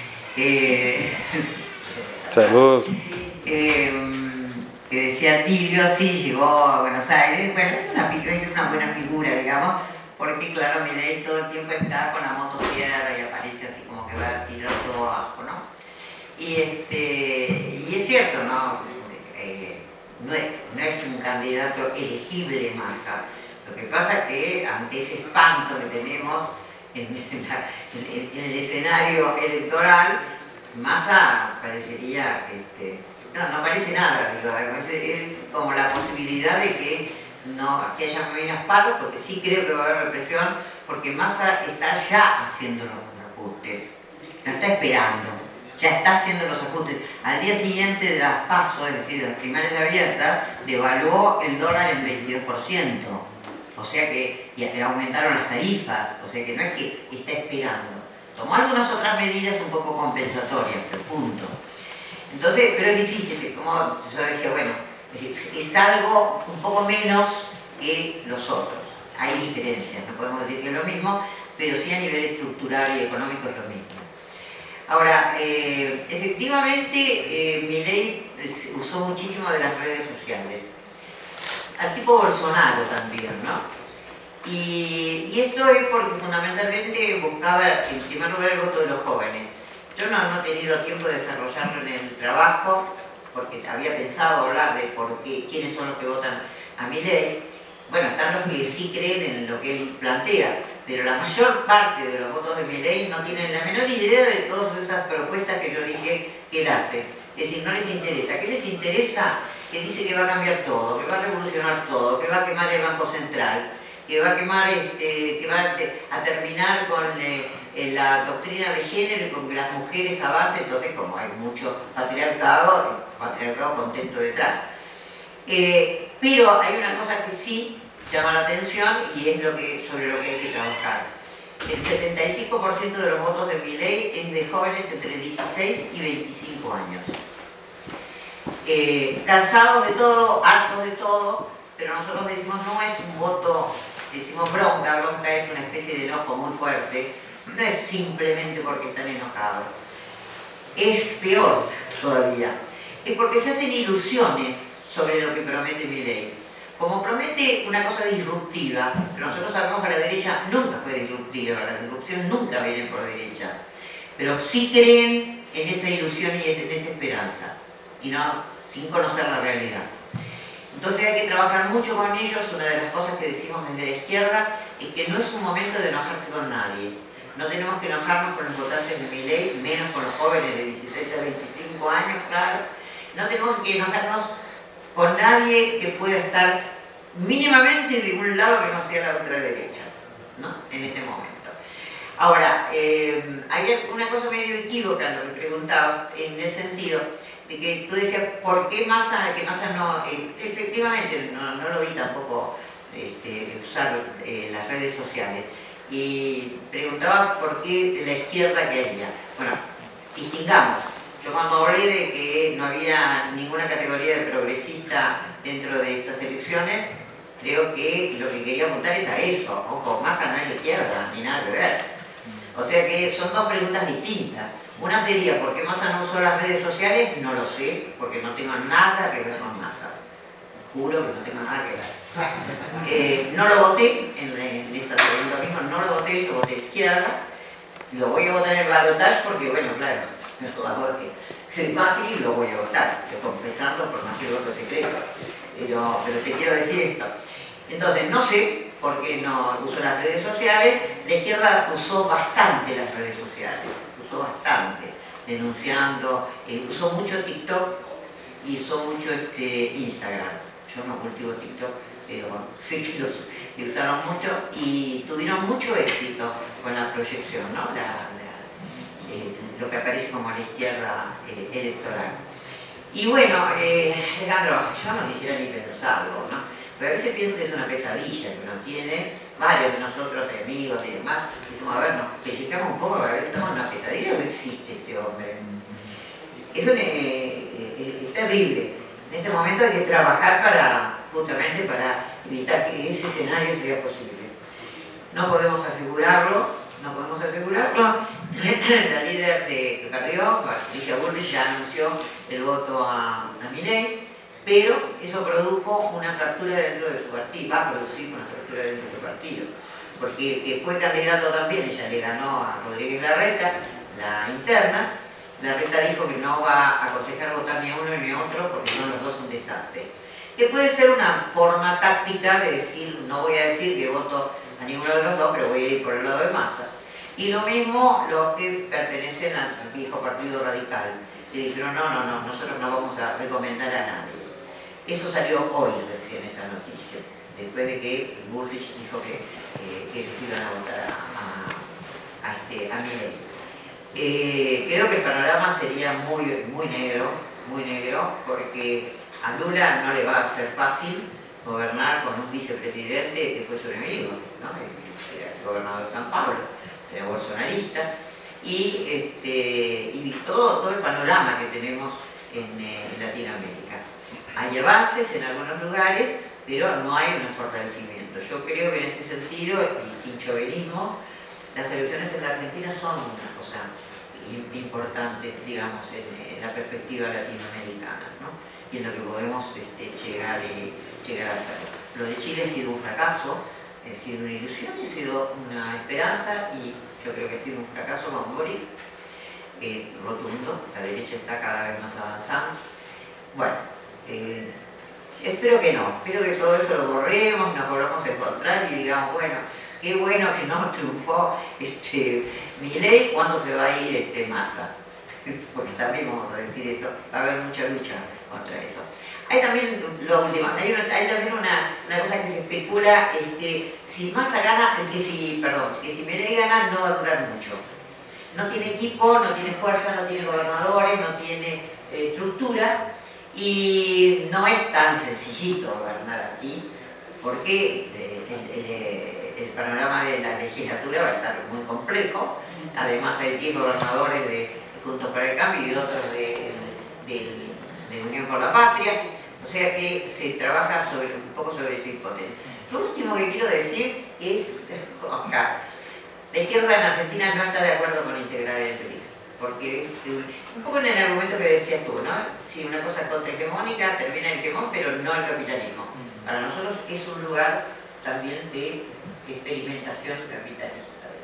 Speaker 5: Eh,
Speaker 6: Salud.
Speaker 5: Eh, que decía Tilio, sí, llegó a Buenos Aires. Bueno, es una, es una buena figura, digamos, porque claro, Milei todo el tiempo está con la motosierra y aparece así como que va a tirar todo abajo, ¿no? Y, este, y es cierto, ¿no? Eh, no, es, no es un candidato elegible Massa. Lo que pasa es que ante ese espanto que tenemos en, en, la, en, en el escenario electoral, Massa parecería, este, no, no parece nada, digo, es como la posibilidad de que no que haya menos paros, porque sí creo que va a haber represión, porque Massa está ya haciendo los ajustes, no está esperando, ya está haciendo los ajustes. Al día siguiente de las PASO, es decir, de las primarias abiertas, devaluó el dólar en veintidós por ciento. O sea que y aumentaron las tarifas, o sea que no es que está esperando. Tomó algunas otras medidas un poco compensatorias, pero punto. Entonces, pero es difícil, como yo decía, bueno, es algo un poco menos que los otros. Hay diferencias, no podemos decir que es lo mismo, pero sí a nivel estructural y económico es lo mismo. Ahora, eh, efectivamente, eh, Milei usó muchísimo de las redes sociales. Al tipo Bolsonaro también, ¿no? Y, y esto es porque fundamentalmente buscaba, en primer lugar, el voto de los jóvenes. Yo no, no he tenido tiempo de desarrollarlo en el trabajo, porque había pensado hablar de por qué, quiénes son los que votan a Milei. Bueno, están los que sí creen en lo que él plantea, pero la mayor parte de los votos de Milei no tienen la menor idea de todas esas propuestas que yo dije que él hace. Es decir, no les interesa. ¿Qué les interesa? Que dice que va a cambiar todo, que va a revolucionar todo, que va a quemar el Banco Central, que va a quemar, este, que va a terminar con eh, la doctrina de género y con que las mujeres avancen. Entonces, como hay mucho patriarcado, el patriarcado contento detrás. Eh, pero hay una cosa que sí llama la atención y es lo que, sobre lo que hay que trabajar. El setenta y cinco por ciento de los votos de Milei es de jóvenes entre dieciséis y veinticinco años. Eh, cansados de todo, hartos de todo, pero nosotros decimos no es un voto, decimos bronca, bronca es una especie de enojo muy fuerte, no es simplemente porque están enojados, es peor todavía, es porque se hacen ilusiones sobre lo que promete Milei. Como promete una cosa disruptiva, pero nosotros sabemos que la derecha nunca fue disruptiva, la disrupción nunca viene por derecha, pero sí creen en esa ilusión y en esa esperanza, y no sin conocer la realidad. Entonces hay que trabajar mucho con ellos. Una de las cosas que decimos desde la izquierda es que no es un momento de enojarse con nadie. No tenemos que enojarnos con los votantes de Milei, menos con los jóvenes de dieciséis a veinticinco años, claro. No tenemos que enojarnos con nadie que pueda estar mínimamente de un lado que no sea la ultraderecha, ¿no? En este momento. Ahora, eh, hay una cosa medio equívoca en lo que preguntaba, en el sentido de que tú decías, ¿por qué Massa, que Massa no, eh, efectivamente, no, no lo vi tampoco este, usar eh, las redes sociales, y preguntaba por qué la izquierda qué haría. Bueno, distingamos. Yo cuando hablé de que no había ninguna categoría de progresista dentro de estas elecciones, creo que lo que quería apuntar es a eso. Ojo, Massa no es la izquierda, ni nada que ver. O sea que son dos preguntas distintas. Una sería, ¿por qué Massa no usó las redes sociales? No lo sé, porque no tengo nada que ver con Massa. Juro que no tengo nada que ver. Eh, no lo voté en, la, en esta pregunta misma, no lo voté, yo voté izquierda. Lo voy a votar en el balotaje porque, bueno, claro, el Macri lo voy a votar, yo confesando por no hacer voto secreto. Pero, pero te quiero decir esto. Entonces, no sé por qué no usó las redes sociales. La izquierda usó bastante las redes sociales, usó bastante, denunciando, eh, usó mucho TikTok y usó mucho este, Instagram. Yo no cultivo TikTok, pero sé que los que usaron mucho y tuvieron mucho éxito con la proyección, ¿no? La, la, eh, lo que aparece como la izquierda eh, electoral. Y bueno, eh, Alejandro, yo no quisiera ni pensarlo, ¿no? Pero a veces pienso que es una pesadilla que uno tiene, varios de nosotros, de amigos y demás, decimos, a ver, nos pellizcamos un poco, a ver, ¿estamos en una pesadilla o no existe este hombre? Es, un, eh, eh, es terrible. En este momento hay que trabajar para, justamente para evitar que ese escenario sea posible. No podemos asegurarlo, no podemos asegurarlo. La líder de, que perdió, Patricia Bullrich, ya anunció el voto a, a Milei, pero eso produjo una fractura dentro de su partido, va a producir una fractura dentro de su partido, porque el que fue candidato también, ella le ganó a Rodríguez Larreta, la interna. Larreta dijo que no va a aconsejar votar ni a uno ni a otro porque son los dos un desastre. Que puede ser una forma táctica de decir, no voy a decir que voto a ninguno de los dos, pero voy a ir por el lado de Massa. Y lo mismo los que pertenecen al viejo Partido Radical, que dijeron, no, no, no, nosotros no vamos a recomendar a nadie. Eso salió hoy recién, esa noticia, después de que Bullrich dijo que, eh, que ellos iban a votar a, a, a, este, a Milei. Eh, creo que el panorama sería muy, muy negro, muy negro, porque a Lula no le va a ser fácil gobernar con un vicepresidente que fue su enemigo, ¿no? Era el gobernador de San Pablo, era bolsonarista, y, este, y todo, todo el panorama que tenemos en, eh, en Latinoamérica. Hay avances en algunos lugares, pero no hay un fortalecimiento. Yo creo que en ese sentido, y sin chauvinismo, las elecciones en la Argentina son una cosa importante, digamos, en, en la perspectiva latinoamericana, ¿no? Y en lo que podemos este, llegar, eh, llegar a hacer. Lo de Chile ha sido un fracaso, ha sido una ilusión, ha sido una esperanza, y yo creo que ha sido un fracaso con Boric, eh, rotundo. La derecha está cada vez más avanzada. Bueno, eh, espero que no, espero que todo eso lo borremos, nos volvamos a encontrar y digamos, bueno, qué bueno que no triunfó este, Milei, ¿cuándo se va a ir este, Massa? Porque también vamos a decir eso, va a haber mucha lucha contra eso. Hay también, lo último, hay, una, hay también una, una cosa que se especula, este, si Massa gana, que si, perdón, que si Milei gana no va a durar mucho. No tiene equipo, no tiene fuerza, no tiene gobernadores, no tiene eh, estructura, y no es tan sencillito gobernar así, porque eh, el, el, el panorama de la legislatura va a estar muy complejo. Además hay diez gobernadores de Juntos para el Cambio y otros de, de, de Unión por la Patria, o sea que se trabaja sobre, un poco sobre esa hipótesis. Lo último que quiero decir es, acá, la izquierda en Argentina no está de acuerdo con integrar el P R I S, porque un poco en el argumento que decías tú, ¿no? Si una cosa es contrahegemónica, termina el hegemón, pero no el capitalismo. Para nosotros es un lugar también de experimentación capitalista.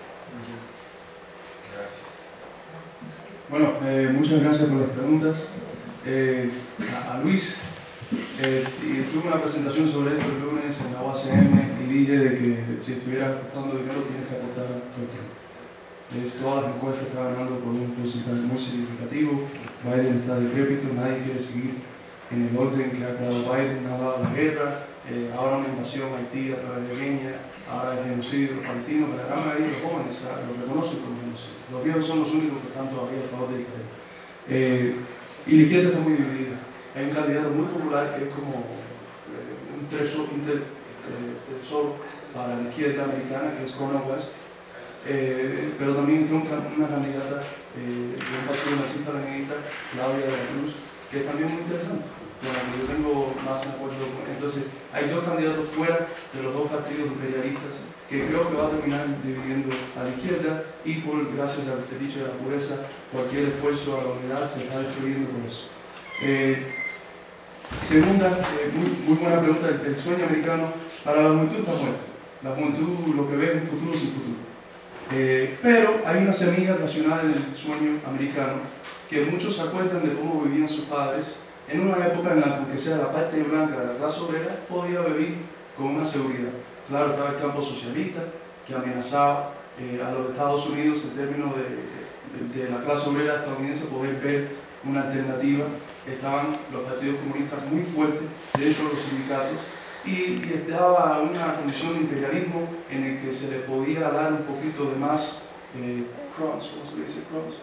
Speaker 3: Gracias. Bueno, eh, muchas gracias por las preguntas. Eh, a, a Luis, eh, tuve una presentación sobre esto el lunes en la U A C M y dije de que si estuvieras costando dinero tienes que aportar todo. Es, todas las encuestas están ganando por un porcentaje muy significativo. Biden está decrépito, nadie quiere seguir en el orden que ha creado Biden, ha dado la guerra, eh, ahora una invasión a Haití a través de Kenia, ahora el genocidio palestino, pero la gran mayoría de los jóvenes lo reconocen como genocidio. Los viejos son los únicos que están todavía a favor de Israel. Eh, y la izquierda está muy dividida. Hay un candidato muy popular que es como eh, un tesoro, un te, eh, tesoro para la izquierda americana, que es Cornel West. Eh, pero también tiene una candidata eh, de un partido marxista-leninista, Claudia de la Cruz, que es también muy interesante, con la que yo tengo más en acuerdo con. Entonces, hay dos candidatos fuera de los dos partidos imperialistas que creo que va a terminar dividiendo a la izquierda, y por, gracias al fetiche de la pureza, cualquier esfuerzo a la unidad se está destruyendo con eso. Eh, segunda, eh, muy, muy buena pregunta, el, el sueño americano para la juventud está muerto. La juventud lo que ve es un futuro sin futuro. Eh, pero hay una semilla nacional en el sueño americano que muchos se acuerdan de cómo vivían sus padres en una época en la que, aunque sea la parte blanca de la raza obrera, podía vivir con una seguridad. Claro, estaba el campo socialista, que amenazaba eh, a los Estados Unidos en términos de, de, de la clase obrera estadounidense poder ver una alternativa. Estaban los partidos comunistas muy fuertes dentro de los sindicatos y, y estaba una condición de imperialismo en el que se le podía dar un poquito de más eh, crumbs, ¿cómo se dice crumbs?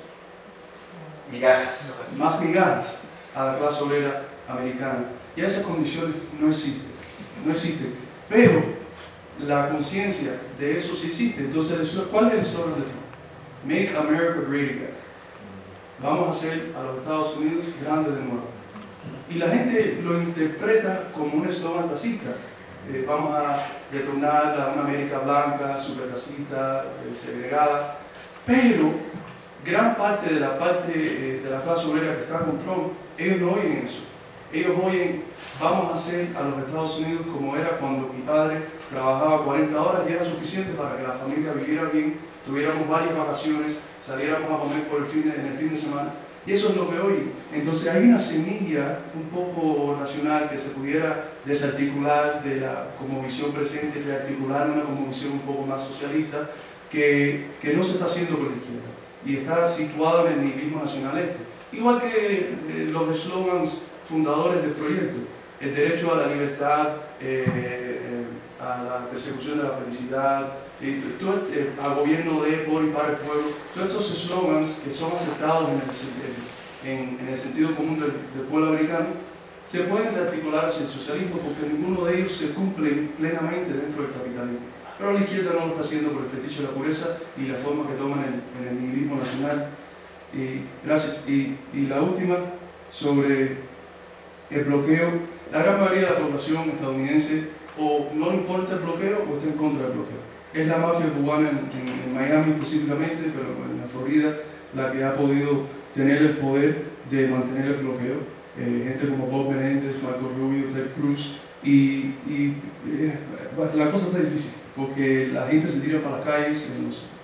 Speaker 4: Migajas.
Speaker 3: Más migajas a la clase obrera americana. Y esas condiciones no existen, no existen. Pero la conciencia de eso sí existe. Entonces, ¿cuál es el eslogan de Trump? Make America Great Again. Vamos a hacer a los Estados Unidos grandes de nuevo. Y la gente lo interpreta como un eslogan racista. Eh, vamos a retornar a una América blanca, super racista, eh, segregada. Pero gran parte de la parte eh, de la clase obrera que está con Trump, ellos no oyen eso. Ellos oyen, vamos a hacer a los Estados Unidos como era cuando mi padre trabajaba cuarenta horas y era suficiente para que la familia viviera bien, tuviéramos varias vacaciones, saliéramos a comer por el fin de, en el fin de semana. Y eso es lo que oyen. Entonces hay una semilla un poco nacional que se pudiera desarticular de la cosmovisión presente, de articular una cosmovisión un poco más socialista, que, que no se está haciendo por la izquierda y está situado en el nihilismo nacional este. Igual que eh, los eslogans fundadores del proyecto, el derecho a la libertad, eh, eh, a la persecución de la felicidad, eh, todo, eh, al gobierno de, por y para el pueblo, todos estos eslogans que son aceptados en el, en, en el sentido común del, del pueblo americano, se pueden articular hacia el socialismo porque ninguno de ellos se cumple plenamente dentro del capitalismo. Pero la izquierda no lo está haciendo por el fetiche de la pureza y la forma que toman en, en el nihilismo nacional. Y, gracias. Y, y la última, sobre el bloqueo. La gran mayoría de la población estadounidense o no le importa el bloqueo o está en contra del bloqueo. Es la mafia cubana en, en, en Miami específicamente, pero en la Florida, la que ha podido tener el poder de mantener el bloqueo. Eh, gente como Bob Menéndez, Marco Rubio, Ted Cruz. Y, y eh, la cosa está difícil, porque la gente se tira para las calles en los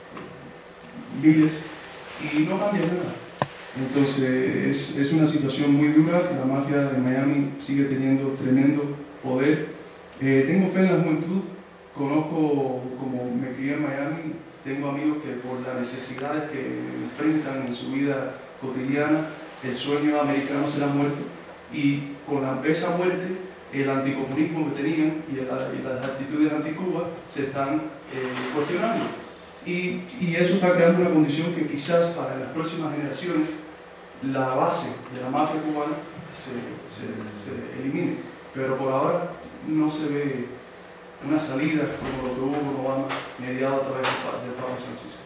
Speaker 3: miles y no cambia nada. Entonces es, es una situación muy dura. La mafia de Miami sigue teniendo tremendo poder. Eh, tengo fe en la juventud. Conozco, como me crié en Miami, tengo amigos que por las necesidades que enfrentan en su vida cotidiana, el sueño americano se les ha muerto. Y con la, esa muerte, el anticomunismo que tenían y, la, y las actitudes anti-Cuba se están eh, cuestionando. Y, y eso está creando una condición que quizás para las próximas generaciones la base de la mafia cubana se, se, se elimine. Pero por ahora no se ve una salida como lo que hubo con Obama, mediado a través del Papa Francisco.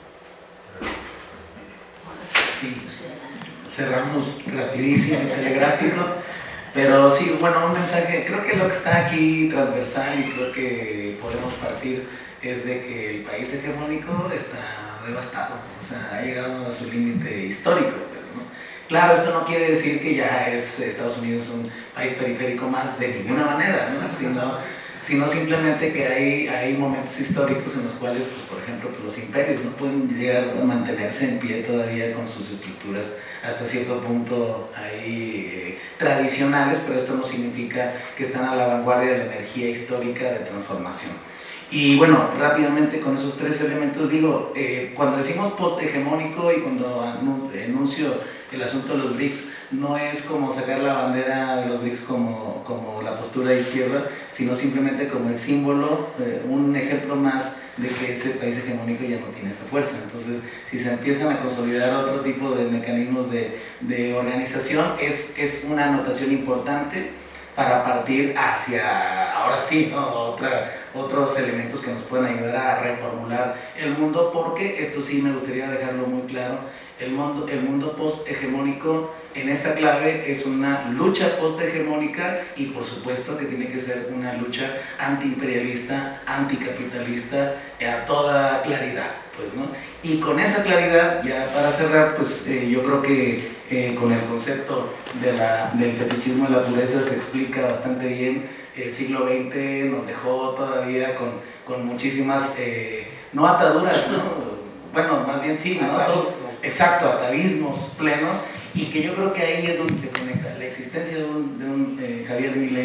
Speaker 2: Sí, cerramos rapidísimo el telegráfico. Pero sí, bueno, un mensaje, creo que lo que está aquí transversal y creo que podemos partir es de que el país hegemónico está devastado, o sea, ha llegado a su límite histórico. Pues, ¿no? Claro, esto no quiere decir que ya es Estados Unidos un país periférico más, de ninguna manera, ¿no? sino, sino simplemente que hay, hay momentos históricos en los cuales, pues, por ejemplo, pues, los imperios no pueden llegar a mantenerse en pie todavía con sus estructuras hasta cierto punto ahí eh, tradicionales, pero esto no significa que están a la vanguardia de la energía histórica de transformación. Y bueno, rápidamente con esos tres elementos digo, eh, cuando decimos post-hegemónico y cuando enuncio el asunto de los B R I C S, no es como sacar la bandera de los B R I C S como, como la postura de izquierda, sino simplemente como el símbolo, eh, un ejemplo más de que ese país hegemónico ya no tiene esa fuerza. Entonces, si se empiezan a consolidar otro tipo de mecanismos de, de organización, es, es una anotación importante para partir hacia, ahora sí, ¿no? Otra, otros elementos que nos pueden ayudar a reformular el mundo, porque esto sí me gustaría dejarlo muy claro, el mundo, el mundo post-hegemónico en esta clave es una lucha post-hegemónica y por supuesto que tiene que ser una lucha antiimperialista, anticapitalista, a toda claridad, pues, ¿no? Y con esa claridad, ya para cerrar, pues eh, yo creo que eh, con el concepto de la, del fetichismo de la pureza se explica bastante bien. El siglo veinte nos dejó todavía con, con muchísimas, eh, no ataduras, ¿no? Bueno, más bien sí, ¿no? Todos, exacto, atavismos plenos, y que yo creo que ahí es donde se conecta la existencia de un, de un eh, Javier Milei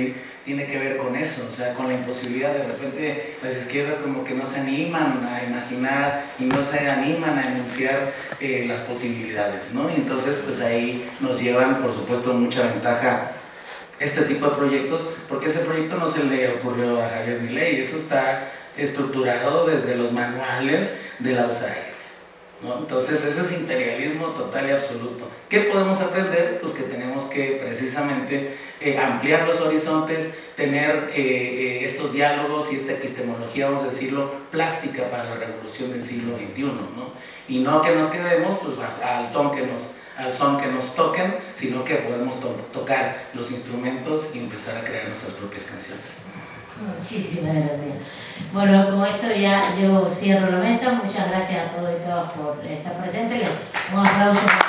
Speaker 2: tiene que ver con eso, o sea, con la imposibilidad. De repente las izquierdas como que no se animan a imaginar y no se animan a enunciar eh, las posibilidades, ¿no? Y entonces pues ahí nos llevan, por supuesto, mucha ventaja este tipo de proyectos, porque ese proyecto no se le ocurrió a Javier Milei, eso está estructurado desde los manuales de la U S A I D, ¿no? Entonces ese es imperialismo total y absoluto. ¿Qué podemos aprender? Pues que tenemos que precisamente eh, ampliar los horizontes, tener eh, eh, estos diálogos y esta epistemología, vamos a decirlo, plástica para la revolución del siglo veintiuno, ¿no? Y no que nos quedemos pues, al, ton que nos, al son que nos toquen, sino que podemos to tocar los instrumentos y empezar a crear nuestras propias canciones.
Speaker 1: Muchísimas gracias. Bueno, con esto ya yo cierro la mesa. Muchas gracias a todos y todas por estar presentes. Un aplauso.